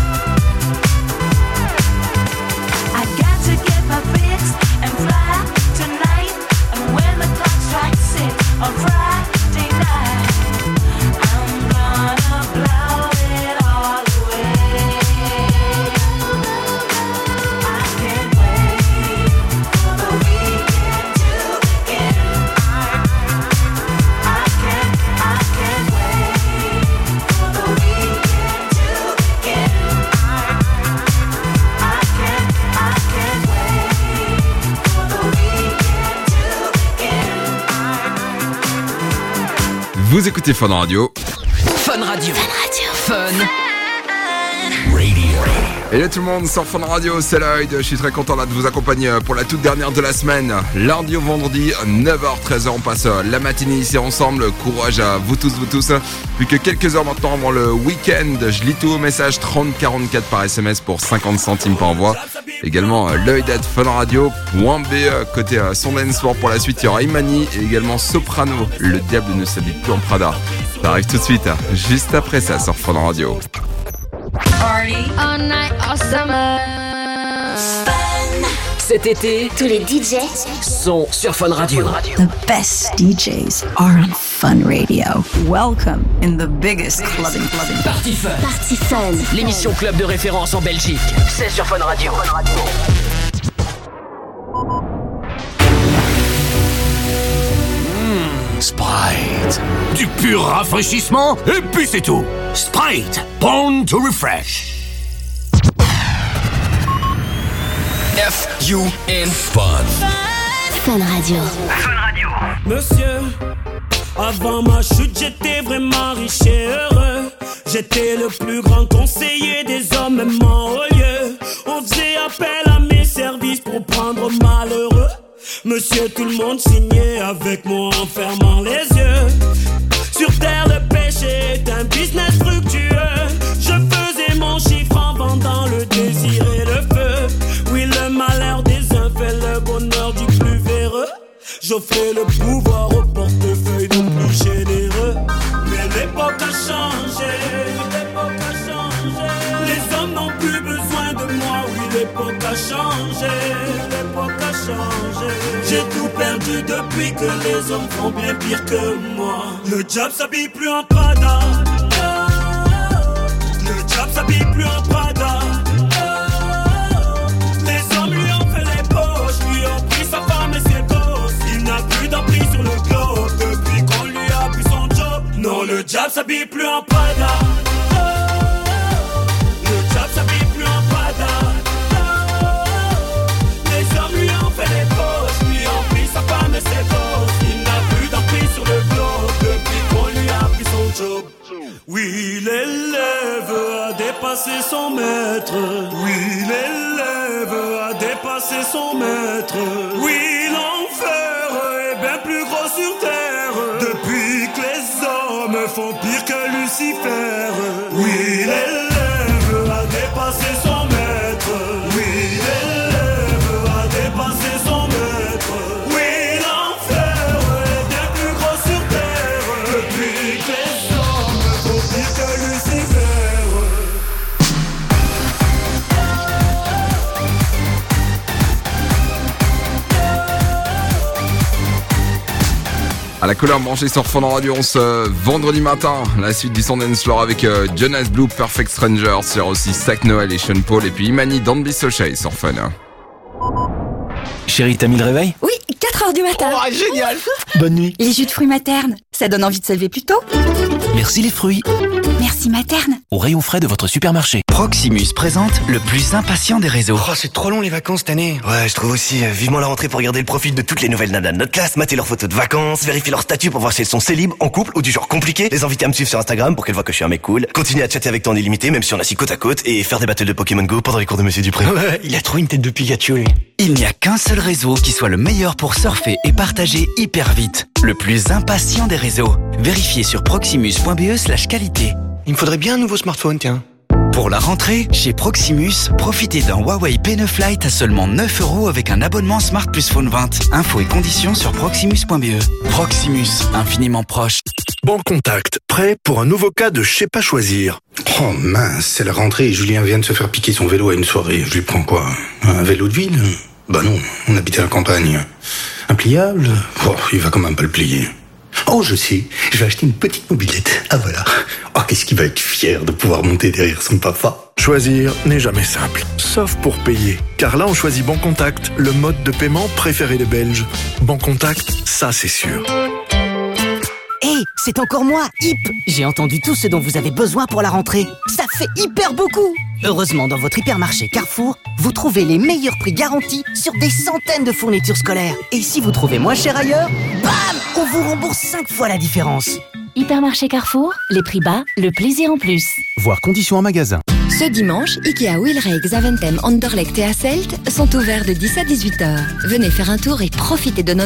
I got to get my fix and fly tonight. And when the clock strikes six on Friday night, I'm gonna blow it all away. I can't wait for the weekend to begin. I can't, I can't wait for the weekend to begin. I can't, I can't wait for the weekend to begin. Vous écoutez Fun Radio. Fun Radio. Fun Radio. Fun. Et là tout le monde sur Fun Radio, c'est Lloyd. Je suis très content là de vous accompagner pour la toute dernière de la semaine. Lundi au vendredi, neuf heures treize heures, on passe la matinée ici ensemble. Courage à vous tous, vous tous. Plus que quelques heures maintenant avant le week-end. Je lis tout au message trente quarante-quatre par S M S pour cinquante centimes par envoi. Également Lloyd at funradio.be. Côté son dance floor pour la suite, il y aura Imani et également Soprano. Le diable ne s'habille plus en Prada. Ça arrive tout de suite, juste après ça sur Fun Radio. Party all night, all summer. Cet été, Tous les D Js sont sur Fun Radio. The best D Js are on Fun Radio. Welcome in the biggest clubbing clubbing. Party Fun. Party Fun. L'émission club de référence en Belgique. C'est sur Fun Radio. Sprite. Du pur rafraîchissement et puis c'est tout. Sprite, born to refresh. F U N. Fun. Fun Radio. Monsieur, avant ma chute, j'étais vraiment riche et heureux. J'étais le plus grand conseiller des hommes, même en haut lieu. On faisait appel à mes services pour prendre malheureux. Monsieur, tout le monde signait avec moi en fermant les yeux. Sur terre, le péché est un business fructueux. Je faisais mon chiffre en vendant le désir et le feu. Oui, le malheur des uns fait le bonheur du plus véreux. J'offrais le pouvoir au portefeuille du plus généreux. Mais l'époque a changé, l'époque a changé. Les hommes n'ont plus besoin de moi, oui, l'époque l'époque a changé, l'époque a changé. J'ai tout perdu depuis que les hommes font bien pire que moi. Le diable s'habille plus en Prada. Le diable s'habille plus en Prada. Les hommes lui ont fait les poches, lui ont pris sa femme et ses gosses. Il n'a plus d'emprise sur le globe depuis qu'on lui a pris son job. Non, le diable s'habille plus en Prada. Le diable s'habille plus en Prada. Les hommes lui ont fait les poches, lui ont pris sa femme et ses gosses. Il n'a plus d'emprise sur le globe depuis qu'on lui a pris son job. Oui, l'élève a dépassé son maître. Oui, l'élève a dépassé son maître. Oui, l'enfer est bien plus gros sur terre depuis que les hommes font pire que Lucifer. Oui, l'élève a dépassé son maître. Oui, l'élève a dépassé son maître. Oui, l'enfer est bien plus gros sur terre depuis que les hommes font pire que Lucifer. À la couleur branchée sur Fun Radio, on se vendredi matin. La suite du son dance floor avec euh, Jonas Blue, Perfect Strangers. Il y aura aussi Zach Noel et Sean Paul. Et puis Imani, Don't Be So Shy sur Fun. Chérie, t'as mis le réveil? Oui, quatre heures du matin. Oh, génial. Bonne nuit. Les jus de fruits maternes, ça donne envie de se lever plus tôt. Merci les fruits. Merci materne. Au rayon frais de votre supermarché. Proximus présente le plus impatient des réseaux. Oh, c'est trop long les vacances cette année. Ouais, je trouve aussi. euh, vivement la rentrée pour regarder le profil de toutes les nouvelles nanas de notre classe, mater leurs photos de vacances, vérifier leur statut pour voir si elles sont célibes, en couple ou du genre compliqué, les inviter à me suivre sur Instagram pour qu'elles voient que je suis un mec cool, continuer à chatter avec toi en illimité même si on est assis côte à côte et faire des battles de Pokémon Go pendant les cours de Monsieur Dupré. Ouais, il a trop une tête de Pikachu lui. Il n'y a qu'un seul réseau qui soit le meilleur pour surfer et partager hyper vite. Le plus impatient des réseaux. Vérifiez sur proximus.be slash qualité. Il me faudrait bien un nouveau smartphone, tiens. Pour la rentrée, chez Proximus, profitez d'un Huawei P neuf Lite à seulement neuf euros avec un abonnement Smart Plus Phone vingt. Infos et conditions sur proximus.be. Proximus, infiniment proche. Bon contact, prêt pour un nouveau cas de je sais pas choisir. Oh mince, c'est la rentrée et Julien vient de se faire piquer son vélo à une soirée. Je lui prends quoi? Un vélo de ville? Bah non, on habite à la campagne. Un pliable? Oh, il va quand même pas le plier. Oh, je sais, je vais acheter une petite mobilette. Ah voilà. Oh, qu'est-ce qu'il va être fier de pouvoir monter derrière son papa. Choisir n'est jamais simple, sauf pour payer. Car là, on choisit Bon Contact, le mode de paiement préféré des Belges. Bon Contact, ça c'est sûr. Hé, hey, c'est encore moi, Hip. J'ai entendu tout ce dont vous avez besoin pour la rentrée. Ça fait hyper beaucoup. Heureusement, dans votre hypermarché Carrefour, vous trouvez les meilleurs prix garantis sur des centaines de fournitures scolaires. Et si vous trouvez moins cher ailleurs, bam, on vous rembourse cinq fois la différence. Hypermarché Carrefour, les prix bas, le plaisir en plus. Voir conditions en magasin. Ce dimanche, Ikea Wilray, Xaventem, Anderlecht et Hasselt sont ouverts de dix à dix-huit heures. Venez faire un tour et profitez de notre